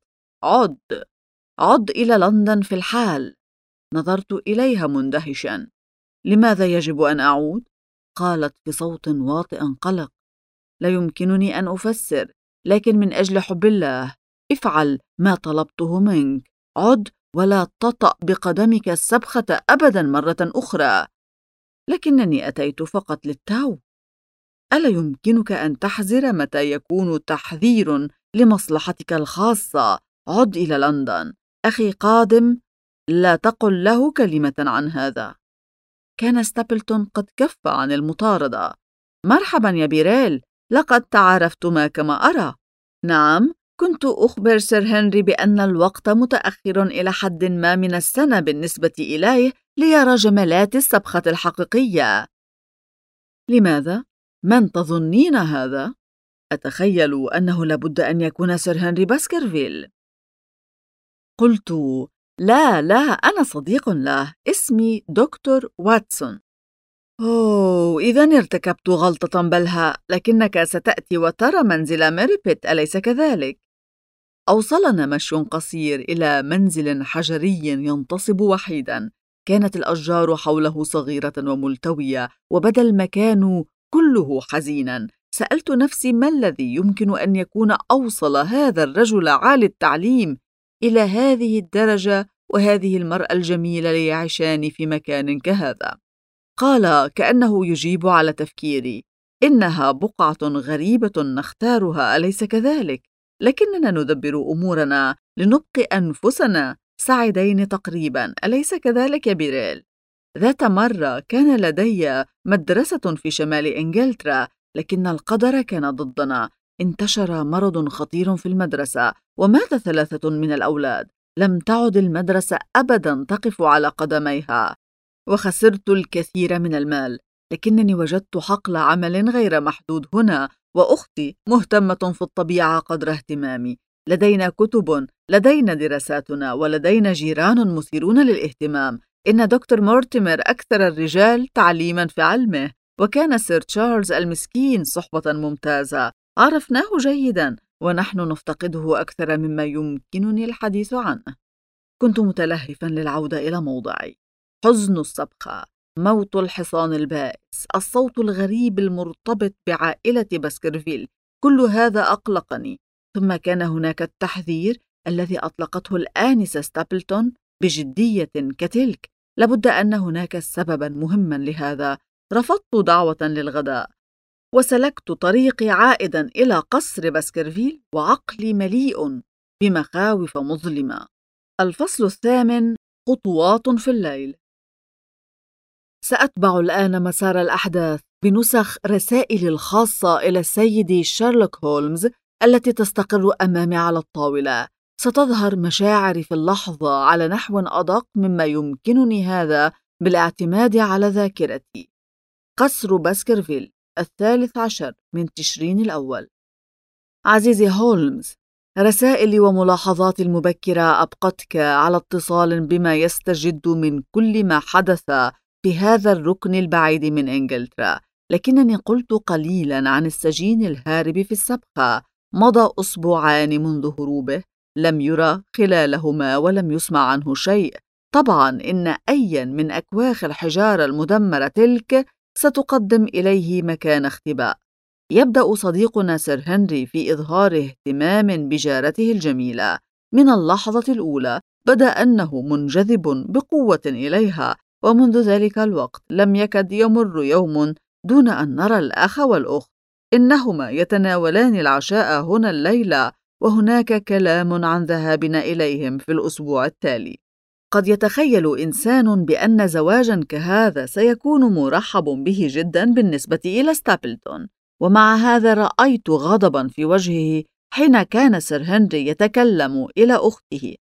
عد إلى لندن في الحال. نظرت إليها مندهشا. لماذا يجب أن أعود؟ قالت بصوت واطئ قلق. لا يمكنني أن أفسر، لكن من أجل حب الله افعل ما طلبته منك. عد ولا تطأ بقدمك السبخة أبدا مرة أخرى. لكنني أتيت فقط للتو. ألا يمكنك أن تحذر متى يكون تحذير لمصلحتك الخاصة؟ عد إلى لندن. أخي قادم، لا تقل له كلمة عن هذا. كان ستابلتون قد كف عن المطاردة. مرحبا يا بيريل، لقد تعارفتما كما أرى. نعم، كنت أخبر سير هنري بأن الوقت متأخر إلى حد ما من السنة بالنسبة إليه ليرى جمالات السبخة الحقيقية. لماذا؟ من تظنين هذا؟ أتخيل أنه لابد أن يكون سير هنري باسكرفيل. قلت: لا، أنا صديق له، اسمي دكتور واتسون. إذن ارتكبت غلطة بلهى، لكنك ستأتي وترى منزل ماري بيت، أليس كذلك؟ أوصلنا مشي قصير إلى منزل حجري ينتصب وحيدا. كانت الأشجار حوله صغيرة وملتوية، وبدا المكان كله حزينا. سألت نفسي ما الذي يمكن أن يكون أوصل هذا الرجل عالي التعليم إلى هذه الدرجة وهذه المرأة الجميلة ليعيشان في مكان كهذا. قال كأنه يجيب على تفكيري: إنها بقعة غريبة نختارها، أليس كذلك؟ لكننا ندبر أمورنا لنبقي أنفسنا سعيدين تقريبا، أليس كذلك يا بيريل؟ ذات مرة كان لدي مدرسة في شمال إنجلترا، لكن القدر كان ضدنا. انتشر مرض خطير في المدرسة ومات 3 من الأولاد. لم تعد المدرسة أبدا تقف على قدميها، وخسرت الكثير من المال، لكنني وجدت حقل عمل غير محدود هنا، وأختي مهتمة في الطبيعة قدر اهتمامي. لدينا كتب، لدينا دراساتنا، ولدينا جيران مثيرون للاهتمام. إن دكتور مورتيمر أكثر الرجال تعليما في علمه، وكان سير تشارلز المسكين صحبة ممتازة. عرفناه جيدا، ونحن نفتقده أكثر مما يمكنني الحديث عنه. كنت متلهفا للعودة إلى موضعي. حزن السبخة، موت الحصان البائس، الصوت الغريب المرتبط بعائلة باسكرفيل، كل هذا أقلقني. ثم كان هناك التحذير الذي أطلقته الآنسة ستابلتون بجدية كتلك. لابد أن هناك سببا مهما لهذا. رفضت دعوة للغداء وسلكت طريقي عائدا إلى قصر باسكرفيل، وعقلي مليء بمخاوف مظلمة. الفصل 8: خطوات في الليل. سأتبع الآن مسار الأحداث بنسخ رسائلي الخاصة إلى السيد شارلوك هولمز التي تستقر أمامي على الطاولة. ستظهر مشاعري في اللحظة على نحو أدق مما يمكنني هذا بالاعتماد على ذاكرتي. قصر باسكرفيل، 13 من تشرين الأول. عزيزي هولمز، رسائلي وملاحظاتي المبكرة أبقتك على اتصال بما يستجد من كل ما حدث في هذا الركن البعيد من إنجلترا، لكنني قلت قليلاً عن السجين الهارب في السبخة. مضى أسبوعان منذ هروبه، لم يرى خلالهما ولم يسمع عنه شيء. طبعاً إن أياً من أكواخ الحجارة المدمرة تلك ستقدم إليه مكان اختباء. يبدأ صديقنا سير هنري في إظهار اهتمام بجارته الجميلة. من اللحظة الأولى بدا أنه منجذب بقوة إليها، ومنذ ذلك الوقت لم يكد يمر يوم دون أن نرى الأخ والأخت. إنهما يتناولان العشاء هنا الليلة، وهناك كلام عن ذهابنا إليهم في الأسبوع التالي. قد يتخيل إنسان بأن زواجاً كهذا سيكون مرحب به جداً بالنسبة إلى ستابلتون، ومع هذا رأيت غضباً في وجهه حين كان سير هنري يتكلم إلى أخته.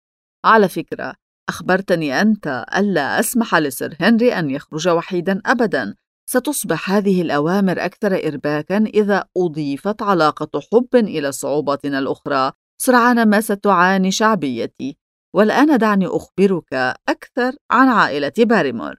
على فكرة، أخبرتني أنت ألا أسمح لسير هنري أن يخرج وحيداً أبداً. ستصبح هذه الأوامر أكثر إرباكاً إذا أضيفت علاقة حب إلى صعوباتنا الأخرى. سرعان ما ستعاني شعبيتي. والآن دعني أخبرك أكثر عن عائلة باريمور.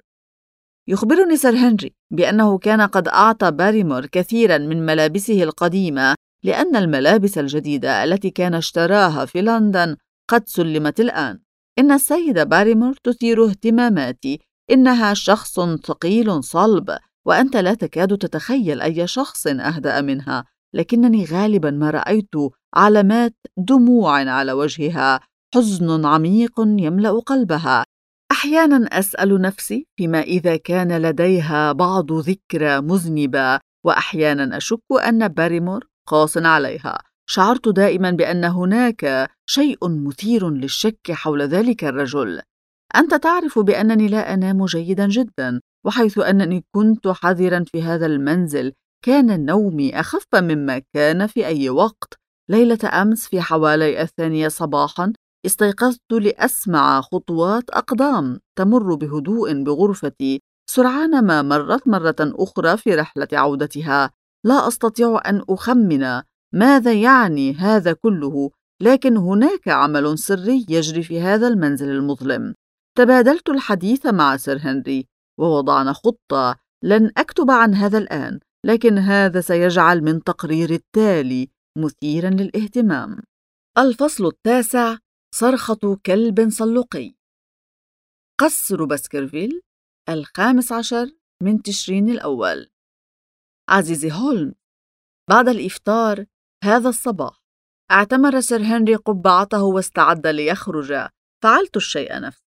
يخبرني سير هنري بأنه كان قد أعطى باريمور كثيراً من ملابسه القديمة، لأن الملابس الجديدة التي كان اشتراها في لندن قد سلمت الآن. إن السيدة باريمور تثير اهتماماتي. إنها شخص ثقيل صلب، وأنت لا تكاد تتخيل أي شخص أهدأ منها، لكنني غالباً ما رأيت علامات دموع على وجهها، حزن عميق يملأ قلبها. أحياناً أسأل نفسي فيما إذا كان لديها بعض ذكرى مذنبة، وأحياناً أشك أن باريمور قاص عليها. شعرت دائماً بأن هناك شيء مثير للشك حول ذلك الرجل. أنت تعرف بأنني لا أنام جيداً جداً، وحيث أنني كنت حذراً في هذا المنزل كان نومي أخف مما كان في أي وقت. ليلة أمس في حوالي 2 صباحاً استيقظت لأسمع خطوات أقدام تمر بهدوء بغرفتي. سرعان ما مرت مرة أخرى في رحلة عودتها. لا أستطيع أن أخمن ماذا يعني هذا كله، لكن هناك عمل سري يجري في هذا المنزل المظلم. تبادلت الحديث مع سير هنري، ووضعنا خطة. لن أكتب عن هذا الآن، لكن هذا سيجعل من تقرير التالي مثيراً للاهتمام. الفصل 9: صرخة كلب صلوقي. قصر باسكرفيل، 15 من تشرين الأول. عزيزي هولم، بعد الإفطار هذا الصباح اعتمر سير هنري قبعته واستعد ليخرج. فعلت الشيء نفسه.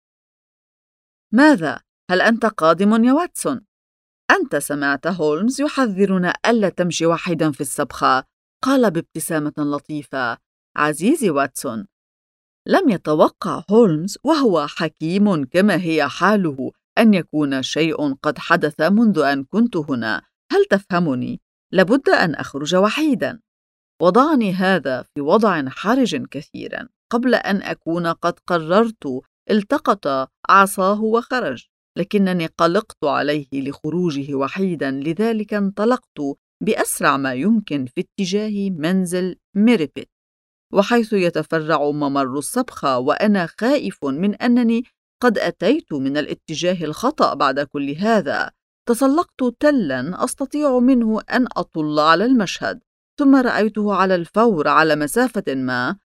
ماذا؟ هل أنت قادم يا واتسون؟ أنت سمعت هولمز يحذرنا ألا تمشي وحيدا في السبخة، قال بابتسامة لطيفة. عزيزي واتسون، لم يتوقع هولمز وهو حكيم كما هي حاله أن يكون شيء قد حدث منذ أن كنت هنا. هل تفهمني؟ لابد أن أخرج وحيدا. وضعني هذا في وضع حرج كثيرا. قبل أن أكون قد قررت التقط عصاه وخرج، لكنني قلقت عليه لخروجه وحيدا، لذلك انطلقت بأسرع ما يمكن في اتجاه منزل ميريبيت، وحيث يتفرع ممر السبخة، وأنا خائف من أنني قد أتيت من الاتجاه الخطأ. بعد كل هذا تسلقت تلاً أستطيع منه أن أطل على المشهد، ثم رأيته على الفور على مسافة ما.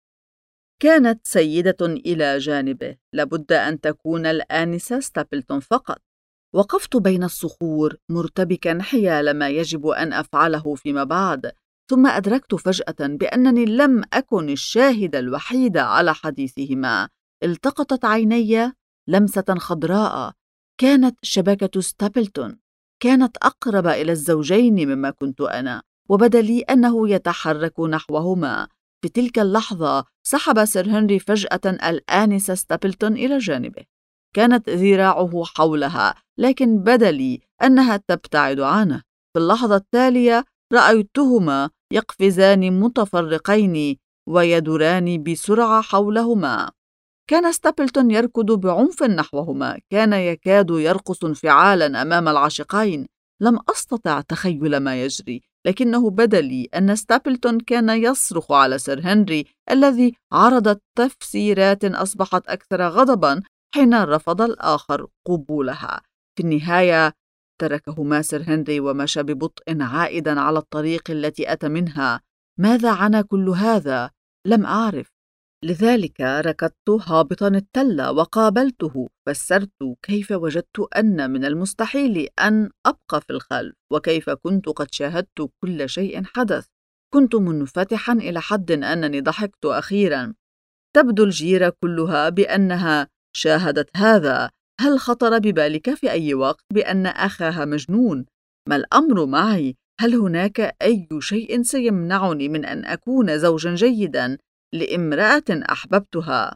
كانت سيدة إلى جانبه، لابد أن تكون الآنسة ستابلتون فقط. وقفت بين الصخور مرتبكاً حيال ما يجب أن أفعله فيما بعد، ثم أدركت فجأة بأنني لم أكن الشاهد الوحيد على حديثهما. التقطت عيني لمسة خضراء، كانت شبكة ستابلتون. كانت أقرب إلى الزوجين مما كنت أنا، وبدا لي أنه يتحرك نحوهما. في تلك اللحظة سحب سير هنري فجأة الآنسة ستابلتون إلى جانبه. كانت ذراعه حولها، لكن بدا لي أنها تبتعد عنه. في اللحظة التالية رأيتهما يقفزان متفرقين ويدوران بسرعة حولهما. كان ستابلتون يركض بعنف نحوهما، كان يكاد يرقص انفعالا أمام العاشقين. لم أستطع تخيل ما يجري، لكنه بدا لي أن ستابلتون كان يصرخ على سير هنري الذي عرض تفسيرات أصبحت أكثر غضبا حين رفض الآخر قبولها. في النهاية تركهما سير هنري ومشى ببطء عائدا على الطريق التي أتى منها. ماذا عنى كل هذا؟ لم أعرف. لذلك ركضت هابطا التلة وقابلته، فسرت كيف وجدت أن من المستحيل أن أبقى في الخلف، وكيف كنت قد شاهدت كل شيء حدث. كنت منفتحا إلى حد أنني ضحكت أخيرا. تبدو الجيرة كلها بأنها شاهدت هذا. هل خطر ببالك في أي وقت بأن أخاها مجنون؟ ما الأمر معي؟ هل هناك أي شيء سيمنعني من أن أكون زوجا جيدا لامرأة أحببتها؟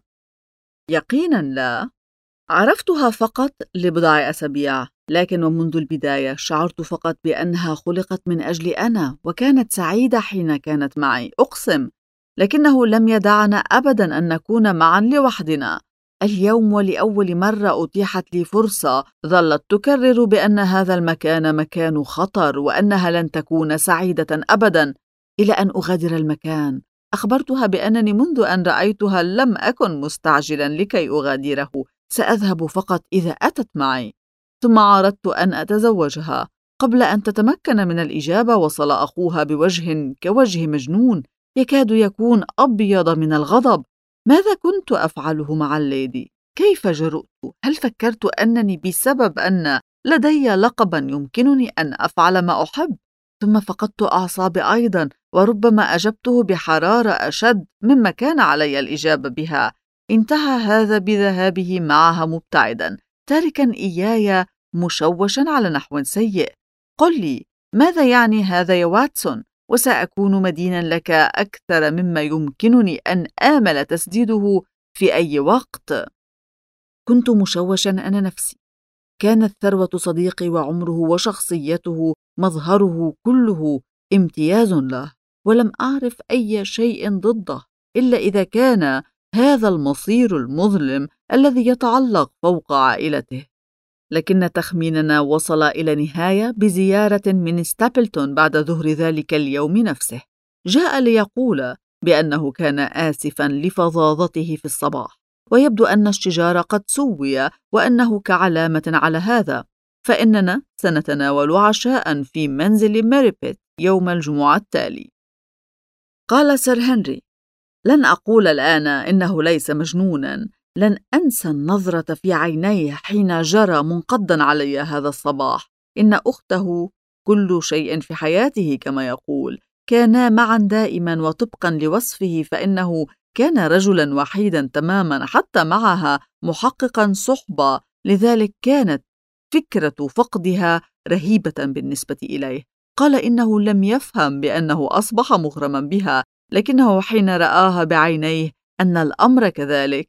يقينا لا. عرفتها فقط لبضع أسابيع، لكن ومنذ البداية شعرت فقط بأنها خلقت من أجلي أنا، وكانت سعيدة حين كانت معي، أقسم. لكنه لم يدعنا أبدا أن نكون معا لوحدنا. اليوم ولأول مرة أتيحت لي فرصة. ظلت تكرر بأن هذا المكان مكان خطر وأنها لن تكون سعيدة أبدا إلى أن أغادر المكان. أخبرتها بأنني منذ أن رأيتها لم أكن مستعجلا لكي أغادره، سأذهب فقط إذا أتت معي. ثم عرضت أن أتزوجها. قبل أن تتمكن من الإجابة وصل أخوها بوجه كوجه مجنون، يكاد يكون أبيض من الغضب. ماذا كنت أفعله مع الليدي؟ كيف جرؤت؟ هل فكرت أنني بسبب أن لدي لقبا يمكنني أن أفعل ما أحب؟ ثم فقدت أعصابي أيضا، وربما أجبته بحرارة أشد مما كان علي الإجابة بها. انتهى هذا بذهابه معها مبتعدا، تاركا إياي مشوشا على نحو سيء. قل لي، ماذا يعني هذا يا واتسون؟ وسأكون مدينا لك أكثر مما يمكنني أن آمل تسديده في أي وقت. كنت مشوشا أنا نفسي. كانت ثروة صديقي وعمره وشخصيته مظهره كله امتياز له، ولم أعرف أي شيء ضده إلا إذا كان هذا المصير المظلم الذي يتعلق فوق عائلته. لكن تخميننا وصل إلى نهاية بزيارة من ستابلتون بعد ظهر ذلك اليوم نفسه. جاء ليقول بأنه كان آسفا لفظاظته في الصباح، ويبدو أن الشجار قد سوي، وأنه كعلامة على هذا فإننا سنتناول عشاء في منزل ميريبيت يوم الجمعة التالي. قال سير هنري: لن أقول الآن إنه ليس مجنونا. لن أنسى النظرة في عينيه حين جرى منقضا علي هذا الصباح. إن أخته كل شيء في حياته كما يقول. كانا معا دائما، وطبقا لوصفه فإنه كان رجلا وحيدا تماما، حتى معها محققا صحبة، لذلك كانت فكرة فقدها رهيبة بالنسبة إليه. قال إنه لم يفهم بأنه أصبح مغرما بها، لكنه حين رآها بعينيه أن الأمر كذلك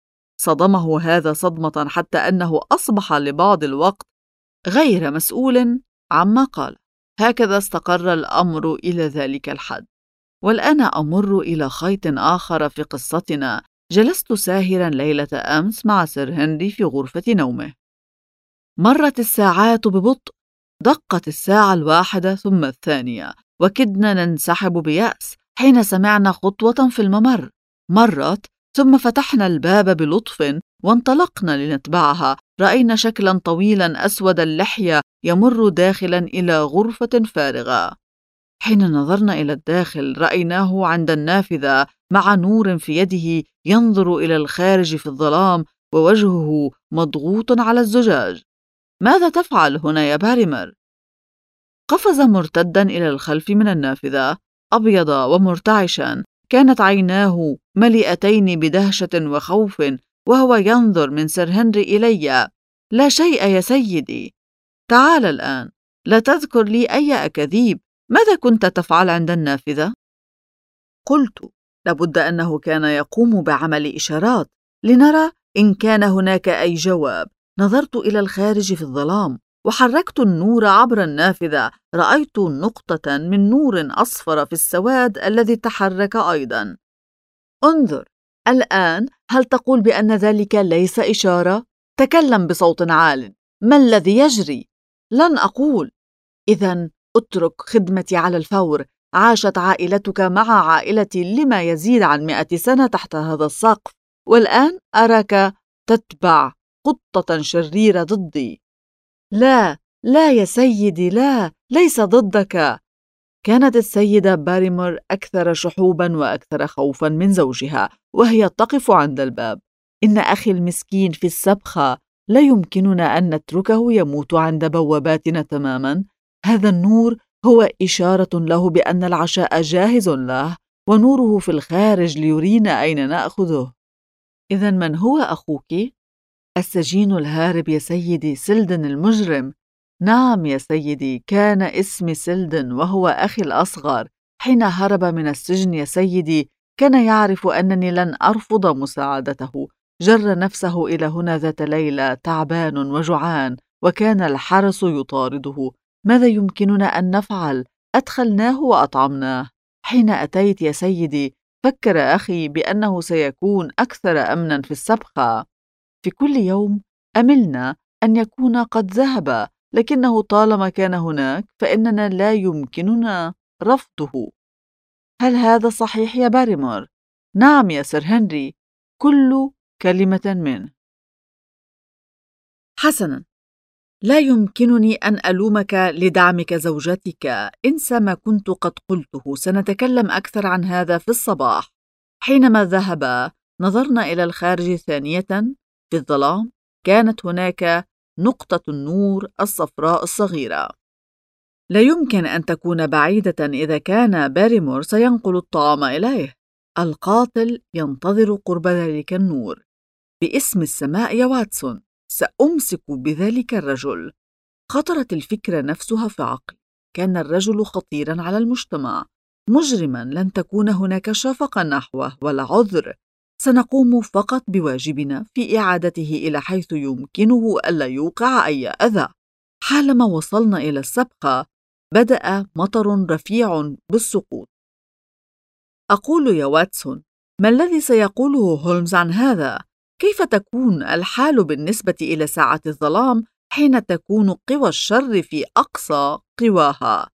صدمه هذا صدمة، حتى أنه أصبح لبعض الوقت غير مسؤول عما قال. هكذا استقر الأمر إلى ذلك الحد. والآن أمر إلى خيط آخر في قصتنا. جلست ساهرا ليلة أمس مع سير هنري في غرفة نومه. مرت الساعات ببطء. دقت الساعة 1 ثم 2، وكدنا ننسحب بيأس حين سمعنا خطوة في الممر. مرت ثم فتحنا الباب بلطف وانطلقنا لنتبعها. رأينا شكلا طويلا أسود اللحية يمر داخلا إلى غرفة فارغة. حين نظرنا إلى الداخل رأيناه عند النافذة مع نور في يده ينظر إلى الخارج في الظلام، ووجهه مضغوط على الزجاج. ماذا تفعل هنا يا باريمر؟ قفز مرتدا إلى الخلف من النافذة، أبيض ومرتعشا. كانت عيناه مليئتين بدهشة وخوف وهو ينظر من سير هنري إلي. لا شيء يا سيدي. تعال الآن، لا تذكر لي أي أكاذيب. ماذا كنت تفعل عند النافذة؟ قلت لابد أنه كان يقوم بعمل إشارات لنرى إن كان هناك أي جواب. نظرت إلى الخارج في الظلام وحركت النور عبر النافذة. رأيت نقطة من نور أصفر في السواد الذي تحرك أيضا. انظر الآن، هل تقول بأن ذلك ليس إشارة؟ تكلم بصوت عال. ما الذي يجري؟ لن أقول. إذن اترك خدمتي على الفور. عاشت عائلتك مع عائلتي لما يزيد عن 100 سنة تحت هذا السقف، والآن أراك تتبع خطة شريرة ضدي. لا، لا يا سيدي، لا، ليس ضدك. كانت السيدة باريمور أكثر شحوباً وأكثر خوفاً من زوجها، وهي تقف عند الباب. إن أخي المسكين في السبخة، لا يمكننا أن نتركه يموت عند بواباتنا تماماً. هذا النور هو إشارة له بأن العشاء جاهز له، ونوره في الخارج ليرينا أين نأخذه. إذن من هو أخوك؟ السجين الهارب يا سيدي، سيلدن المجرم. نعم يا سيدي، كان اسمي سيلدن، وهو أخي الأصغر. حين هرب من السجن يا سيدي، كان يعرف أنني لن أرفض مساعدته. جر نفسه إلى هنا ذات ليلة تعبان وجوعان، وكان الحرس يطارده. ماذا يمكننا أن نفعل؟ أدخلناه وأطعمناه. حين أتيت يا سيدي، فكر أخي بأنه سيكون أكثر أمناً في السبخة. في كل يوم أملنا أن يكون قد ذهب، لكنه طالما كان هناك فإننا لا يمكننا رفضه. هل هذا صحيح يا باريمور؟ نعم يا سير هنري، كل كلمة منه. حسناً، لا يمكنني أن ألومك لدعمك زوجتك. انسى ما كنت قد قلته، سنتكلم أكثر عن هذا في الصباح. حينما ذهبا نظرنا إلى الخارج ثانية. في الظلام كانت هناك نقطة النور الصفراء الصغيرة. لا يمكن أن تكون بعيدة إذا كان باريمور سينقل الطعام إليه. القاتل ينتظر قرب ذلك النور. باسم السماء يا واتسون، سأمسك بذلك الرجل. خطرت الفكرة نفسها في عقلي. كان الرجل خطيراً على المجتمع، مجرماً لن تكون هناك شفقة نحوه ولا عذر. سنقوم فقط بواجبنا في إعادته إلى حيث يمكنه ألا يوقع أي أذى. حالما وصلنا إلى السبخة، بدأ مطر رفيع بالسقوط. أقول يا واتسون، ما الذي سيقوله هولمز عن هذا؟ كيف تكون الحال بالنسبة إلى ساعة الظلام حين تكون قوى الشر في أقصى قواها؟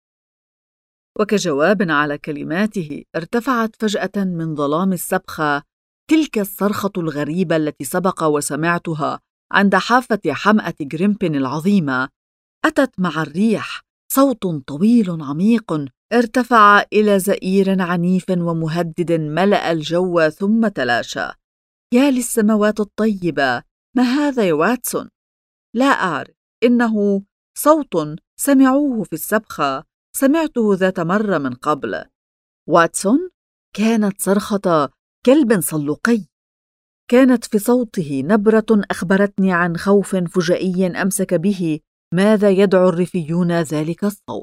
وكجواب على كلماته، ارتفعت فجأة من ظلام السبخة تلك الصرخة الغريبة التي سبق وسمعتها عند حافة حمأة غريمبن العظيمة. أتت مع الريح، صوت طويل عميق ارتفع إلى زئير عنيف ومهدد ملأ الجو ثم تلاشى. يا للسماوات الطيبة، ما هذا يا واتسون؟ لا أعرف، إنه صوت سمعوه في السبخة، سمعته ذات مرة من قبل. واتسون، كانت صرخة كلب صلوقي. كانت في صوته نبرة أخبرتني عن خوف فجائي أمسك به. ماذا يدعو الريفيون ذلك الصوت؟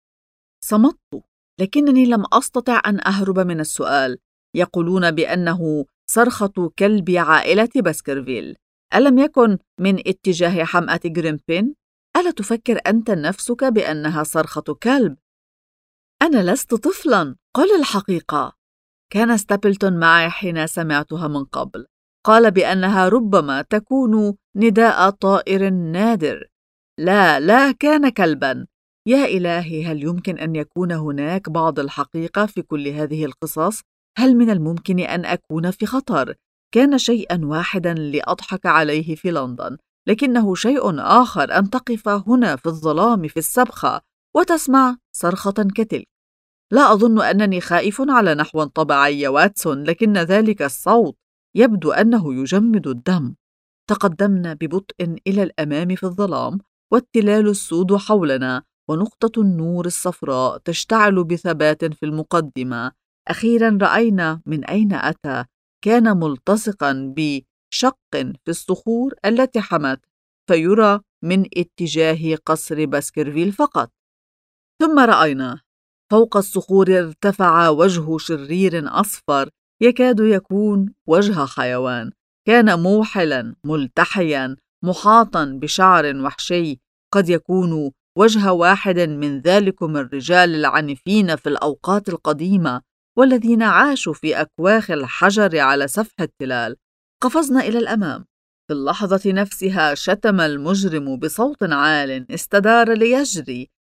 صمت، لكنني لم أستطع أن أهرب من السؤال. يقولون بأنه صرخة كلب عائلة باسكرفيل. ألم يكن من اتجاه حمأة غريمبن؟ ألا تفكر أنت نفسك بأنها صرخة كلب؟ أنا لست طفلاً، قل الحقيقة. كان ستابلتون معي حين سمعتها من قبل. قال بأنها ربما تكون نداء طائر نادر. لا، لا كان كلباً. يا إلهي، هل يمكن أن يكون هناك بعض الحقيقة في كل هذه القصص؟ هل من الممكن أن أكون في خطر؟ كان شيئاً واحداً لأضحك عليه في لندن، لكنه شيء آخر أن تقف هنا في الظلام في السبخة وتسمع صرخة كتلك. لا أظن أنني خائف على نحو طبيعي يا واتسون، لكن ذلك الصوت يبدو أنه يجمد الدم. تقدمنا ببطء إلى الأمام في الظلام، والتلال السود حولنا، ونقطة النور الصفراء تشتعل بثبات في المقدمة. أخيراً رأينا من أين أتى. كان ملتصقاً بشق في الصخور التي حمت، فيرى من اتجاه قصر باسكرفيل فقط. ثم رأيناه. فوق الصخور ارتفع وجه شرير أصفر يكاد يكون وجه حيوان. كان موحلاً ملتحياً محاطاً بشعر وحشي، قد يكون وجه واحد من ذلكم الرجال العنيفين في الأوقات القديمة والذين عاشوا في أكواخ الحجر على سفح التلال. قفزنا إلى الأمام. في اللحظة نفسها شتم المجرم بصوت عال استدار ليجري.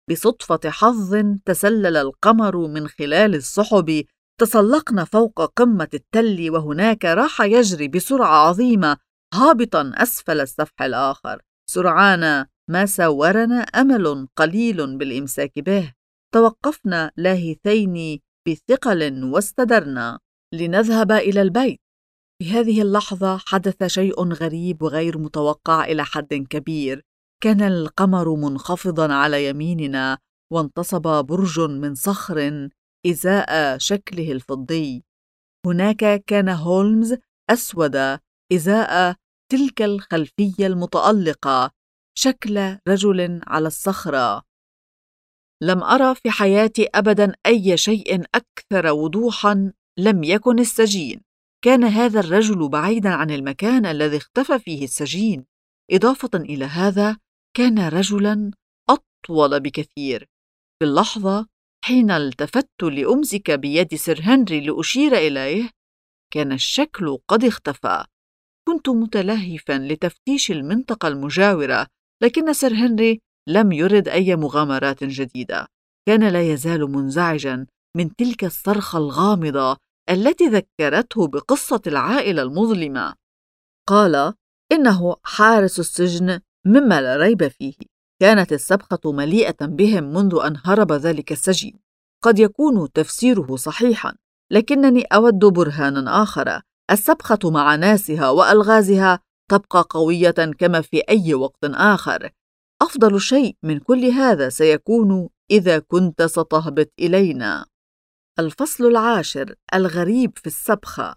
بصدفة حظ تسلل القمر من خلال السحب، تسلقنا فوق قمة التل، وهناك راح يجري بسرعة عظيمة هابطا أسفل السفح الآخر. سرعان ما ساورنا أمل قليل بالإمساك به. توقفنا لاهثين بثقل واستدرنا لنذهب إلى البيت. في هذه اللحظة حدث شيء غريب وغير متوقع إلى حد كبير. كان القمر منخفضا على يميننا، وانتصب برج من صخر إزاء شكله الفضي. هناك كان هولمز أسود إزاء تلك الخلفية المتألقة، شكل رجل على الصخرة. لم أرى في حياتي أبدا أي شيء أكثر وضوحا لم يكن السجين. كان هذا الرجل بعيدا عن المكان الذي اختفى فيه السجين. إضافة إلى هذا كان رجلا أطول بكثير. في اللحظة حين التفت لأمسك بيد سير هنري لأشير إليه، كان الشكل قد اختفى. كنت متلهفا لتفتيش المنطقة المجاورة، لكن سير هنري لم يرد أي مغامرات جديدة. كان لا يزال منزعجا من تلك الصرخة الغامضة التي ذكرته بقصة العائلة المظلمة. قال إنه حارس السجن مما لا ريب فيه. كانت السبخة مليئة بهم منذ أن هرب ذلك السجين. قد يكون تفسيره صحيحا، لكنني أود برهانا آخر. السبخة مع ناسها وألغازها تبقى قوية كما في أي وقت آخر. أفضل شيء من كل هذا سيكون إذا كنت ستهبط إلينا. الفصل 10: الغريب في السبخة.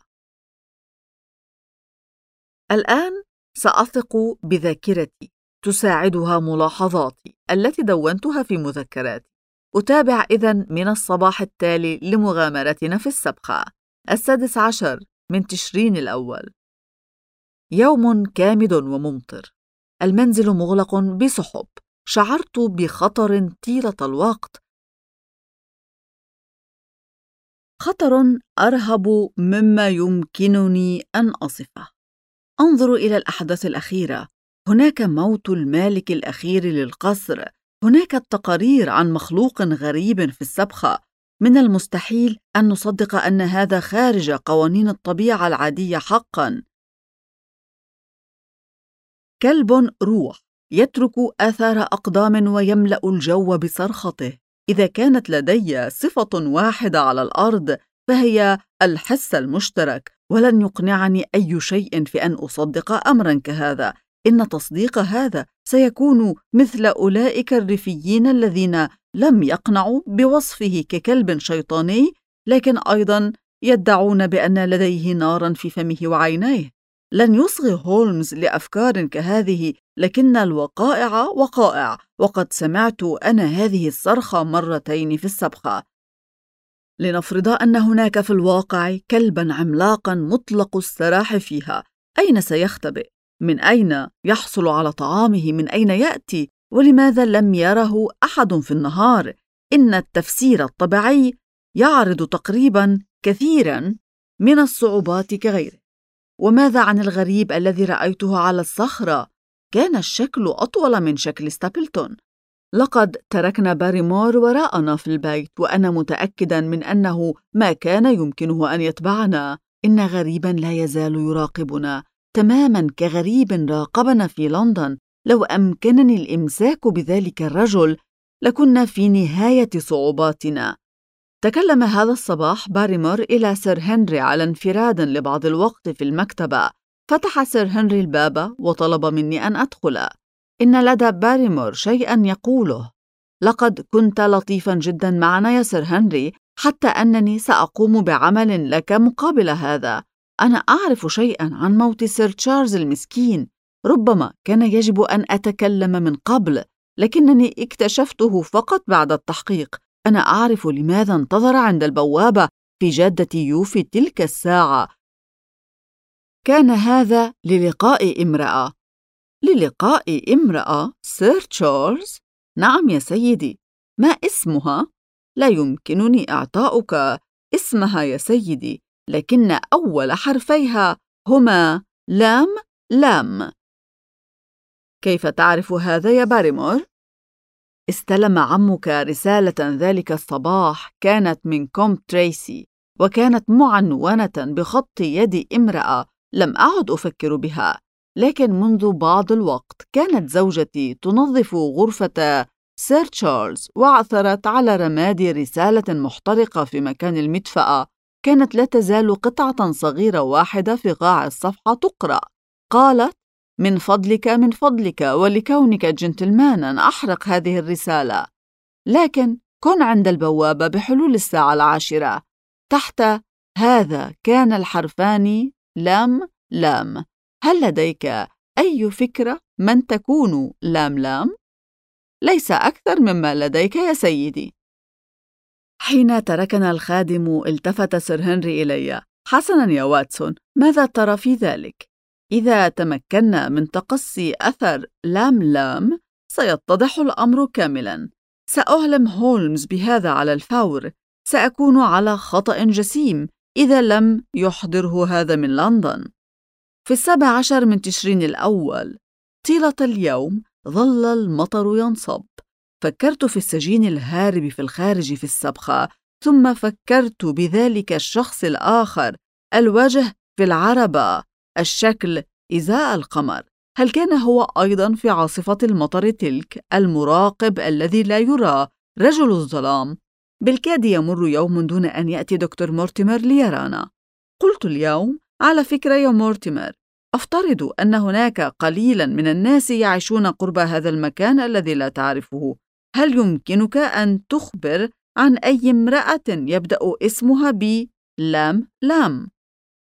الآن سأثق بذاكرتي، تساعدها ملاحظاتي التي دونتها في مذكراتي. أتابع إذن من الصباح التالي لمغامرتنا في السبخة. 16 من تشرين الأول. يوم كامد وممطر. المنزل مغلق بسحب. شعرت بخطر طيلة الوقت، خطر أرهب مما يمكنني أن أصفه. أنظر إلى الأحداث الأخيرة. هناك موت المالك الأخير للقصر. هناك التقارير عن مخلوق غريب في السبخة. من المستحيل أن نصدق أن هذا خارج قوانين الطبيعة العادية حقاً. كلب روح يترك آثار أقدام ويملأ الجو بصرخته. إذا كانت لدي صفة واحدة على الأرض فهي الحس المشترك، ولن يقنعني أي شيء في أن أصدق أمرا كهذا. إن تصديق هذا سيكون مثل أولئك الريفيين الذين لم يقنعوا بوصفه ككلب شيطاني، لكن أيضا يدعون بأن لديه نارا في فمه وعينيه. لن يصغي هولمز لأفكار كهذه، لكن الوقائع وقائع، وقد سمعت أنا هذه الصرخة مرتين في السبخة. لنفرض أن هناك في الواقع كلباً عملاقاً مطلق السراح فيها. أين سيختبئ؟ من أين يحصل على طعامه؟ من أين يأتي؟ ولماذا لم يره أحد في النهار؟ إن التفسير الطبيعي يعرض تقريباً كثيراً من الصعوبات كغيره. وماذا عن الغريب الذي رأيته على الصخرة؟ كان الشكل أطول من شكل ستابلتون. لقد تركنا باريمور وراءنا في البيت، وأنا متأكداً من أنه ما كان يمكنه أن يتبعنا. إن غريباً لا يزال يراقبنا تماماً كغريب راقبنا في لندن. لو أمكنني الإمساك بذلك الرجل لكنا في نهاية صعوباتنا. تكلم هذا الصباح باريمور إلى سير هنري على انفراد لبعض الوقت في المكتبة. فتح سير هنري الباب وطلب مني أن أدخل. إن لدى باريمور شيئاً يقوله. لقد كنت لطيفاً جداً معنا يا سير هنري، حتى أنني سأقوم بعمل لك مقابل هذا. أنا أعرف شيئاً عن موت سير تشارلز المسكين. ربما كان يجب أن أتكلم من قبل، لكنني اكتشفته فقط بعد التحقيق. أنا أعرف لماذا انتظر عند البوابة في جادة يو في تلك الساعة. كان هذا للقاء امرأة. للقاء امرأة؟ سير تشارلز؟ نعم يا سيدي. ما اسمها؟ لا يمكنني إعطاؤك اسمها يا سيدي، لكن أول حرفيها هما لام. كيف تعرف هذا يا باريمور؟ استلم عمك رسالة ذلك الصباح كانت من كوم تريسي، وكانت معنونة بخط يد امرأة لم أعد أفكر بها، لكن منذ بعض الوقت كانت زوجتي تنظف غرفة سير تشارلز وعثرت على رماد رسالة محترقة في مكان المدفأة. كانت لا تزال قطعة صغيرة واحدة في قاع الصفحة تقرأ. قالت: من فضلك من فضلك ولكونك جنتلمانا أحرق هذه الرسالة، لكن كن عند البوابة بحلول الساعة 10. تحت هذا كان الحرفان لام لام. هل لديك أي فكرة من تكون لام لام؟ ليس أكثر مما لديك يا سيدي. حين تركنا الخادم التفت سير هنري إلي. حسناً يا واتسون، ماذا ترى في ذلك؟ إذا تمكنا من تقصي أثر لام لام سيتضح الأمر كاملاً. سأعلم هولمز بهذا على الفور. سأكون على خطأ جسيم إذا لم يحضره هذا من لندن. في 17 من تشرين الأول طيلة اليوم ظل المطر ينصب. فكرت في السجين الهارب في الخارج في السبخة، ثم فكرت بذلك الشخص الآخر الوجه في العربة، الشكل إزاء القمر. هل كان هو أيضاً في عاصفة المطر تلك المراقب الذي لا يرى، رجل الظلام؟ بالكاد يمر يوم دون أن يأتي دكتور مورتيمر ليرانا. قلت اليوم: على فكرة يا مورتيمر، أفترض أن هناك قليلاً من الناس يعيشون قرب هذا المكان الذي لا تعرفه. هل يمكنك أن تخبر عن أي امرأة يبدأ اسمها بلام لام؟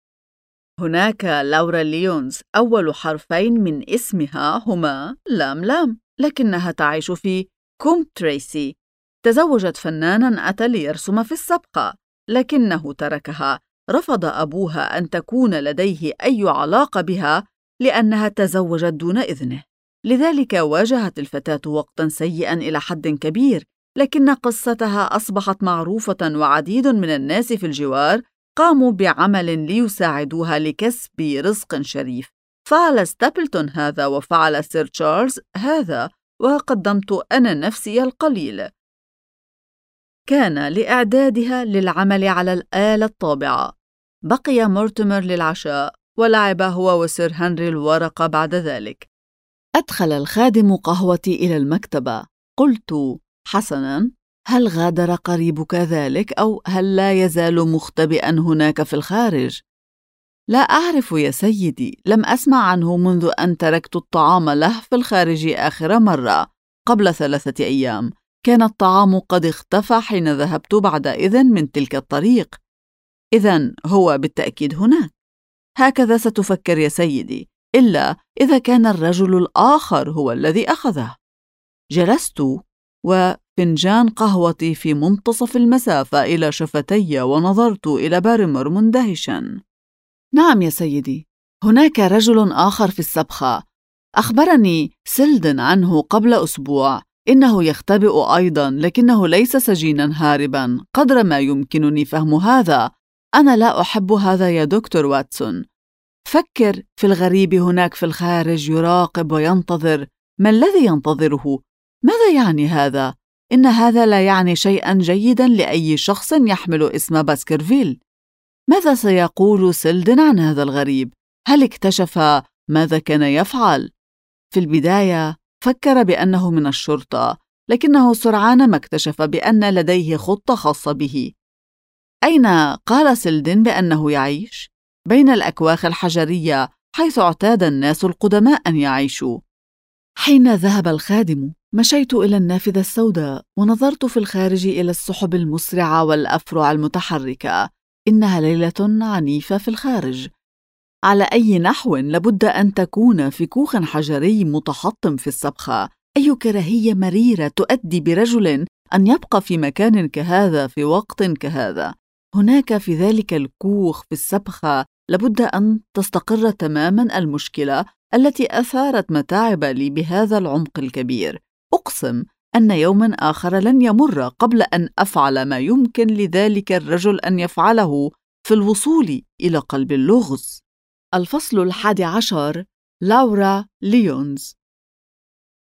هناك لورا ليونز، أول حرفين من اسمها هما لام لام، لكنها تعيش في كوم تريسي. تزوجت فناناً أتى ليرسم في السبقة، لكنه تركها. رفض أبوها أن تكون لديه أي علاقة بها لأنها تزوجت دون إذنه. لذلك واجهت الفتاة وقتاً سيئاً إلى حد كبير، لكن قصتها أصبحت معروفة، وعديد من الناس في الجوار قاموا بعمل ليساعدوها لكسب رزق شريف. فعل ستابلتون هذا وفعل سير تشارلز هذا، وقدمت أنا نفسي القليل. كان لإعدادها للعمل على الآلة الطابعة. بقي مورتيمر للعشاء، ولعب هو وسير هنري الورقة بعد ذلك. أدخل الخادم قهوتي إلى المكتبة. قلت: حسناً، هل غادر قريبك ذلك، أو هل لا يزال مختبئاً هناك في الخارج؟ لا أعرف يا سيدي، لم أسمع عنه منذ أن تركت الطعام له في الخارج آخر مرة قبل 3 أيام. كان الطعام قد اختفى حين ذهبت بعد إذن من تلك الطريق. إذن هو بالتأكيد هناك. هكذا ستفكر يا سيدي، إلا إذا كان الرجل الآخر هو الذي أخذه. جلست وفنجان قهوتي في منتصف المسافة إلى شفتي، ونظرت إلى باريمور مندهشاً. نعم يا سيدي، هناك رجل آخر في السبخة. أخبرني سيلدن عنه قبل أسبوع. إنه يختبئ أيضاً، لكنه ليس سجيناً هارباً قدر ما يمكنني فهم هذا. أنا لا أحب هذا يا دكتور واتسون. فكر في الغريب هناك في الخارج يراقب وينتظر. ما الذي ينتظره؟ ماذا يعني هذا؟ إن هذا لا يعني شيئاً جيداً لأي شخص يحمل اسم باسكرفيل. ماذا سيقول سيلدن عن هذا الغريب؟ هل اكتشف ماذا كان يفعل؟ في البداية فكر بأنه من الشرطة، لكنه سرعان ما اكتشف بأن لديه خطة خاصة به. أين قال سيلدن بأنه يعيش؟ بين الأكواخ الحجرية، حيث اعتاد الناس القدماء أن يعيشوا. حين ذهب الخادم، مشيت إلى النافذة السوداء ونظرت في الخارج إلى السحب المسرعة والأفرع المتحركة. إنها ليلة عنيفة في الخارج. على أي نحو لابد أن تكون في كوخ حجري متحطم في السبخة. أي كراهية مريرة تؤدي برجل أن يبقى في مكان كهذا في وقت كهذا. هناك في ذلك الكوخ في السبخة لابد أن تستقر تماماً المشكلة التي أثارت متاعب لي بهذا العمق الكبير. أقسم أن يوماً آخر لن يمر قبل أن أفعل ما يمكن لذلك الرجل أن يفعله في الوصول إلى قلب اللغز. الفصل 11. لورا ليونز.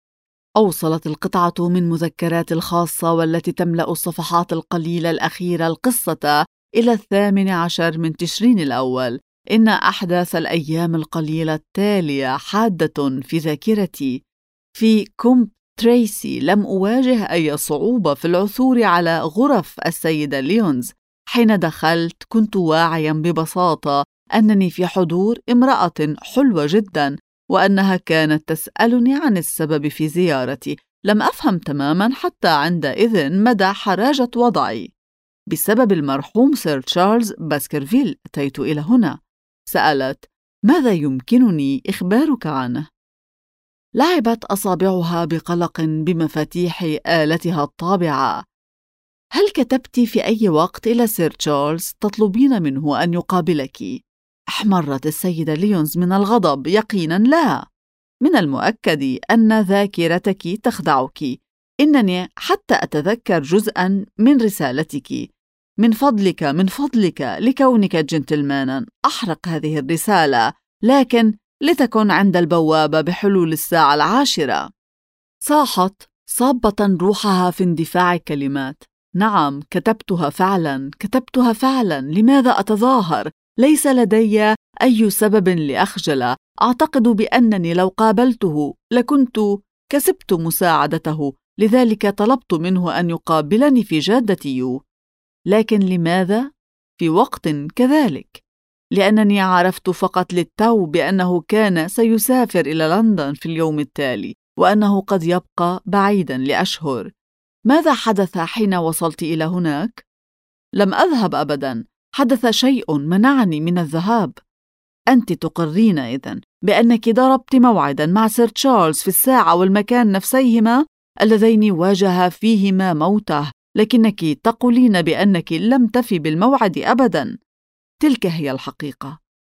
أوصلت القطعة من مذكراتي الخاصة والتي تملأ الصفحات القليلة الأخيرة القصة إلى 18 من تشرين الأول. إن أحداث الأيام القليلة التالية حادة في ذاكرتي. في كومب تريسي لم أواجه أي صعوبة في العثور على غرف السيدة ليونز. حين دخلت كنت واعياً ببساطة أنني في حضور امرأة حلوة جداً، وأنها كانت تسألني عن السبب في زيارتي. لم أفهم تماماً حتى عندئذ مدى حراجة وضعي. بسبب المرحوم سير تشارلز باسكرفيل أتيت إلى هنا. سألت: ماذا يمكنني إخبارك عنه؟ لعبت أصابعها بقلق بمفاتيح آلتها الطابعة. هل كتبت في أي وقت إلى سير تشارلز تطلبين منه أن يقابلك؟ احمرت السيدة ليونز من الغضب. يقيناً لا. من المؤكد أن ذاكرتك تخدعك. إنني حتى أتذكر جزءاً من رسالتك. من فضلك لكونك جنتلماناً أحرق هذه الرسالة، لكن لتكن عند البوابة بحلول الساعة 10. صاحت صابة روحها في اندفاع الكلمات. نعم، كتبتها فعلا. لماذا أتظاهر؟ ليس لدي أي سبب لأخجل. أعتقد بأنني لو قابلته لكنت كسبت مساعدته، لذلك طلبت منه أن يقابلني في جادة يو. لكن لماذا في وقت كذلك؟ لأنني عرفت فقط للتو بأنه كان سيسافر إلى لندن في اليوم التالي، وأنه قد يبقى بعيداً لأشهر. ماذا حدث حين وصلت إلى هناك؟ لم أذهب أبداً. حدث شيء منعني من الذهاب. أنت تقرين إذن بأنك ضربت موعداً مع سير تشارلز في الساعة والمكان نفسيهما اللذين واجه فيهما موته، لكنك تقولين بأنك لم تفي بالموعد أبداً. تلك هي الحقيقة.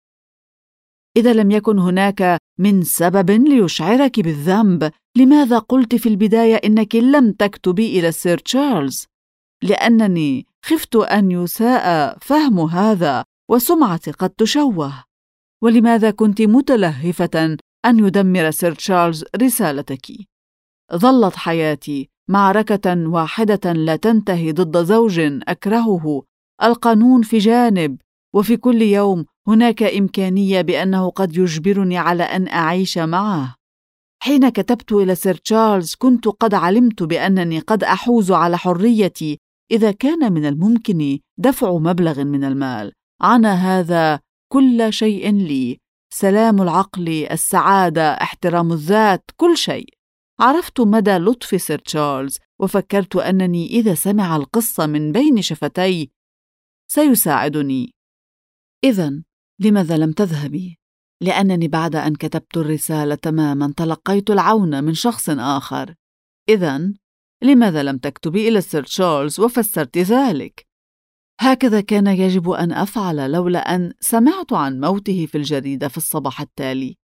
إذا لم يكن هناك من سبب ليشعرك بالذنب، لماذا قلت في البداية إنك لم تكتبي إلى سير تشارلز؟ لأنني خفت أن يساء فهم هذا وسمعتي قد تشوه. ولماذا كنت متلهفة أن يدمر سير تشارلز رسالتك؟ ظلت حياتي معركة واحدة لا تنتهي ضد زوج أكرهه. القانون في جانب، وفي كل يوم هناك إمكانية بأنه قد يجبرني على أن أعيش معه. حين كتبت إلى سير تشارلز كنت قد علمت بأنني قد أحوز على حريتي إذا كان من الممكن دفع مبلغ من المال. عن هذا كل شيء لي: سلام العقل، السعادة، احترام الذات، كل شيء. عرفت مدى لطف سير تشارلز، وفكرت أنني إذا سمع القصة من بين شفتي سيساعدني. إذن لماذا لم تذهبي؟ لأنني بعد أن كتبت الرسالة تماماً تلقيت العون من شخص آخر. إذن لماذا لم تكتبي إلى سير تشارلز وفسرت ذلك؟ هكذا كان يجب أن أفعل لولا أن سمعت عن موته في الجريدة في الصباح التالي.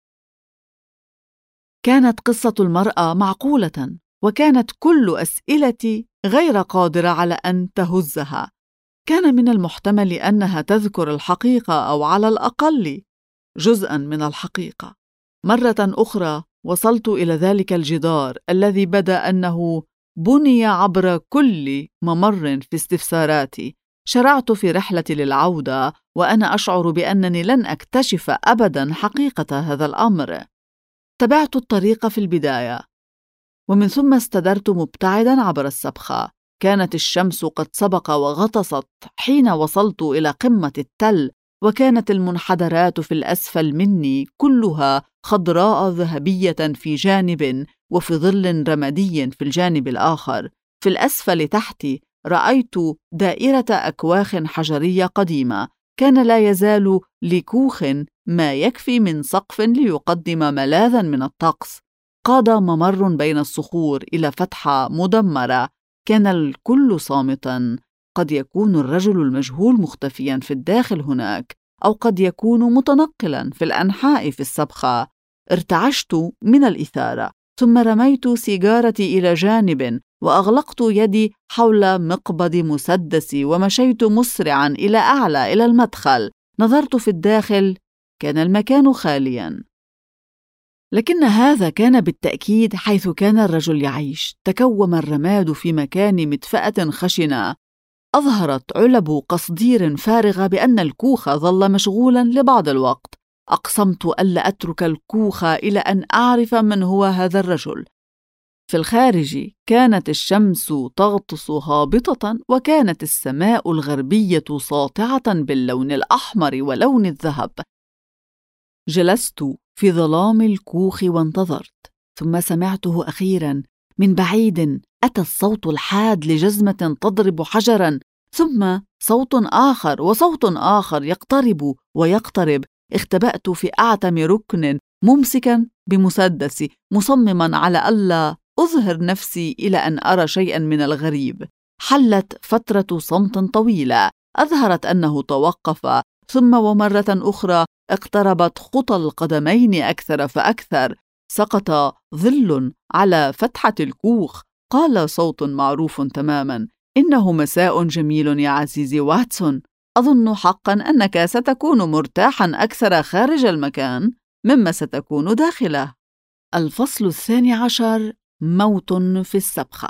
كانت قصة المرأة معقولة، وكانت كل أسئلتي غير قادرة على أن تهزها. كان من المحتمل أنها تذكر الحقيقة، أو على الأقل جزءاً من الحقيقة. مرة أخرى وصلت إلى ذلك الجدار الذي بدا أنه بني عبر كل ممر في استفساراتي. شرعت في رحلتي للعودة وأنا أشعر بأنني لن أكتشف أبداً حقيقة هذا الأمر. تبعت الطريق في البداية، ومن ثم استدرت مبتعداً عبر السبخة. كانت الشمس قد سبق وغطست حين وصلت إلى قمة التل، وكانت المنحدرات في الأسفل مني كلها خضراء ذهبية في جانب، وفي ظل رمادي في الجانب الآخر. في الأسفل تحتي رأيت دائرة أكواخ حجرية قديمة. كان لا يزال لكوخ ما يكفي من سقف ليقدم ملاذا من الطقس. قاد ممر بين الصخور إلى فتحة مدمرة. كان الكل صامتا. قد يكون الرجل المجهول مختفيا في الداخل هناك، أو قد يكون متنقلا في الأنحاء في السبخة. ارتعشت من الإثارة، ثم رميت سيجارتي إلى جانب، وأغلقت يدي حول مقبض مسدسي، ومشيت مسرعا إلى أعلى إلى المدخل. نظرت في الداخل، كان المكان خاليا. لكن هذا كان بالتأكيد حيث كان الرجل يعيش. تكوم الرماد في مكان مدفأة خشنة. أظهرت علب قصدير فارغة بأن الكوخ ظل مشغولاً لبعض الوقت. أقسمت ألا أترك الكوخ إلى أن أعرف من هو هذا الرجل. في الخارج كانت الشمس تغطس هابطة، وكانت السماء الغربية ساطعة باللون الأحمر ولون الذهب. جلست في ظلام الكوخ وانتظرت، ثم سمعته أخيراً. من بعيد أتى الصوت الحاد لجزمة تضرب حجراً، ثم صوت آخر وصوت آخر يقترب ويقترب. اختبأت في أعتم ركن ممسكاً بمسدسي، مصمماً على ألا أظهر نفسي إلى أن أرى شيئاً من الغريب. حلت فترة صمت طويلة أظهرت أنه توقف، ثم ومرة أخرى اقتربت خطى القدمين أكثر فأكثر. سقط ظل على فتحة الكوخ. قال صوت معروف تماماً: إنه مساء جميل يا عزيزي واتسون. أظن حقاً أنك ستكون مرتاحاً أكثر خارج المكان مما ستكون داخله. الفصل 12: موت في السبخة.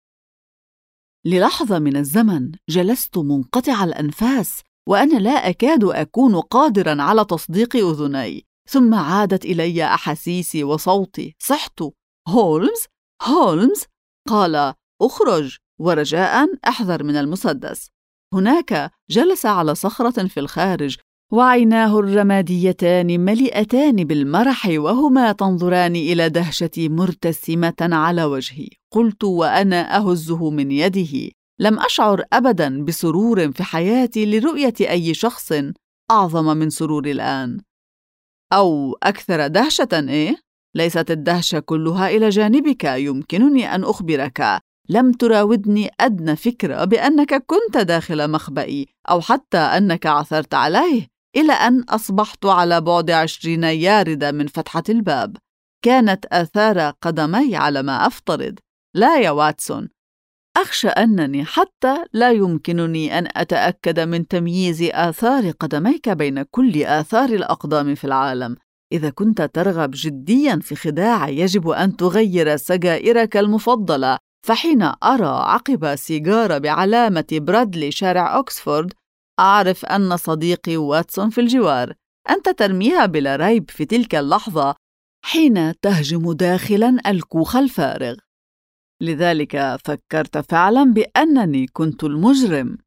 للحظة من الزمن جلست منقطع الأنفاس، وأنا لا أكاد أكون قادراً على تصديق أذني. ثم عادت إلي أحاسيسي وصوتي. صحت. هولمز، هولمز! قال: أخرج، ورجاءً احذر من المسدس. هناك جلس على صخرة في الخارج، وعيناه الرماديتان مليئتان بالمرح، وهما تنظران إلى دهشتي مرتسمة على وجهي. قلت وأنا أهزه من يده: لم أشعر أبداً بسرور في حياتي لرؤية أي شخص أعظم من سروري الآن. أو أكثر دهشة، إيه؟ ليست الدهشة كلها إلى جانبك. يمكنني أن أخبرك، لم تراودني أدنى فكرة بأنك كنت داخل مخبئي، أو حتى أنك عثرت عليه، إلى أن أصبحت على بعد 20 ياردة من فتحة الباب. كانت آثار قدمي على ما أفترض. لا يا واتسون، أخشى أنني حتى لا يمكنني أن أتأكد من تمييز آثار قدميك بين كل آثار الأقدام في العالم. إذا كنت ترغب جدياً في خداع، يجب أن تغير سجائرك المفضلة. فحين أرى عقب سيجارة بعلامة برادلي شارع أكسفورد، أعرف أن صديقي واتسون في الجوار. أنت ترميها بلا ريب في تلك اللحظة حين تهجم داخلاً الكوخ الفارغ. لذلك فكرت فعلاً بأنني كنت المجرم.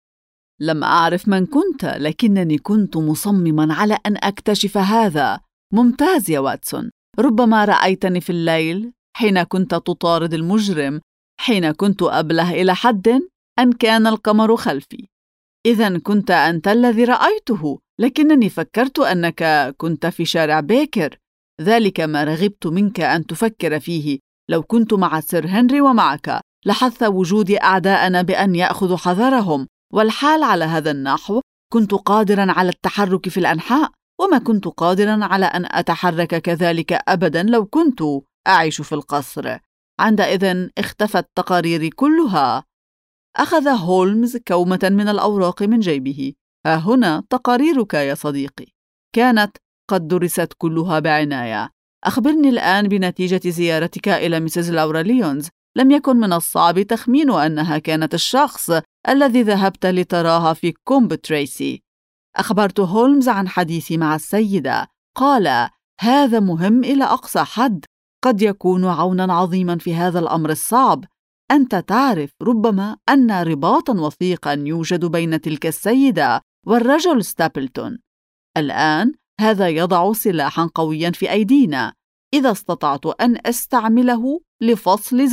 لم أعرف من كنت، لكنني كنت مصمماً على أن أكتشف هذا. ممتاز يا واتسون. ربما رأيتني في الليل حين كنت تطارد المجرم، حين كنت أبله إلى حد أن كان القمر خلفي. إذن كنت أنت الذي رأيته، لكنني فكرت أنك كنت في شارع بيكر. ذلك ما رغبت منك أن تفكر فيه. لو كنت مع سير هنري ومعك، لحث وجود أعداءنا بأن يأخذوا حذرهم. والحال على هذا النحو، كنت قادراً على التحرك في الأنحاء، وما كنت قادراً على أن أتحرك كذلك أبداً لو كنت أعيش في القصر. عندئذ اختفت تقاريري كلها. أخذ هولمز كومة من الأوراق من جيبه. ها هنا تقاريرك يا صديقي. كانت قد درست كلها بعناية. أخبرني الآن بنتيجة زيارتك إلى ميسيس لورا ليونز. لم يكن من الصعب تخمين أنها كانت الشخص الذي ذهبت لتراها في كومب تريسي. أخبرت هولمز عن حديثي مع السيدة. قال: هذا مهم إلى أقصى حد، قد يكون عوناً عظيماً في هذا الأمر الصعب. أنت تعرف ربما أن رباطاً وثيقاً يوجد بين تلك السيدة والرجل ستابلتون. الآن هذا يضع سلاحاً قوياً في أيدينا، إذا استطعت أن أستعمله لفصل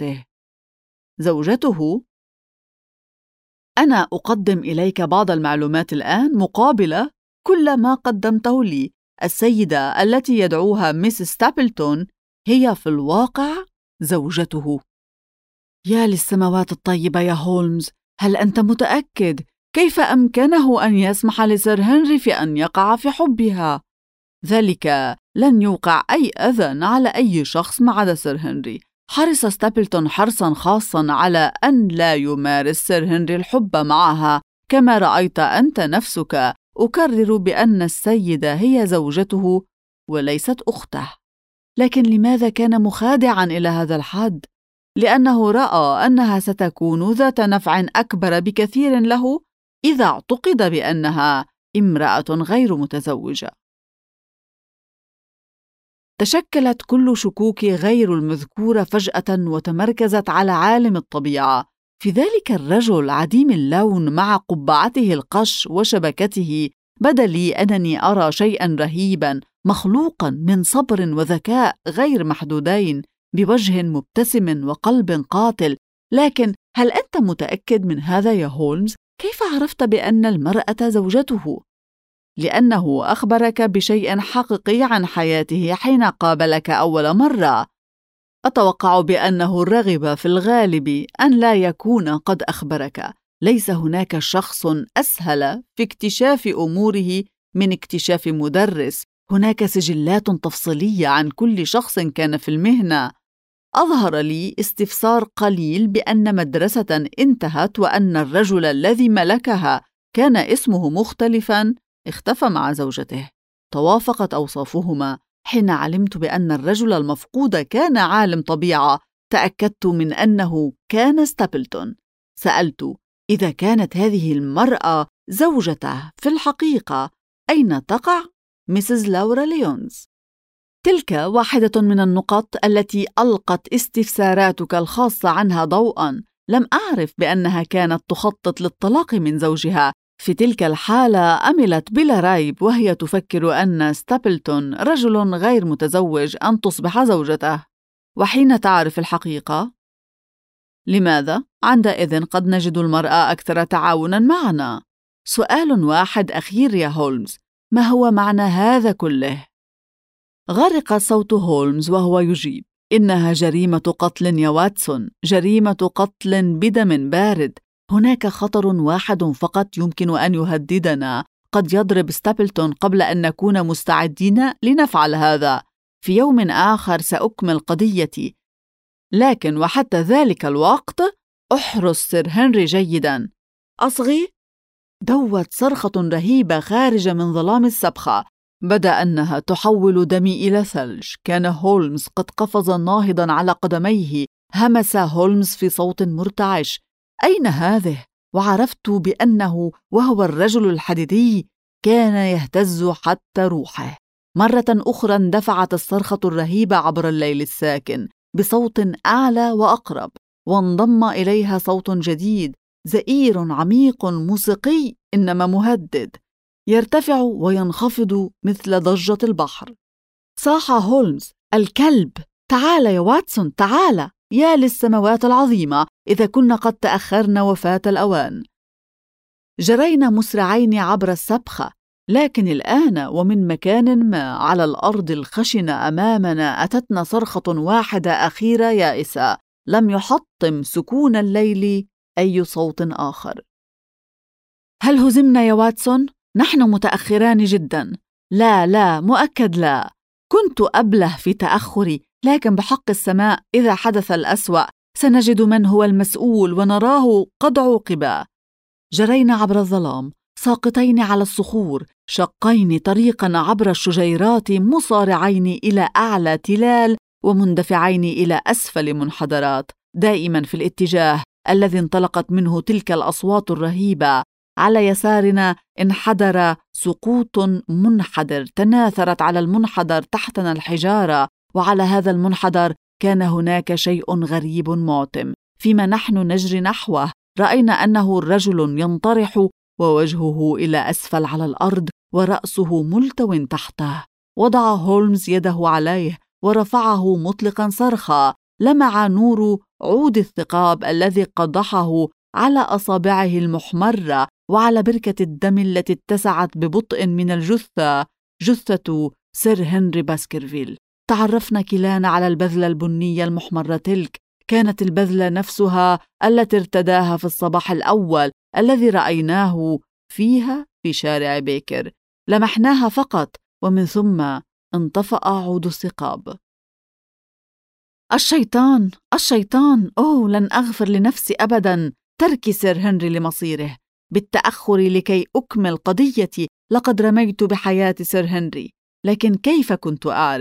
زوجته. أنا أقدم إليك بعض المعلومات الآن مقابل كل ما قدمته لي. السيدة التي يدعوها ميس ستابلتون هي في الواقع زوجته. يا للسماوات الطيبة يا هولمز، هل أنت متأكد؟ كيف أمكنه أن يسمح لسير هنري في أن يقع في حبها؟ ذلك لن يوقع أي أذى على أي شخص ما عدا سير هنري. حرص ستابلتون حرصاً خاصاً على أن لا يمارس سير هنري الحب معها، كما رأيت أنت نفسك. أكرر بأن السيدة هي زوجته وليست أخته. لكن لماذا كان مخادعاً إلى هذا الحد؟ لأنه رأى أنها ستكون ذات نفع أكبر بكثير له إذا اعتقد بأنها امرأة غير متزوجة. تشكلت كل شكوك غير المذكورة فجأة وتمركزت على عالم الطبيعة، في ذلك الرجل عديم اللون مع قبعته القش وشبكته. بدا لي أنني أرى شيئاً رهيباً مخلوقاً من صبر وذكاء غير محدودين، بوجه مبتسم وقلب قاتل. لكن هل أنت متأكد من هذا يا هولمز؟ كيف عرفت بأن المرأة زوجته؟ لأنه أخبرك بشيء حقيقي عن حياته حين قابلك أول مرة. أتوقع بأنه رغب في الغالب أن لا يكون قد أخبرك. ليس هناك شخص أسهل في اكتشاف أموره من اكتشاف مدرس. هناك سجلات تفصيلية عن كل شخص كان في المهنة. أظهر لي استفسار قليل بأن مدرسة انتهت وأن الرجل الذي ملكها كان اسمه مختلفاً اختفى مع زوجته. توافقت أوصافهما. حين علمت بأن الرجل المفقود كان عالم طبيعة، تأكدت من أنه كان ستابلتون. سألت: إذا كانت هذه المرأة زوجته في الحقيقة، أين تقع ميسيس لورا ليونز؟ تلك واحدة من النقط التي ألقت استفساراتك الخاصة عنها ضوءاً. لم أعرف بأنها كانت تخطط للطلاق من زوجها. في تلك الحالة أملت بلا ريب وهي تفكر أن ستابلتون رجل غير متزوج أن تصبح زوجته. وحين تعرف الحقيقة، لماذا؟ عندئذ قد نجد المرأة أكثر تعاوناً معنا. سؤال واحد أخير يا هولمز، ما هو معنى هذا كله؟ غرق صوت هولمز وهو يجيب: إنها جريمة قتل يا واتسون، جريمة قتل بدم بارد. هناك خطر واحد فقط يمكن أن يهددنا. قد يضرب ستابلتون قبل أن نكون مستعدين لنفعل هذا. في يوم آخر سأكمل قضيتي، لكن وحتى ذلك الوقت أحرس سير هنري جيداً. أصغي؟ دوت صرخة رهيبة خارجة من ظلام السبخة. بدا أنها تحول دمي إلى ثلج. كان هولمز قد قفز ناهضاً على قدميه. همس هولمز في صوت مرتعش: أين هذه؟ وعرفت بأنه وهو الرجل الحديدي كان يهتز حتى روحه. مرة أخرى اندفعت الصرخة الرهيبة عبر الليل الساكن بصوت أعلى وأقرب، وانضم إليها صوت جديد، زئير عميق موسيقي إنما مهدد، يرتفع وينخفض مثل ضجة البحر. صاح هولمز: الكلب! تعال يا واتسون، تعال! يا للسماوات العظيمة، إذا كنا قد تأخرنا وفات الأوان. جرينا مسرعين عبر السبخة، لكن الآن ومن مكان ما على الأرض الخشنة أمامنا أتتنا صرخة واحدة أخيرة يائسة. لم يحطم سكون الليل أي صوت آخر. هل هزمنا يا واتسون؟ نحن متأخران جدا. لا، مؤكد لا. كنت أبله في تأخري، لكن بحق السماء إذا حدث الأسوأ سنجد من هو المسؤول ونراه قد عوقب. جرينا عبر الظلام، ساقطين على الصخور، شقين طريقا عبر الشجيرات، مصارعين إلى أعلى تلال ومندفعين إلى أسفل منحدرات، دائما في الاتجاه الذي انطلقت منه تلك الأصوات الرهيبة. على يسارنا انحدر سقوط منحدر، تناثرت على المنحدر تحتنا الحجارة، وعلى هذا المنحدر كان هناك شيء غريب معتم. فيما نحن نجري نحوه رأينا أنه رجل ينطرح ووجهه إلى أسفل على الأرض ورأسه ملتو تحته. وضع هولمز يده عليه ورفعه مطلقا صرخة. لمع نور عود الثقاب الذي قضحه على أصابعه المحمرة وعلى بركة الدم التي اتسعت ببطء من الجثة، جثة سير هنري باسكرفيل. تعرفنا كلانا على البذلة البنية المحمرة تلك. كانت البذلة نفسها التي ارتداها في الصباح الأول الذي رأيناه فيها في شارع بيكر. لمحناها فقط، ومن ثم انطفأ عود الثقاب. الشيطان! أوه، لن أغفر لنفسي أبدا ترك سير هنري لمصيره بالتأخر لكي أكمل قضيتي. لقد رميت بحياة سير هنري، لكن كيف كنت أعرف؟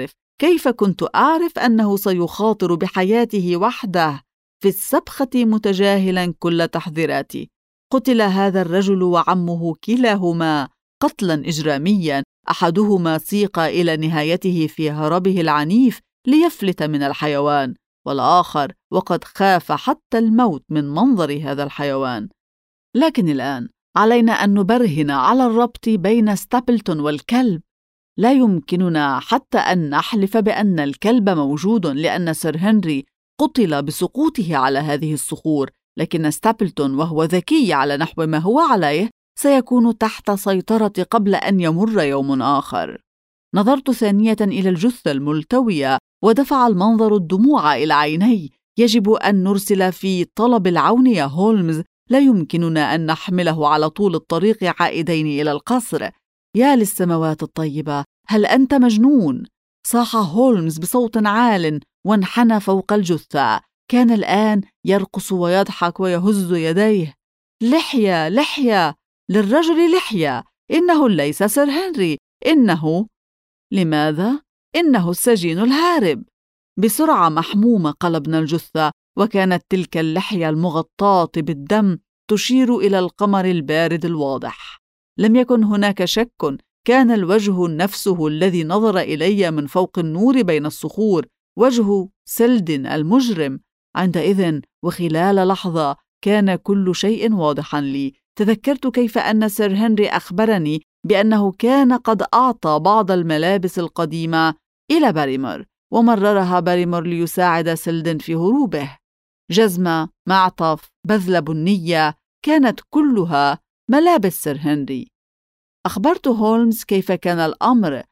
كيف كنت أعرف أنه سيخاطر بحياته وحده في السبخة متجاهلا كل تحذيراتي؟ قتل هذا الرجل وعمه كلاهما قتلا إجراميا، أحدهما سيق إلى نهايته في هربه العنيف ليفلت من الحيوان، والآخر وقد خاف حتى الموت من منظر هذا الحيوان. لكن الآن علينا أن نبرهن على الربط بين ستابلتون والكلب. لا يمكننا حتى أن نحلف بأن الكلب موجود لأن سير هنري قتل بسقوطه على هذه الصخور، لكن ستابلتون وهو ذكي على نحو ما هو عليه سيكون تحت سيطرة قبل أن يمر يوم آخر. نظرت ثانية إلى الجثة الملتوية ودفع المنظر الدموع إلى عيني. يجب أن نرسل في طلب العون يا هولمز، لا يمكننا أن نحمله على طول الطريق عائدين إلى القصر. يا للسماوات الطيبة، هل أنت مجنون؟ صاح هولمز بصوت عال وانحنى فوق الجثة. كان الآن يرقص ويضحك ويهز يديه. لحية لحية، للرجل لحية، إنه ليس سير هنري، إنه... لماذا؟ إنه السجين الهارب. بسرعة محمومة قلبنا الجثة، وكانت تلك اللحية المغطاة بالدم تشير إلى القمر البارد الواضح. لم يكن هناك شك، كان الوجه نفسه الذي نظر إلي من فوق النور بين الصخور، وجه سيلدن المجرم. عندئذ وخلال لحظة كان كل شيء واضحا لي. تذكرت كيف أن سير هنري أخبرني بأنه كان قد أعطى بعض الملابس القديمة إلى باريمور، ومررها باريمور ليساعد سيلدن في هروبه. جزمة، معطف، بذلة بنية، كانت كلها ملابس سير هنري. أخبرت هولمز كيف كان الأمر،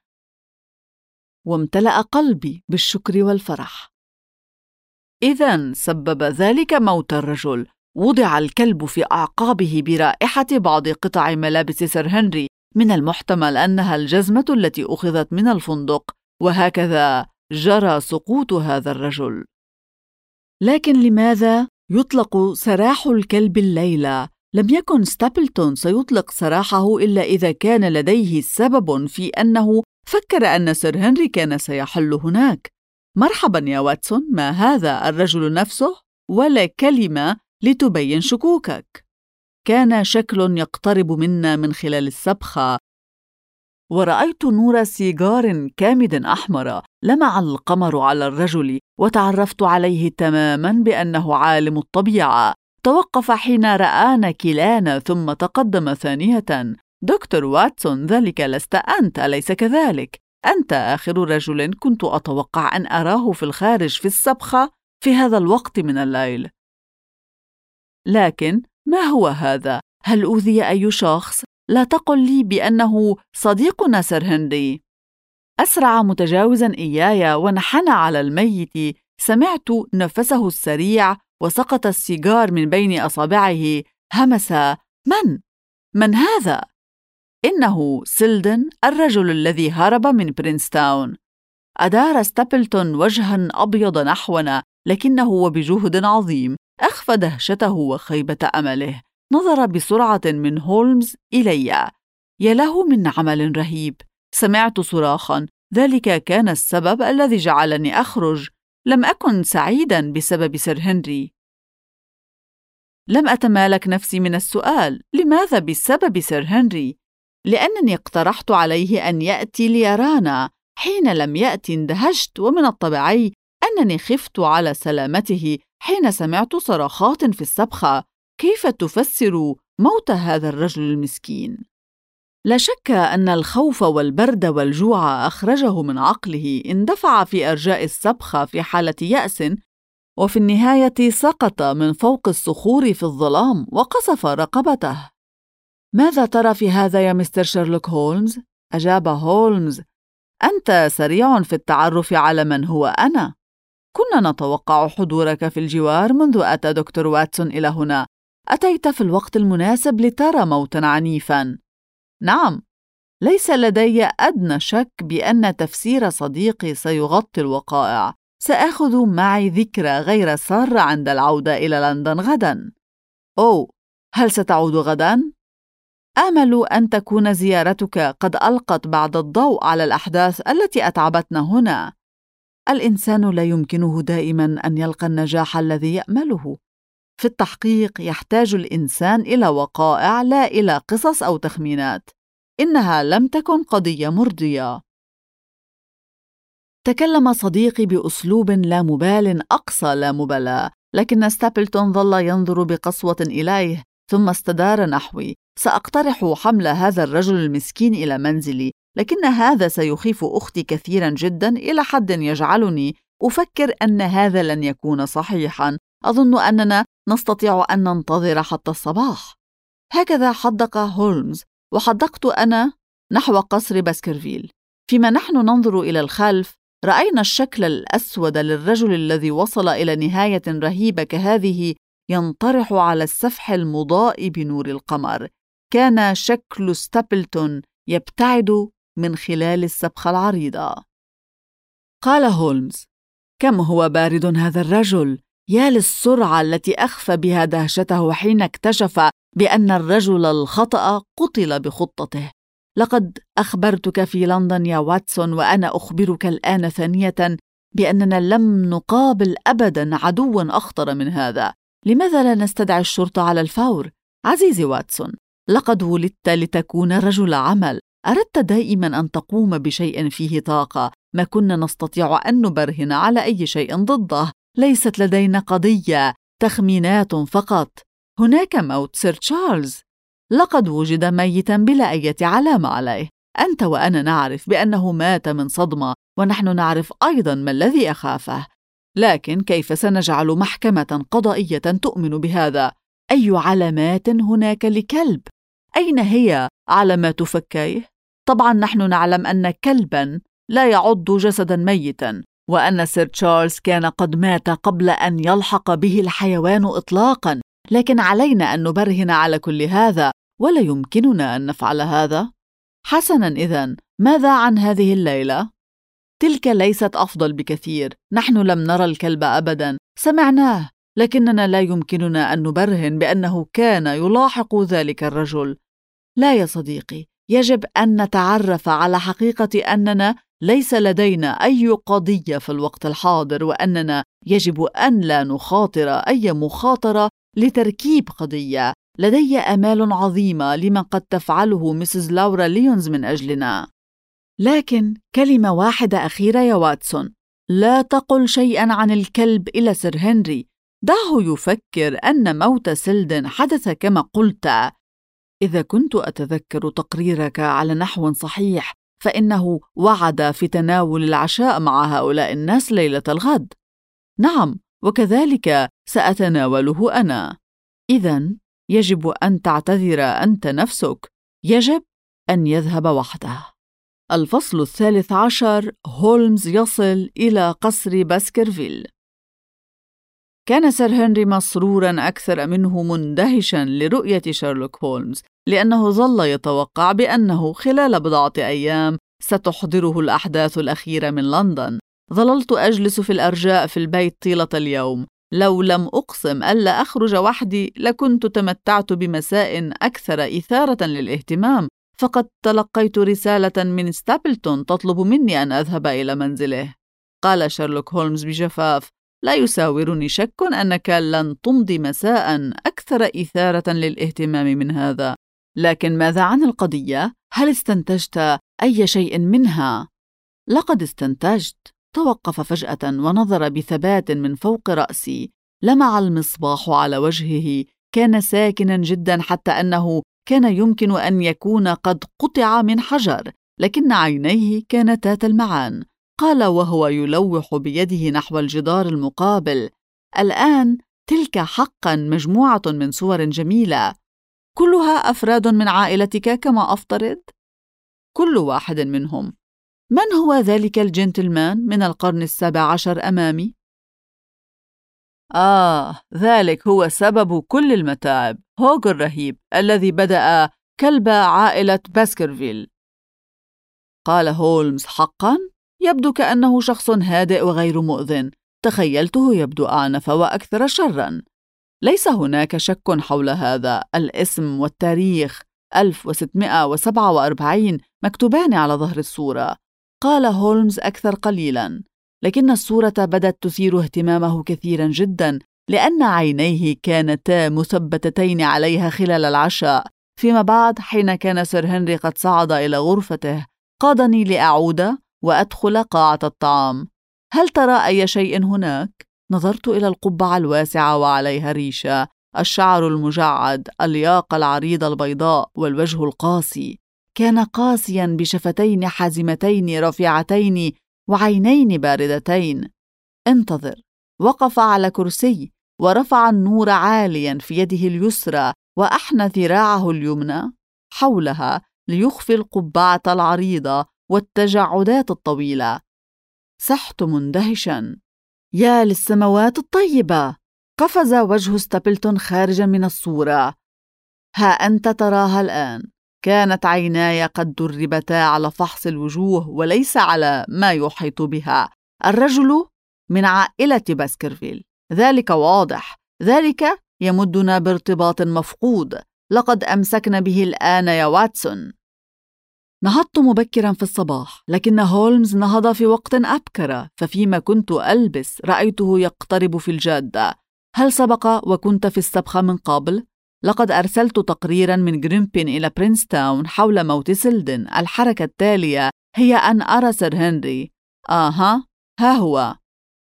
وامتلأ قلبي بالشكر والفرح. إذن سبب ذلك موت الرجل. وضع الكلب في أعقابه برائحة بعض قطع ملابس سير هنري، من المحتمل أنها الجزمة التي أخذت من الفندق، وهكذا جرى سقوط هذا الرجل. لكن لماذا يطلق سراح الكلب الليلة؟ لم يكن ستابلتون سيطلق سراحه إلا إذا كان لديه سبب في أنه فكر أن سير هنري كان سيحل هناك. مرحبا يا واتسون، ما هذا الرجل نفسه؟ ولا كلمة لتبين شكوكك. كان شكل يقترب منا من خلال السبخة، ورأيت نور سيجار كامد أحمر. لمع القمر على الرجل وتعرفت عليه تماماً بأنه عالم الطبيعة. توقف حين رآنا كلانا ثم تقدم ثانية. دكتور واتسون، ذلك لست أنت، أليس كذلك؟ أنت آخر رجل كنت أتوقع أن أراه في الخارج في السبخة في هذا الوقت من الليل. لكن ما هو هذا؟ هل أوذي أي شخص؟ لا تقل لي بأنه صديقنا سير هنري. أسرع متجاوزا إياي وانحنى على الميت. سمعت نفسه السريع وسقط السيجار من بين أصابعه. همس: من هذا؟ إنه سيلدن، الرجل الذي هرب من برينستاون. أدار ستابلتون وجها أبيض نحونا، لكنه وبجهد عظيم أخفى دهشته وخيبة أمله. نظر بسرعة من هولمز إلي. يا له من عمل رهيب. سمعت صراخاً، ذلك كان السبب الذي جعلني أخرج. لم أكن سعيداً بسبب سير هنري. لم أتمالك نفسي من السؤال: لماذا بسبب سير هنري؟ لأنني اقترحت عليه أن يأتي ليرانا. حين لم يأتي اندهشت، ومن الطبيعي أنني خفت على سلامته حين سمعت صراخات في السبخة. كيف تفسر موت هذا الرجل المسكين؟ لا شك أن الخوف والبرد والجوع أخرجه من عقله. اندفع في أرجاء السبخة في حالة يأس، وفي النهاية سقط من فوق الصخور في الظلام وقصف رقبته. ماذا ترى في هذا يا مستر شيرلوك هولمز؟ أجاب هولمز: أنت سريع في التعرف على من هو أنا. كنا نتوقع حضورك في الجوار منذ أتى دكتور واتسون إلى هنا. أتيت في الوقت المناسب لترى موتاً عنيفاً. نعم، ليس لدي أدنى شك بأن تفسير صديقي سيغطي الوقائع. سأخذ معي ذكرى غير سارة عند العودة إلى لندن غداً. أوه، هل ستعود غداً؟ آمل أن تكون زيارتك قد ألقت بعض الضوء على الأحداث التي أتعبتنا هنا. الإنسان لا يمكنه دائماً أن يلقى النجاح الذي يأمله. في التحقيق يحتاج الإنسان إلى وقائع لا إلى قصص أو تخمينات. إنها لم تكن قضية مرضية. تكلم صديقي بأسلوب لا مبال أقصى لا مبالاة، لكن ستابلتون ظل ينظر بقسوة إليه ثم استدار نحوي. سأقترح حمل هذا الرجل المسكين إلى منزلي، لكن هذا سيخيف أختي كثيرا جدا إلى حد يجعلني أفكر أن هذا لن يكون صحيحا. أظن أننا نستطيع أن ننتظر حتى الصباح. هكذا حدق هولمز، وحدقت أنا نحو قصر باسكرفيل. فيما نحن ننظر إلى الخلف رأينا الشكل الأسود للرجل الذي وصل إلى نهاية رهيبة كهذه ينطرح على السفح المضاء بنور القمر. كان شكل ستابلتون يبتعد من خلال السبخة العريضة. قال هولمز: كم هو بارد هذا الرجل! يا للسرعة التي أخفى بها دهشته حين اكتشف بأن الرجل الخطأ قتل بخطته. لقد أخبرتك في لندن يا واتسون، وأنا أخبرك الآن ثانية بأننا لم نقابل أبداً عدواً أخطر من هذا. لماذا لا نستدعي الشرطة على الفور؟ عزيزي واتسون، لقد ولدت لتكون رجل عمل. أردت دائماً أن تقوم بشيء فيه طاقة. ما كنا نستطيع أن نبرهن على أي شيء ضده. ليست لدينا قضية، تخمينات فقط. هناك موت سير تشارلز. لقد وجد ميتاً بلا أي علامة عليه. أنت وأنا نعرف بأنه مات من صدمة، ونحن نعرف أيضاً ما الذي أخافه. لكن كيف سنجعل محكمة قضائية تؤمن بهذا؟ أي علامات هناك لكلب؟ أين هي علامات فكيه؟ طبعاً نحن نعلم أن كلباً لا يعض جسداً ميتاً، وأن سير تشارلز كان قد مات قبل أن يلحق به الحيوان إطلاقاً. لكن علينا أن نبرهن على كل هذا، ولا يمكننا أن نفعل هذا. حسناً، إذن ماذا عن هذه الليلة؟ تلك ليست أفضل بكثير. نحن لم نرى الكلب أبداً، سمعناه، لكننا لا يمكننا أن نبرهن بأنه كان يلاحق ذلك الرجل. لا يا صديقي، يجب أن نتعرف على حقيقة أننا ليس لدينا أي قضية في الوقت الحاضر، وأننا يجب أن لا نخاطر أي مخاطرة لتركيب قضية. لدي آمال عظيمة لما قد تفعله مسز لورا ليونز من أجلنا. لكن كلمة واحدة أخيرة يا واتسون: لا تقل شيئاً عن الكلب إلى سير هنري. دعه يفكر أن موت سيلدن حدث كما قلت. إذا كنت أتذكر تقريرك على نحو صحيح، فإنه وعد في تناول العشاء مع هؤلاء الناس ليلة الغد. نعم، وكذلك سأتناوله أنا. إذن يجب أن تعتذر أنت نفسك. يجب أن يذهب وحده. الفصل 13. هولمز يصل إلى قصر باسكرفيل. كان سير هنري مسروراً أكثر منه مندهشاً لرؤية شيرلوك هولمز، لأنه ظل يتوقع بأنه خلال بضعة أيام ستحضره الأحداث الأخيرة من لندن. ظللت أجلس في الأرجاء في البيت طيلة اليوم. لو لم أقسم ألا أخرج وحدي لكنت تمتعت بمساء أكثر إثارة للاهتمام، فقد تلقيت رسالة من ستابلتون تطلب مني أن أذهب إلى منزله. قال شيرلوك هولمز بجفاف: لا يساورني شك أنك لن تمضي مساء أكثر إثارة للاهتمام من هذا. لكن ماذا عن القضية؟ هل استنتجت أي شيء منها؟ لقد استنتجت. توقف فجأة ونظر بثبات من فوق رأسي. لمع المصباح على وجهه. كان ساكنا جدا حتى أنه كان يمكن أن يكون قد قطع من حجر، لكن عينيه كانتا تلمعان. قال وهو يلوح بيده نحو الجدار المقابل: الآن تلك حقا مجموعة من صور جميلة. كلها أفراد من عائلتك كما أفترض؟ كل واحد منهم. من هو ذلك الجنتلمان من القرن 17 أمامي؟ ذلك هو سبب كل المتاعب، هوغ الرهيب الذي بدأ كلب عائلة باسكرفيل. قال هولمز: حقا؟ يبدو كأنه شخص هادئ وغير مؤذن. تخيلته يبدو أعنف وأكثر شرا. ليس هناك شك حول هذا. الاسم والتاريخ 1647 مكتوبان على ظهر الصورة. قال هولمز أكثر قليلا: لكن الصورة بدت تثير اهتمامه كثيرا جدا، لأن عينيه كانتا مثبتتين عليها خلال العشاء. فيما بعد، حين كان سير هنري قد صعد إلى غرفته، قادني لأعود وأدخل قاعة الطعام. هل ترى أي شيء هناك؟ نظرت إلى القبعة الواسعة وعليها ريشة، الشعر المجعد، الياقة العريضة البيضاء، والوجه القاسي. كان قاسيا بشفتين حازمتين رفيعتين وعينين باردتين. انتظر. وقف على كرسي ورفع النور عاليا في يده اليسرى وأحنى ذراعه اليمنى حولها ليخفي القبعة العريضة والتجعدات الطويلة. صحت مندهشا. يا للسماوات الطيبة! قفز وجه ستابلتون خارجا من الصورة. ها أنت تراها الآن. كانت عيناي قد دربتا على فحص الوجوه وليس على ما يحيط بها. الرجل من عائلة باسكرفيل، ذلك واضح. ذلك يمدنا بارتباط مفقود. لقد أمسكنا به الآن يا واتسون. نهضت مبكرا في الصباح، لكن هولمز نهض في وقت أبكر، ففيما كنت ألبس رأيته يقترب في الجادة. هل سبق وكنت في السبخة من قبل؟ لقد أرسلت تقريرا من غريمبين إلى برينستاون حول موت سيلدن. الحركة التالية هي أن أرى سير هنري. ها هو.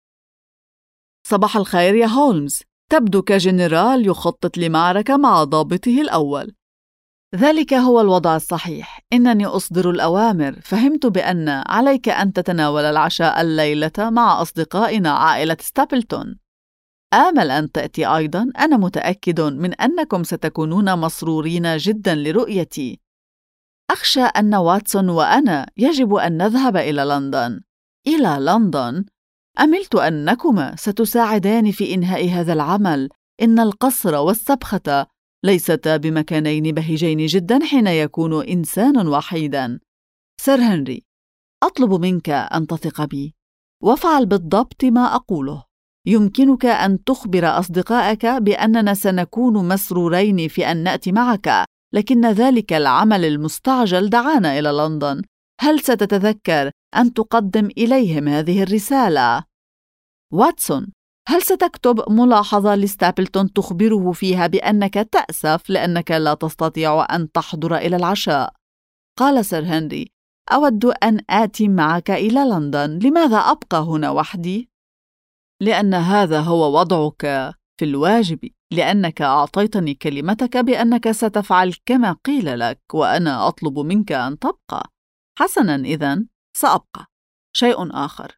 صباح الخير يا هولمز. تبدو كجنرال يخطط لمعركة مع ضابطه الأول. ذلك هو الوضع الصحيح. إنني أصدر الأوامر. فهمت بأن عليك أن تتناول العشاء الليلة مع أصدقائنا عائلة ستابلتون. آمل أن تأتي أيضا. أنا متأكد من أنكم ستكونون مسرورين جدا لرؤيتي. أخشى أن واتسون وأنا يجب أن نذهب إلى لندن. إلى لندن؟ أملت أنكما ستساعدان في إنهاء هذا العمل. إن القصر والسبخة ليستا بمكانين بهجين جدا حين يكون إنسان وحيدا. سير هنري، أطلب منك أن تثق بي وافعل بالضبط ما أقوله. يمكنك أن تخبر أصدقائك بأننا سنكون مسرورين في أن نأتي معك، لكن ذلك العمل المستعجل دعانا إلى لندن. هل ستتذكر أن تقدم إليهم هذه الرسالة؟ واتسون، هل ستكتب ملاحظة لستابلتون تخبره فيها بأنك تأسف لأنك لا تستطيع أن تحضر إلى العشاء؟ قال سير هنري: أود أن آتي معك إلى لندن. لماذا أبقى هنا وحدي؟ لأن هذا هو وضعك في الواجب، لأنك أعطيتني كلمتك بأنك ستفعل كما قيل لك، وأنا أطلب منك أن تبقى. حسناً، إذن سأبقى. شيء آخر،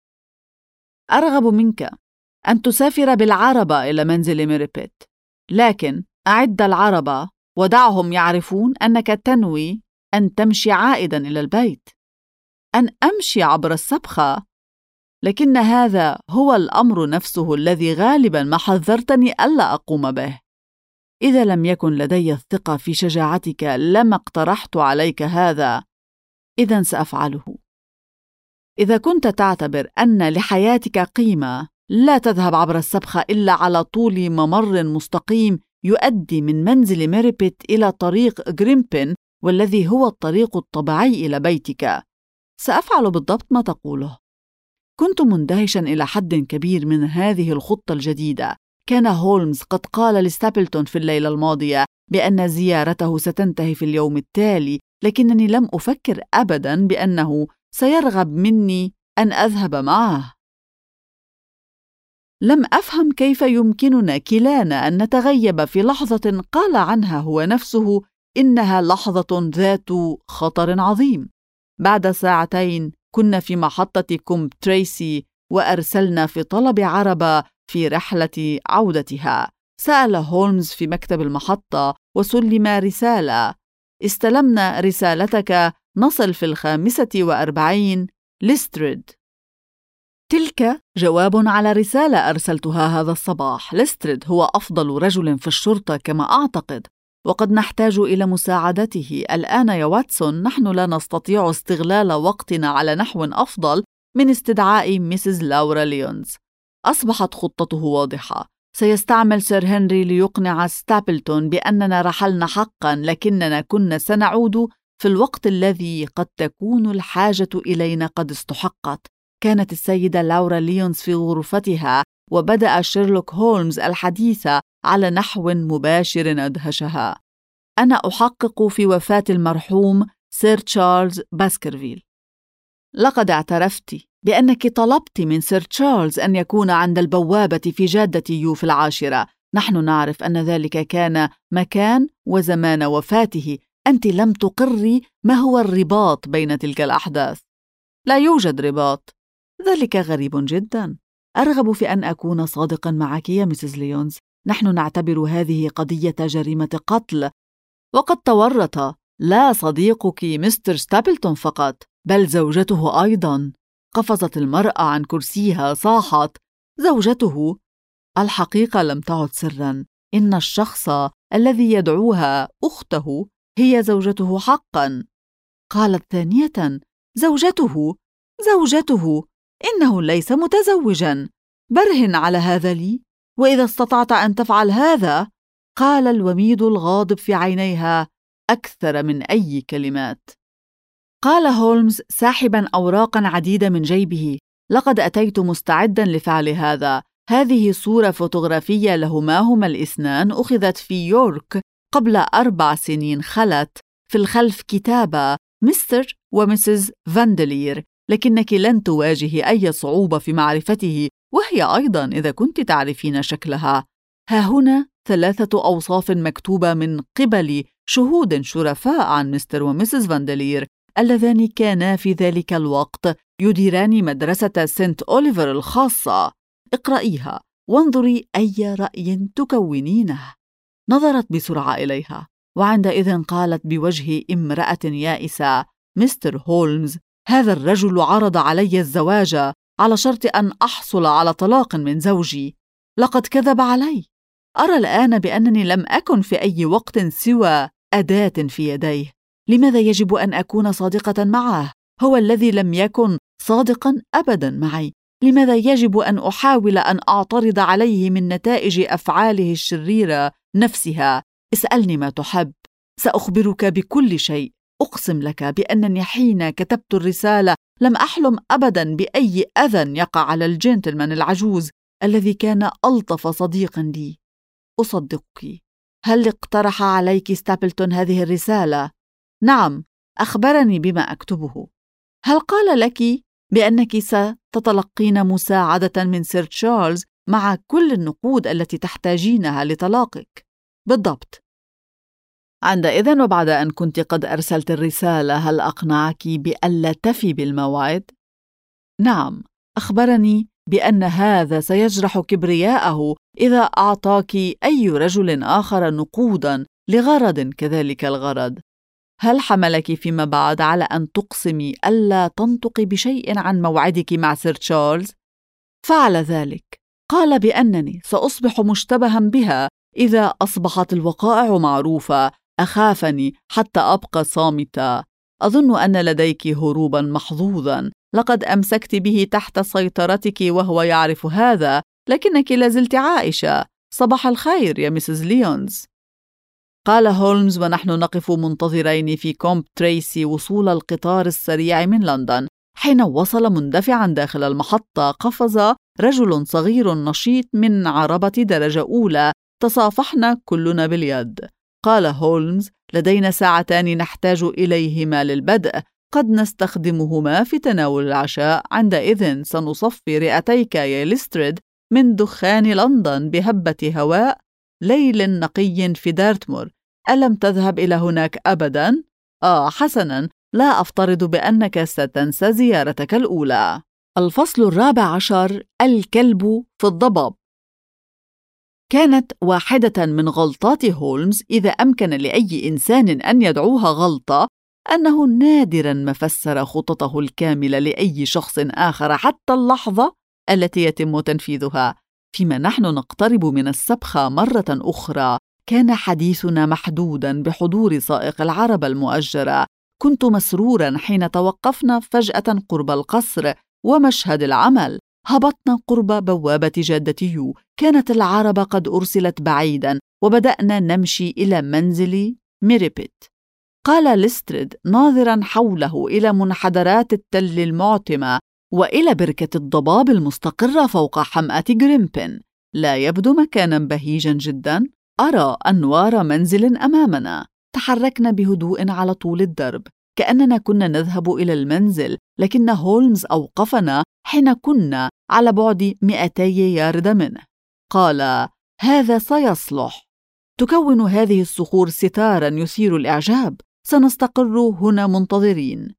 أرغب منك أن تسافر بالعربة إلى منزل ميريبيت، لكن أعد العربة ودعهم يعرفون أنك تنوي أن تمشي عائداً إلى البيت. أن أمشي عبر السبخة؟ لكن هذا هو الأمر نفسه الذي غالباً ما حذرتني ألا أقوم به. إذا لم يكن لدي الثقة في شجاعتك لما اقترحت عليك هذا. إذن سأفعله. إذا كنت تعتبر أن لحياتك قيمة، لا تذهب عبر السبخة إلا على طول ممر مستقيم يؤدي من منزل ميريبيت إلى طريق غريمبين، والذي هو الطريق الطبيعي إلى بيتك. سأفعل بالضبط ما تقوله. كنت مندهشا إلى حد كبير من هذه الخطة الجديدة. كان هولمز قد قال لستابلتون في الليلة الماضية بأن زيارته ستنتهي في اليوم التالي، لكنني لم أفكر أبدا بأنه سيرغب مني أن أذهب معه. لم أفهم كيف يمكننا كلانا أن نتغيب في لحظة قال عنها هو نفسه إنها لحظة ذات خطر عظيم. بعد ساعتين كنا في محطة كومب تريسي، وأرسلنا في طلب عربة في رحلة عودتها. سأل هولمز في مكتب المحطة وسلم رسالة: استلمنا رسالتك، نصل في 45 ليستريد. تلك جواب على رسالة أرسلتها هذا الصباح. ليستريد هو أفضل رجل في الشرطة كما أعتقد، وقد نحتاج إلى مساعدته الآن يا واتسون. نحن لا نستطيع استغلال وقتنا على نحو أفضل من استدعاء ميسيس لورا ليونز. أصبحت خطته واضحة. سيستعمل سير هنري ليقنع ستابلتون بأننا رحلنا حقا، لكننا كنا سنعود في الوقت الذي قد تكون الحاجة إلينا قد استحقت. كانت السيدة لورا ليونز في غرفتها، وبدأ شيرلوك هولمز الحديث على نحو مباشر أدهشها. أنا أحقق في وفاة المرحوم سير تشارلز باسكرفيل. لقد اعترفت بأنك طلبت من سير تشارلز أن يكون عند البوابة في جادة يو في 10. نحن نعرف أن ذلك كان مكان وزمان وفاته. أنت لم تقري ما هو الرباط بين تلك الأحداث. لا يوجد رباط. ذلك غريب جدا. أرغب في أن أكون صادقا معك يا مسز ليونز. نحن نعتبر هذه قضية جريمة قتل، وقد تورط لا صديقك مستر ستابلتون فقط، بل زوجته أيضا. قفزت المرأة عن كرسيها، صاحت: زوجته! الحقيقة لم تعد سرا. إن الشخص الذي يدعوها أخته هي زوجته حقا. قالت ثانية: زوجته! زوجته! إنه ليس متزوجا. برهن على هذا لي، وإذا استطعت أن تفعل هذا. قال الوميض الغاضب في عينيها أكثر من أي كلمات. قال هولمز ساحبا أوراقا عديدة من جيبه: لقد أتيت مستعدا لفعل هذا. هذه صورة فوتوغرافية لهما هما الاثنان، أخذت في يورك قبل 4 سنين. خلت في الخلف كتابة: مستر ومسز فاندلير، لكنك لن تواجهي أي صعوبة في معرفته، وهي أيضا إذا كنت تعرفين شكلها. ها هنا 3 أوصاف مكتوبة من قبل شهود شرفاء عن مستر ومسز فاندلير، اللذان كانا في ذلك الوقت يديران مدرسة سنت أوليفر الخاصة. اقرأيها وانظري أي رأي تكونينه. نظرت بسرعة إليها، وعندئذ قالت بوجه امرأة يائسة: مستر هولمز، هذا الرجل عرض علي الزواج على شرط أن أحصل على طلاق من زوجي. لقد كذب علي. أرى الآن بأنني لم أكن في أي وقت سوى أداة في يديه. لماذا يجب أن أكون صادقة معه؟ هو الذي لم يكن صادقا أبدا معي. لماذا يجب أن أحاول أن أعترض عليه من نتائج أفعاله الشريرة نفسها؟ اسألني ما تحب، سأخبرك بكل شيء. أقسم لك بأنني حين كتبت الرسالة لم أحلم أبدا بأي أذى يقع على الجنتلمان العجوز الذي كان ألطف صديق لي. أصدقك. هل اقترح عليك ستابلتون هذه الرسالة؟ نعم، أخبرني بما أكتبه. هل قال لك بأنك ستتلقين مساعدة من سير تشارلز مع كل النقود التي تحتاجينها لطلاقك؟ بالضبط. عندئذ وبعد أن كنت قد أرسلت الرسالة، هل أقنعك بألا تفي بالموعد؟ نعم، أخبرني بأن هذا سيجرح كبرياءه إذا أعطاك أي رجل آخر نقودا لغرض كذلك الغرض. هل حملك فيما بعد على أن تقسمي ألا تنطقي بشيء عن موعدك مع سير تشارلز؟ فعل ذلك. قال بأنني سأصبح مشتبها بها إذا أصبحت الوقائع معروفة. أخافني حتى أبقى صامتة. أظن أن لديك هروبا محظوظا. لقد أمسكت به تحت سيطرتك وهو يعرف هذا، لكنك لازلت عائشة. صباح الخير يا مسز ليونز. قال هولمز ونحن نقف منتظرين في كومب تريسي وصول القطار السريع من لندن. حين وصل مندفعا داخل المحطة، قفز رجل صغير نشيط من عربة درجة أولى. تصافحنا كلنا باليد. قال هولمز: لدينا 2 ساعات نحتاج إليهما للبدء. قد نستخدمهما في تناول العشاء. عندئذ سنصفي رئتيك يا ليستريد من دخان لندن بهبة هواء ليل نقي في دارتمور. ألم تذهب إلى هناك أبدا؟ حسنا، لا أفترض بأنك ستنسى زيارتك الأولى. الفصل 14: الكلب في الضباب. كانت واحدة من غلطات هولمز، إذا أمكن لأي إنسان أن يدعوها غلطة، أنه نادراً ما فسر خططه الكاملة لأي شخص آخر حتى اللحظة التي يتم تنفيذها. فيما نحن نقترب من السبخة مرة أخرى، كان حديثنا محدوداً بحضور سائق العربة المؤجرة. كنت مسروراً حين توقفنا فجأة قرب القصر ومشهد العمل. هبطنا قرب بوابة جادة يو. كانت العربة قد أرسلت بعيداً، وبدأنا نمشي إلى منزل ميريبيت. قال ليستريد ناظراً حوله إلى منحدرات التل المعتمة: وإلى بركة الضباب المستقرة فوق حمأة غريمبن. لا يبدو مكاناً بهيجاً جداً. أرى أنوار منزل أمامنا. تحركنا بهدوء على طول الدرب كأننا كنا نذهب إلى المنزل، لكن هولمز أوقفنا حين كنا على بعد 200 يارد منه. قال: هذا سيصلح. تكون هذه الصخور ستاراً يثير الإعجاب. سنستقر هنا منتظرين.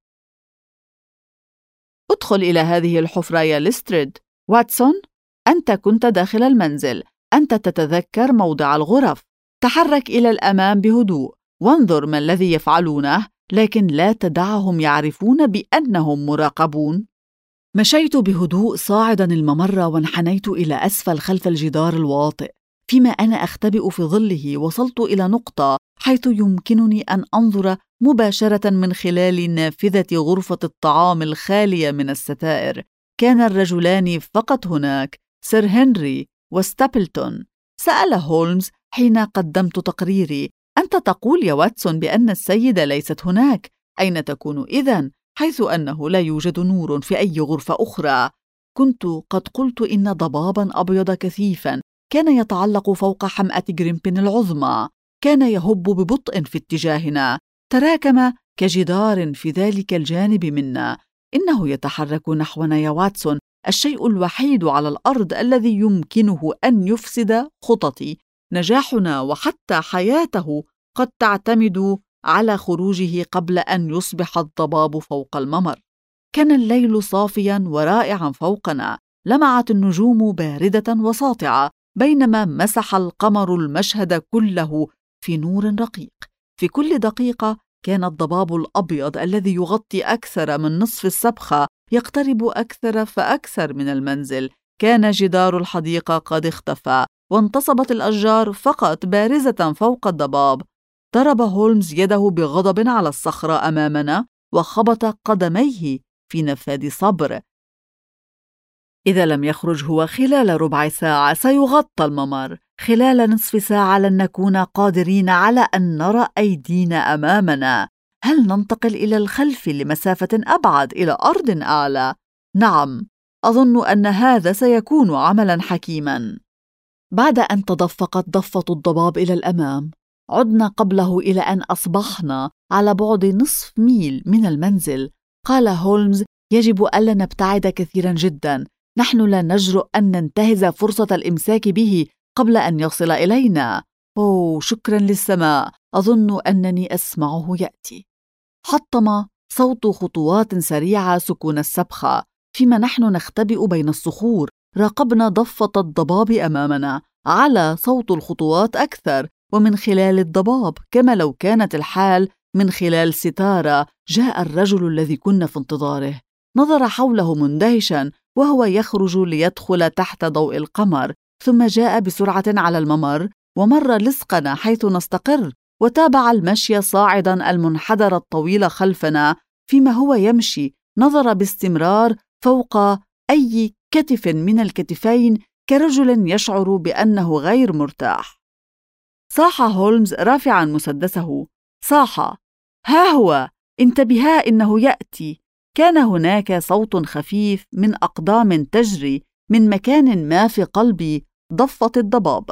ادخل إلى هذه الحفرة يا ليستريد. واتسون، أنت كنت داخل المنزل. أنت تتذكر موضع الغرف. تحرك إلى الأمام بهدوء وانظر ما الذي يفعلونه، لكن لا تدعهم يعرفون بأنهم مراقبون. مشيت بهدوء صاعداً الممر وانحنيت إلى أسفل خلف الجدار الواطئ. فيما أنا أختبئ في ظله وصلت إلى نقطة حيث يمكنني أن أنظر مباشرة من خلال نافذة غرفة الطعام الخالية من الستائر. كان الرجلان فقط هناك، سير هنري وستابلتون. سأل هولمز حين قدمت تقريري: أنت تقول يا واتسون بأن السيدة ليست هناك، أين تكون إذن؟ حيث أنه لا يوجد نور في أي غرفة أخرى. كنت قد قلت إن ضباباً أبيض كثيفاً كان يتعلق فوق حمأة غريمبن العظمى. كان يهب ببطء في اتجاهنا، تراكم كجدار في ذلك الجانب منا. إنه يتحرك نحونا يا واتسون، الشيء الوحيد على الأرض الذي يمكنه أن يفسد خططي. نجاحنا وحتى حياته قد تعتمد على خروجه قبل أن يصبح الضباب فوق الممر. كان الليل صافياً ورائعاً فوقنا. لمعت النجوم باردة وساطعة، بينما مسح القمر المشهد كله في نور رقيق. في كل دقيقة كان الضباب الأبيض الذي يغطي أكثر من نصف السبخة يقترب أكثر فأكثر من المنزل. كان جدار الحديقة قد اختفى، وانتصبت الأشجار فقط بارزة فوق الضباب. ضرب هولمز يده بغضب على الصخرة أمامنا وخبط قدميه في نفاذ صبر. إذا لم يخرج هو خلال ربع ساعة سيغطى الممر. خلال نصف ساعة لن نكون قادرين على أن نرى أيدينا أمامنا. هل ننتقل إلى الخلف لمسافة أبعد إلى أرض أعلى؟ نعم، أظن أن هذا سيكون عملاً حكيماً. بعد أن تدفقت ضفة الضباب إلى الأمام، عدنا قبله إلى أن أصبحنا على بعد نصف ميل من المنزل. قال هولمز: يجب ألا نبتعد كثيراً جداً. نحن لا نجرؤ أن ننتهز فرصة الإمساك به قبل أن يصل إلينا. شكراً للسماء، أظن أنني أسمعه يأتي. حطم صوت خطوات سريعة سكون السبخة. فيما نحن نختبئ بين الصخور، راقبنا ضفة الضباب أمامنا. على صوت الخطوات أكثر، ومن خلال الضباب كما لو كانت الحال من خلال ستارة جاء الرجل الذي كنا في انتظاره. نظر حوله مندهشاً وهو يخرج ليدخل تحت ضوء القمر، ثم جاء بسرعة على الممر ومر لصقنا حيث نستقر، وتابع المشي صاعداً المنحدر الطويل خلفنا. فيما هو يمشي نظر باستمرار فوق أي كتف من الكتفين كرجل يشعر بأنه غير مرتاح. صاح هولمز رافعاً مسدسه. صاح: ها هو، انتبها، إنه يأتي. كان هناك صوت خفيف من أقدام تجري من مكان ما في قلب ضفة الضباب.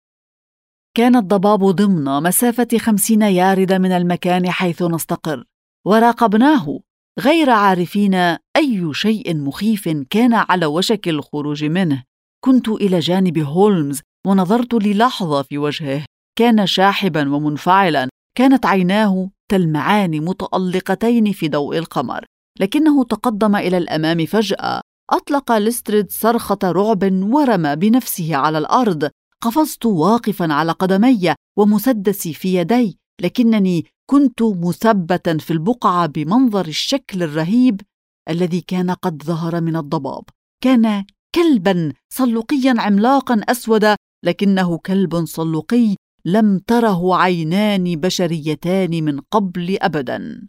كان الضباب ضمن مسافة 50 يارد من المكان حيث نستقر، وراقبناه غير عارفين أي شيء مخيف كان على وشك الخروج منه. كنت إلى جانب هولمز ونظرت للحظة في وجهه. كان شاحباً ومنفعلاً، كانت عيناه تلمعان متألقتين في ضوء القمر. لكنه تقدم إلى الأمام فجأة. أطلق ليستريد صرخة رعب ورمى بنفسه على الأرض. قفزت واقفاً على قدمي ومسدسي في يدي، لكنني كنت مثبتاً في البقعة بمنظر الشكل الرهيب الذي كان قد ظهر من الضباب. كان كلباً صلوقياً عملاقاً أسود، لكنه كلب صلوقي لم تره عينان بشريتان من قبل أبداً.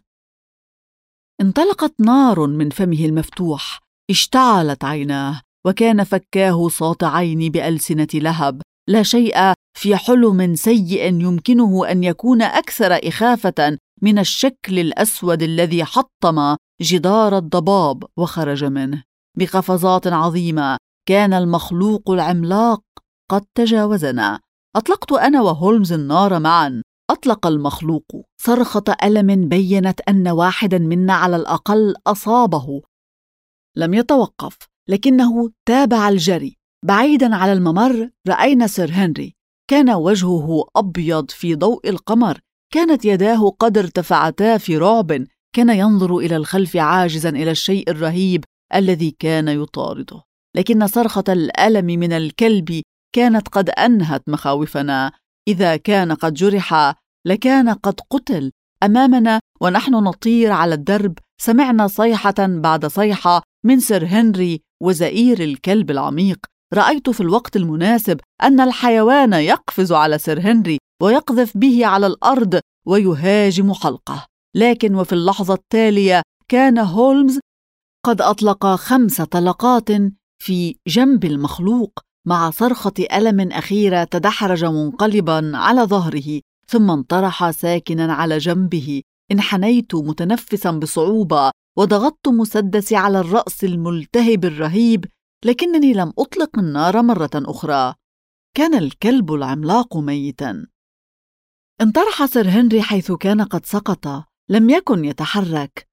انطلقت نار من فمه المفتوح، اشتعلت عيناه، وكان فكاه ساطعين بألسنة لهب. لا شيء في حلم سيء يمكنه أن يكون أكثر إخافة من الشكل الأسود الذي حطم جدار الضباب وخرج منه. بقفزات عظيمة. كان المخلوق العملاق قد تجاوزنا. أطلقت أنا وهولمز النار معا. أطلق المخلوق صرخة ألم بيّنت أن واحدا منا على الأقل أصابه. لم يتوقف، لكنه تابع الجري. بعيداً على الممر رأينا سير هنري. كان وجهه أبيض في ضوء القمر. كانت يداه قد ارتفعتا في رعب. كان ينظر إلى الخلف عاجزاً إلى الشيء الرهيب الذي كان يطارده. لكن صرخة الألم من الكلب كانت قد أنهت مخاوفنا. إذا كان قد جرح لكان قد قتل. أمامنا ونحن نطير على الدرب سمعنا صيحة بعد صيحة من سير هنري وزئير الكلب العميق. رأيت في الوقت المناسب أن الحيوان يقفز على سير هنري ويقذف به على الأرض ويهاجم حلقه. لكن وفي اللحظة التالية كان هولمز قد أطلق 5 طلقات في جنب المخلوق. مع صرخة ألم أخيرة تدحرج منقلبا على ظهره ثم انطرح ساكنا على جنبه. انحنيت متنفسا بصعوبة وضغطت مسدسي على الرأس الملتهب الرهيب، لكنني لم أطلق النار مرة أخرى. كان الكلب العملاق ميتا. انطرح سير هنري حيث كان قد سقط. لم يكن يتحرك.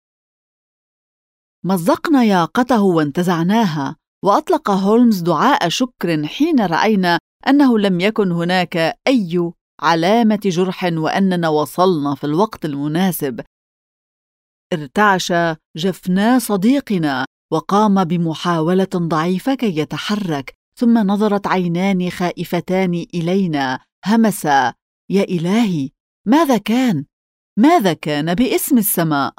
مزقنا ياقته وانتزعناها، وأطلق هولمز دعاء شكر حين رأينا أنه لم يكن هناك أي علامة جرح وأننا وصلنا في الوقت المناسب. ارتعش جفنا صديقنا وقام بمحاولة ضعيفة كي يتحرك، ثم نظرت عينان خائفتان إلينا. همس: يا إلهي، ماذا كان؟ ماذا كان باسم السماء؟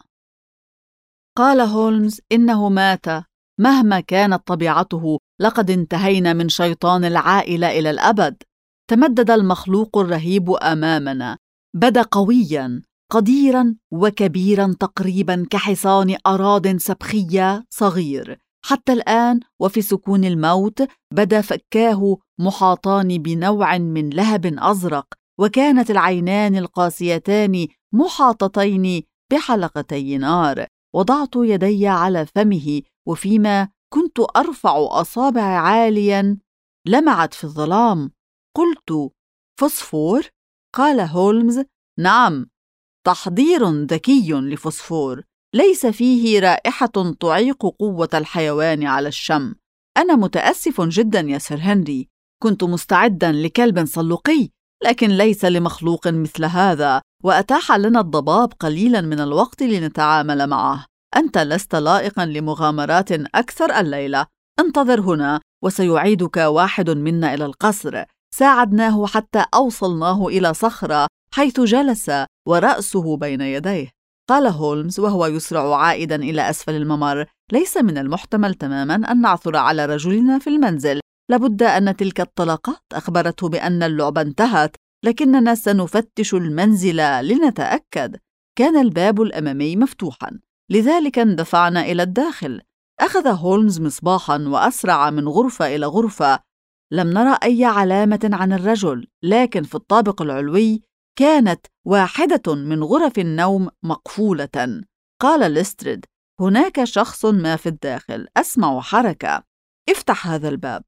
قال هولمز: إنه مات. مهما كانت طبيعته لقد انتهينا من شيطان العائلة إلى الأبد. تمدد المخلوق الرهيب أمامنا. بدا قوياً قديراً وكبيراً تقريباً كحصان أراضٍ سبخية صغير. حتى الآن وفي سكون الموت بدا فكاه محاطان بنوع من لهب أزرق، وكانت العينان القاسيتان محاطتين بحلقتي نار. وضعت يدي على فمه، وفيما كنت أرفع أصابعي عالياً لمعت في الظلام. قلت: فوسفور؟ قال هولمز: نعم، تحضير ذكي لفوسفور، ليس فيه رائحة تعيق قوة الحيوان على الشم. أنا متأسف جدا يا سير هنري، كنت مستعدا لكلب صلوقي، لكن ليس لمخلوق مثل هذا، وأتاح لنا الضباب قليلا من الوقت لنتعامل معه. أنت لست لائقا لمغامرات أكثر الليلة. انتظر هنا وسيعيدك واحد منا إلى القصر. ساعدناه حتى أوصلناه إلى صخرة حيث جلس ورأسه بين يديه. قال هولمز وهو يسرع عائدا إلى أسفل الممر: ليس من المحتمل تماما أن نعثر على رجلنا في المنزل. لابد أن تلك الطلقات أخبرته بأن اللعبة انتهت، لكننا سنفتش المنزل لنتأكد. كان الباب الأمامي مفتوحا، لذلك اندفعنا إلى الداخل. أخذ هولمز مصباحا وأسرع من غرفة إلى غرفة. لم نرى أي علامة عن الرجل، لكن في الطابق العلوي كانت واحدة من غرف النوم مقفولة. قال ليستريد: هناك شخص ما في الداخل، أسمع حركة، افتح هذا الباب.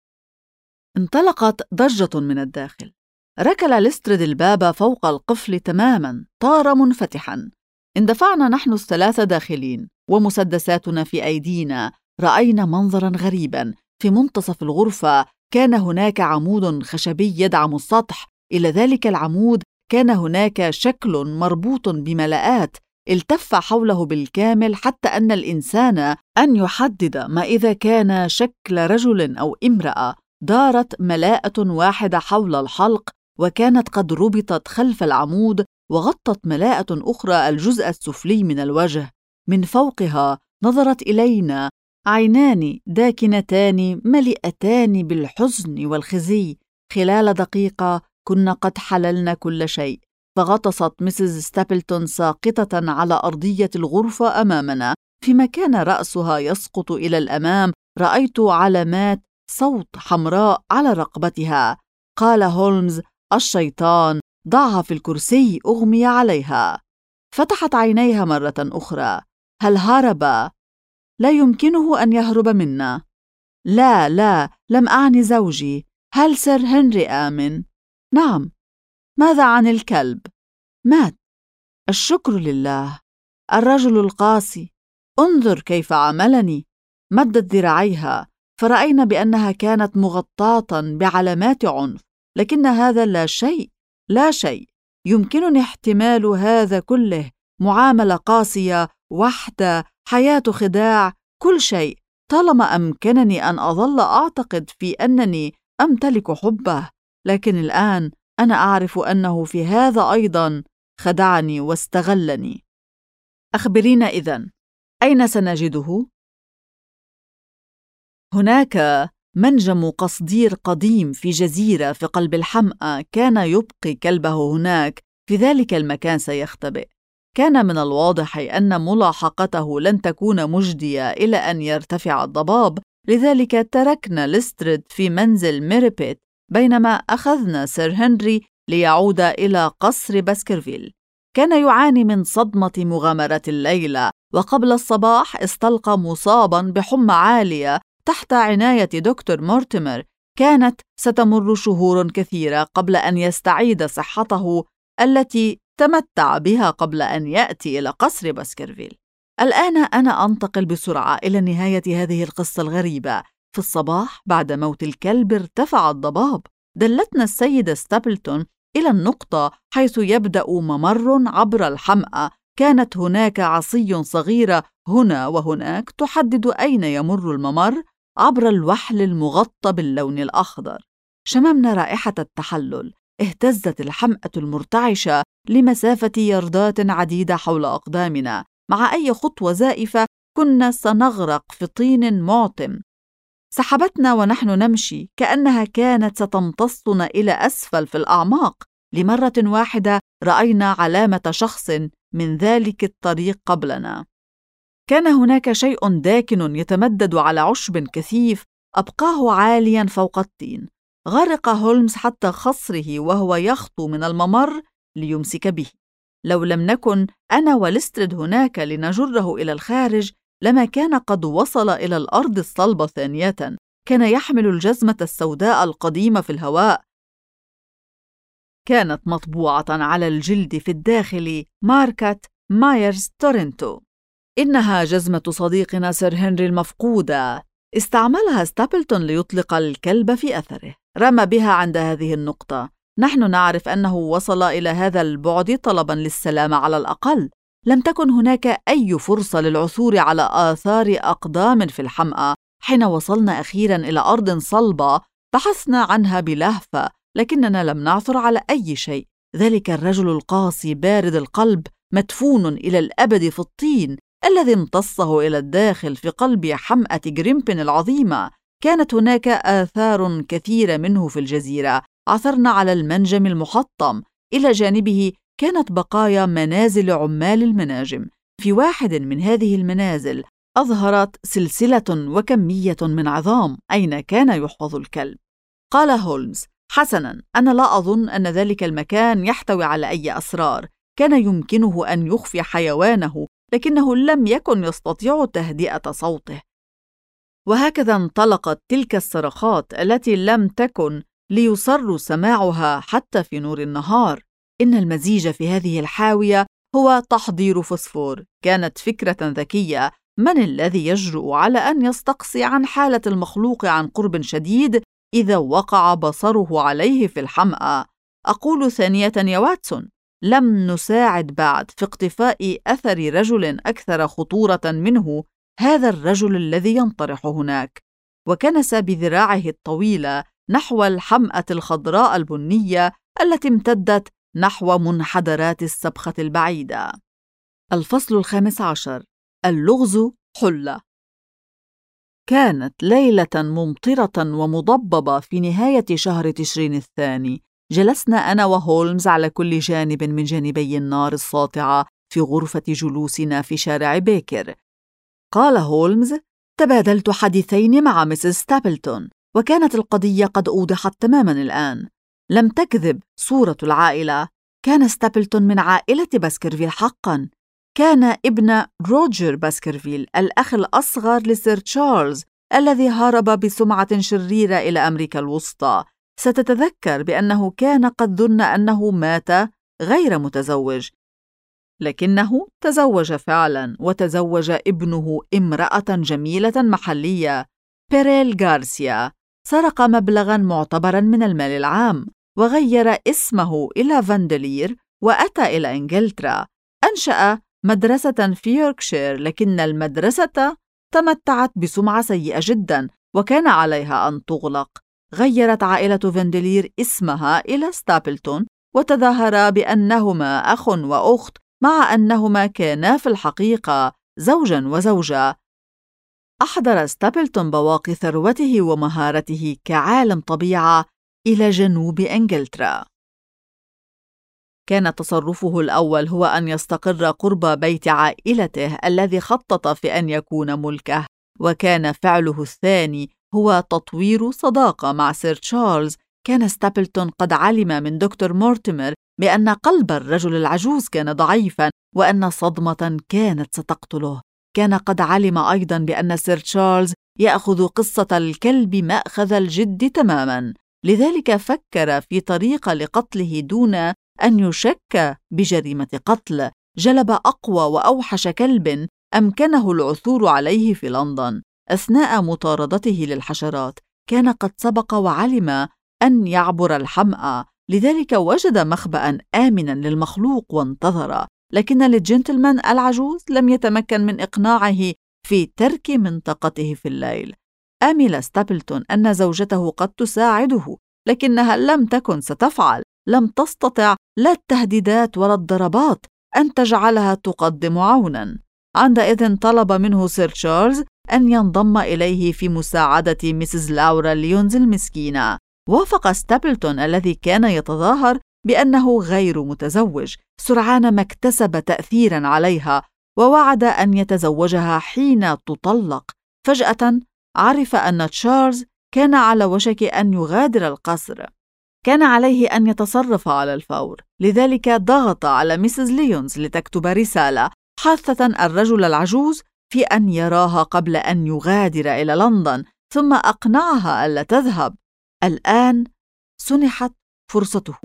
انطلقت ضجة من الداخل. ركل ليستريد الباب فوق القفل تماما، طار منفتحا. اندفعنا نحن الثلاثة داخلين ومسدساتنا في أيدينا. رأينا منظرا غريبا. في منتصف الغرفة كان هناك عمود خشبي يدعم السطح. إلى ذلك العمود كان هناك شكل مربوط بملاءات التف حوله بالكامل، حتى أن الإنسان أن يحدد ما إذا كان شكل رجل أو امرأة. دارت ملاءة واحدة حول الحلق، وكانت قد ربطت خلف العمود، وغطت ملاءة أخرى الجزء السفلي من الوجه. من فوقها نظرت إلينا عينان داكنتان مليئتان بالحزن والخزي. خلال دقيقة كنا قد حللنا كل شيء، فغطست مسز ستابلتون ساقطة على أرضية الغرفة أمامنا. فيما كان رأسها يسقط إلى الأمام رأيت علامات صوت حمراء على رقبتها. قال هولمز: الشيطان، ضعها في الكرسي، أغمي عليها. فتحت عينيها مرة أخرى. هل هرب لا يمكنه أن يهرب منا. لا، لم أعني زوجي. هل سير هنري آمن؟ نعم. ماذا عن الكلب؟ مات. الشكر لله. الرجل القاسي، انظر كيف عاملني. مدت ذراعيها فرأينا بأنها كانت مغطاة بعلامات عنف، لكن هذا لا شيء. يمكنني احتمال هذا كله، معاملة قاسية، وحدة، حياة خداع، كل شيء، طالما أمكنني أن أظل أعتقد في أنني أمتلك حبه. لكن الآن أنا أعرف أنه في هذا أيضاً خدعني واستغلني. أخبرينا إذن، أين سنجده؟ هناك منجم قصدير قديم في جزيرة في قلب الحمأة، كان يبقي كلبه هناك، في ذلك المكان سيختبئ. كان من الواضح أن ملاحقته لن تكون مجدية إلى أن يرتفع الضباب، لذلك تركنا ليستريد في منزل ميريبيت بينما أخذنا سير هنري ليعود إلى قصر باسكرفيل. كان يعاني من صدمة مغامرة الليلة، وقبل الصباح استلقى مصاباً بحمى عالية تحت عناية دكتور مورتيمر. كانت ستمر شهور كثيرة قبل أن يستعيد صحته التي تمتع بها قبل أن يأتي إلى قصر باسكرفيل. الآن أنا أنتقل بسرعة إلى نهاية هذه القصة الغريبة. في الصباح بعد موت الكلب ارتفع الضباب. دلتنا السيدة ستابلتون إلى النقطة حيث يبدأ ممر عبر الحمأة. كانت هناك عصي صغيرة هنا وهناك تحدد أين يمر الممر عبر الوحل المغطى باللون الأخضر. شممنا رائحة التحلل. اهتزت الحمأة المرتعشة لمسافة ياردات عديدة حول أقدامنا. مع أي خطوة زائفة كنا سنغرق في طين معتم. سحبتنا ونحن نمشي كأنها كانت ستمتصنا إلى أسفل في الأعماق. لمرة واحدة رأينا علامة شخص من ذلك الطريق قبلنا. كان هناك شيء داكن يتمدد على عشب كثيف أبقاه عالياً فوق الطين. غرق هولمز حتى خصره وهو يخطو من الممر ليمسك به. لو لم نكن أنا وليستريد هناك لنجره إلى الخارج لما كان قد وصل إلى الأرض الصلبة ثانية. كان يحمل الجزمة السوداء القديمة في الهواء. كانت مطبوعة على الجلد في الداخل ماركة مايرز تورنتو. إنها جزمة صديقنا سير هنري المفقودة. استعملها ستابلتون ليطلق الكلب في أثره. رمى بها عند هذه النقطة. نحن نعرف أنه وصل إلى هذا البعد طلباً للسلامة على الأقل. لم تكن هناك أي فرصة للعثور على آثار أقدام في الحمأة. حين وصلنا أخيراً إلى أرض صلبة بحثنا عنها بلهفة، لكننا لم نعثر على أي شيء. ذلك الرجل القاسي بارد القلب مدفون إلى الأبد في الطين الذي امتصه إلى الداخل في قلب حمأة جريمبن العظيمة. كانت هناك آثار كثيرة منه في الجزيرة. عثرنا على المنجم المحطم. إلى جانبه كانت بقايا منازل عمال المناجم. في واحد من هذه المنازل أظهرت سلسلة وكمية من عظام. أين كان يحفظ الكلب؟ قال هولمز: حسناً، أنا لا أظن أن ذلك المكان يحتوي على أي أسرار. كان يمكنه أن يخفي حيوانه، لكنه لم يكن يستطيع تهدئة صوته. وهكذا انطلقت تلك الصرخات التي لم تكن ليصر سماعها حتى في نور النهار. إن المزيج في هذه الحاوية هو تحضير فوسفور. كانت فكرة ذكية. من الذي يجرؤ على أن يستقصي عن حالة المخلوق عن قرب شديد إذا وقع بصره عليه في الحمأة؟ أقول ثانية يا واتسون، لم نساعد بعد في اقتفاء أثر رجل أكثر خطورة منه، هذا الرجل الذي ينطرح هناك. وكنس بذراعه الطويلة نحو الحمأة الخضراء البنية التي امتدت نحو منحدرات السبخة البعيدة. الفصل 15. اللغز حلة. كانت ليلة ممطرة ومضببة في نهاية شهر تشرين الثاني. جلسنا أنا وهولمز على كل جانب من جانبي النار الساطعة في غرفة جلوسنا في شارع بيكر. قال هولمز: تبادلت حديثين مع مسز ستابلتون، وكانت القضية قد أوضحت تماماً الآن. لم تكذب صورة العائلة. كان ستابلتون من عائلة باسكرفيل حقاً. كان ابن روجر باسكرفيل الأخ الأصغر لسير تشارلز الذي هرب بسمعة شريرة إلى أمريكا الوسطى. ستتذكر بأنه كان قد ظن أنه مات غير متزوج، لكنه تزوج فعلاً، وتزوج ابنه امرأة جميلة محلية، بيريل غارسيا. سرق مبلغاً معتبراً من المال العام، وغير اسمه إلى فاندلير، وأتى إلى إنجلترا. أنشأ مدرسة في يوركشير، لكن المدرسة تمتعت بسمعة سيئة جداً وكان عليها أن تغلق. غيرت عائلة فاندلير اسمها إلى ستابلتون، وتظاهرا بأنهما أخ وأخت، مع أنهما كانا في الحقيقة زوجاً وزوجة. أحضر ستابلتون بواقي ثروته ومهارته كعالم طبيعة إلى جنوب إنجلترا. كان تصرفه الأول هو أن يستقر قرب بيت عائلته الذي خطط في أن يكون ملكه، وكان فعله الثاني هو تطوير صداقة مع سير تشارلز. كان ستابلتون قد علم من دكتور مورتيمر بأن قلب الرجل العجوز كان ضعيفاً، وأن صدمة كانت ستقتله. كان قد علم أيضاً بأن سير تشارلز يأخذ قصة الكلب مأخذ الجد تماماً، لذلك فكر في طريقة لقتله دون أن يشك بجريمة قتل. جلب أقوى وأوحش كلب أمكنه العثور عليه في لندن. أثناء مطاردته للحشرات كان قد سبق وعلم أن يعبر الحمأة، لذلك وجد مخبأ آمنا للمخلوق وانتظر. لكن الجنتلمان العجوز لم يتمكن من إقناعه في ترك منطقته في الليل. آمل ستابلتون أن زوجته قد تساعده، لكنها لم تكن ستفعل. لم تستطع لا التهديدات ولا الضربات أن تجعلها تقدم عوناً. عندئذ طلب منه سير تشارلز أن ينضم إليه في مساعدة ميسيس لاورا ليونز المسكينة. وافق ستابلتون الذي كان يتظاهر بأنه غير متزوج سرعان ما اكتسب تأثيراً عليها، ووعد أن يتزوجها حين تطلق. فجأة عرف أن تشارلز كان على وشك أن يغادر القصر. كان عليه أن يتصرف على الفور، لذلك ضغط على ميسيس ليونز لتكتب رسالة حاثة الرجل العجوز في أن يراها قبل أن يغادر إلى لندن، ثم أقنعها ألا تذهب. الآن سنحت فرصته.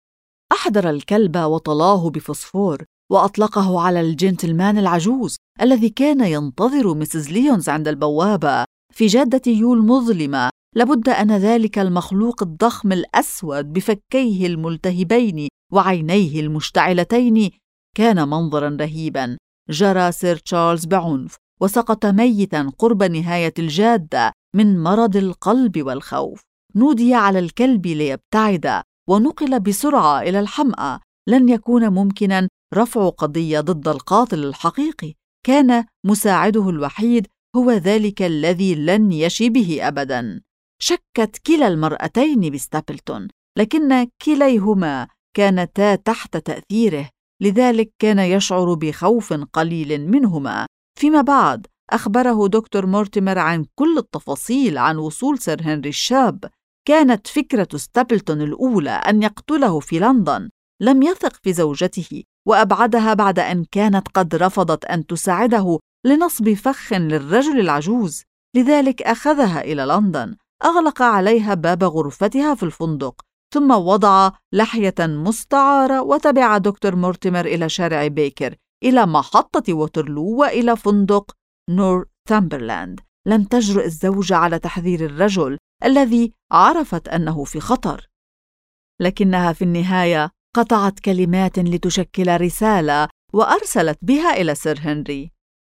أحضر الكلب وطلاه بفوسفور وأطلقه على الجنتلمان العجوز الذي كان ينتظر ميسيس ليونز عند البوابة في جادة يول مظلمة. لابد أن ذلك المخلوق الضخم الأسود بفكيه الملتهبين وعينيه المشتعلتين كان منظراً رهيباً. جرى سير تشارلز بعنف وسقط ميتاً قرب نهاية الجادة من مرض القلب والخوف. نودي على الكلب ليبتعد ونقل بسرعة إلى الحمأة. لن يكون ممكناً رفع قضية ضد القاتل الحقيقي. كان مساعده الوحيد هو ذلك الذي لن يشي به أبداً. شكت كلا المرأتين بستابلتون، لكن كليهما كانتا تحت تأثيره، لذلك كان يشعر بخوف قليل منهما. فيما بعد أخبره دكتور مورتيمر عن كل التفاصيل عن وصول سير هنري الشاب. كانت فكرة ستابلتون الأولى أن يقتله في لندن. لم يثق في زوجته وأبعدها بعد أن كانت قد رفضت أن تساعده لنصب فخ للرجل العجوز، لذلك أخذها إلى لندن. أغلق عليها باب غرفتها في الفندق، ثم وضع لحية مستعارة وتبع دكتور مورتيمر إلى شارع بيكر، إلى محطة ووترلو، وإلى فندق نورثامبرلاند. لم تجرؤ الزوجة على تحذير الرجل الذي عرفت أنه في خطر، لكنها في النهاية قطعت كلمات لتشكل رسالة وأرسلت بها إلى سير هنري.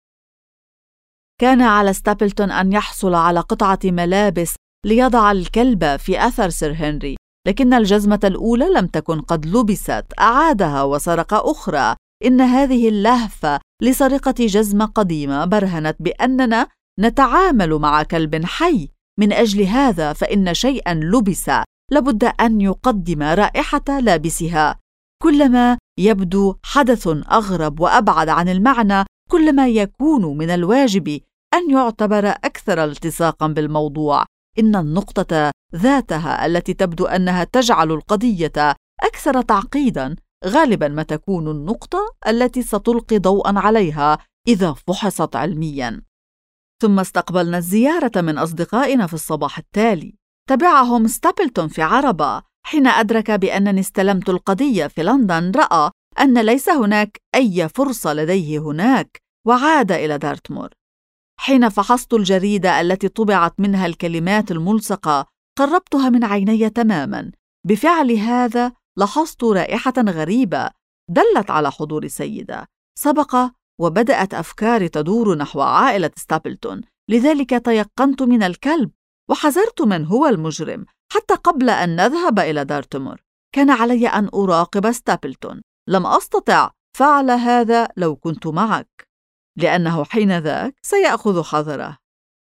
كان على ستابلتون أن يحصل على قطعة ملابس ليضع الكلب في أثر سير هنري، لكن الجزمة الأولى لم تكن قد لبست. أعادها وسرق أخرى. إن هذه اللهفة لسرقة جزمة قديمة برهنت بأننا نتعامل مع كلب حي. من أجل هذا فإن شيئاً لبس لابد أن يقدم رائحة لابسها. كلما يبدو حدث أغرب وأبعد عن المعنى، كلما يكون من الواجب أن يعتبر أكثر التصاقاً بالموضوع. إن النقطة ذاتها التي تبدو أنها تجعل القضية أكثر تعقيداً غالباً ما تكون النقطة التي ستلقي ضوءاً عليها إذا فحصت علمياً. ثم استقبلنا الزيارة من أصدقائنا في الصباح التالي. تبعهم ستابلتون في عربة. حين أدرك بأنني استلمت القضية في لندن، رأى أن ليس هناك أي فرصة لديه هناك، وعاد إلى دارتمور. حين فحصت الجريدة التي طبعت منها الكلمات الملصقة، قربتها من عيني تماماً. بفعل هذا لاحظت رائحة غريبة دلت على حضور سيدة. سبق وبدأت أفكاري تدور نحو عائلة ستابلتون، لذلك تيقنت من الكلب وحذرت من هو المجرم. حتى قبل أن نذهب إلى دارتمور كان علي أن أراقب ستابلتون. لم أستطع فعل هذا لو كنت معك، لأنه حينذاك سيأخذ حذره.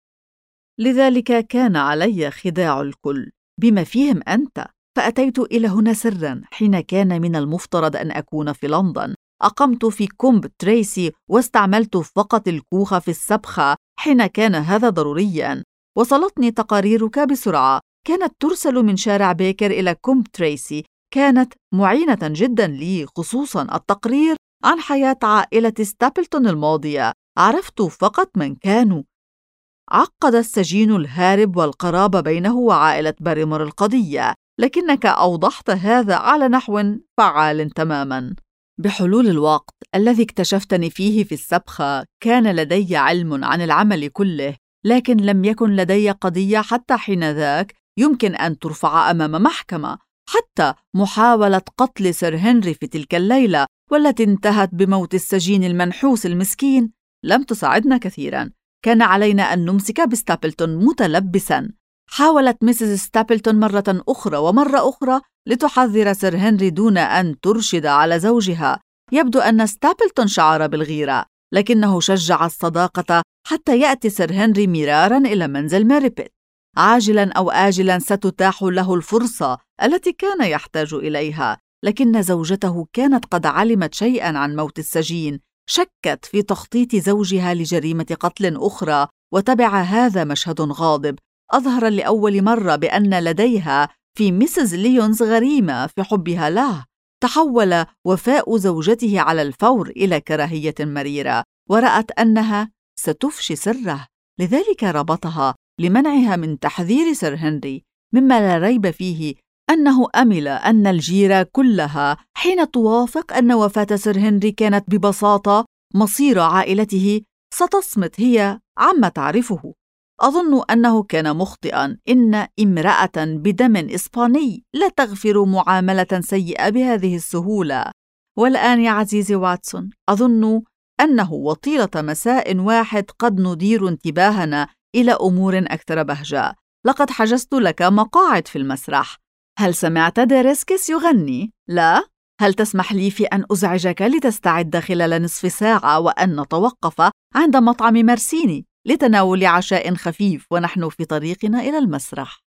لذلك كان علي خداع الكل بما فيهم أنت. فأتيت إلى هنا سراً حين كان من المفترض أن أكون في لندن. أقمت في كومب تريسي واستعملت فقط الكوخ في السبخة حين كان هذا ضرورياً. وصلتني تقاريرك بسرعة، كانت ترسل من شارع بيكر إلى كومب تريسي. كانت معينة جداً لي، خصوصاً التقرير عن حياة عائلة ستابلتون الماضية. عرفت فقط من كانوا. عقد السجين الهارب والقرابة بينه وعائلة باريمور القضية، لكنك أوضحت هذا على نحو فعال تماماً. بحلول الوقت الذي اكتشفتني فيه في السبخة، كان لدي علم عن العمل كله، لكن لم يكن لدي قضية حتى حينذاك يمكن أن ترفع أمام محكمة. حتى محاولة قتل سير هنري في تلك الليلة، والتي انتهت بموت السجين المنحوس المسكين، لم تساعدنا كثيراً. كان علينا أن نمسك بستابلتون متلبساً. حاولت ميسيس ستابلتون مرة أخرى ومرة أخرى لتحذر سير هنري دون أن ترشد على زوجها. يبدو أن ستابلتون شعر بالغيرة، لكنه شجع الصداقة حتى يأتي سير هنري مراراً إلى منزل ماري بيت. عاجلاً أو آجلاً ستتاح له الفرصة التي كان يحتاج إليها. لكن زوجته كانت قد علمت شيئاً عن موت السجين، شكت في تخطيط زوجها لجريمة قتل أخرى، وتبع هذا مشهد غاضب أظهر لأول مرة بأن لديها في ميسيس ليونز غريمة في حبها له. تحول وفاء زوجته على الفور إلى كراهية مريرة، ورأت أنها ستفشي سره، لذلك ربطها لمنعها من تحذير سير هنري. مما لا ريب فيه أنه أمل أن الجيرة كلها حين توافق أن وفاة سير هنري كانت ببساطة مصير عائلته، ستصمت هي عما تعرفه. أظن أنه كان مخطئاً. إن امرأة بدم إسباني لا تغفر معاملة سيئة بهذه السهولة. والآن يا عزيزي واتسون، أظن أنه وطيلة مساء واحد قد ندير انتباهنا إلى أمور أكثر بهجة. لقد حجزت لك مقاعد في المسرح. هل سمعت ديريسكيس يغني؟ لا؟ هل تسمح لي في أن أزعجك لتستعد خلال نصف ساعة وأن نتوقف عند مطعم مارسيني لتناول عشاء خفيف ونحن في طريقنا إلى المسرح؟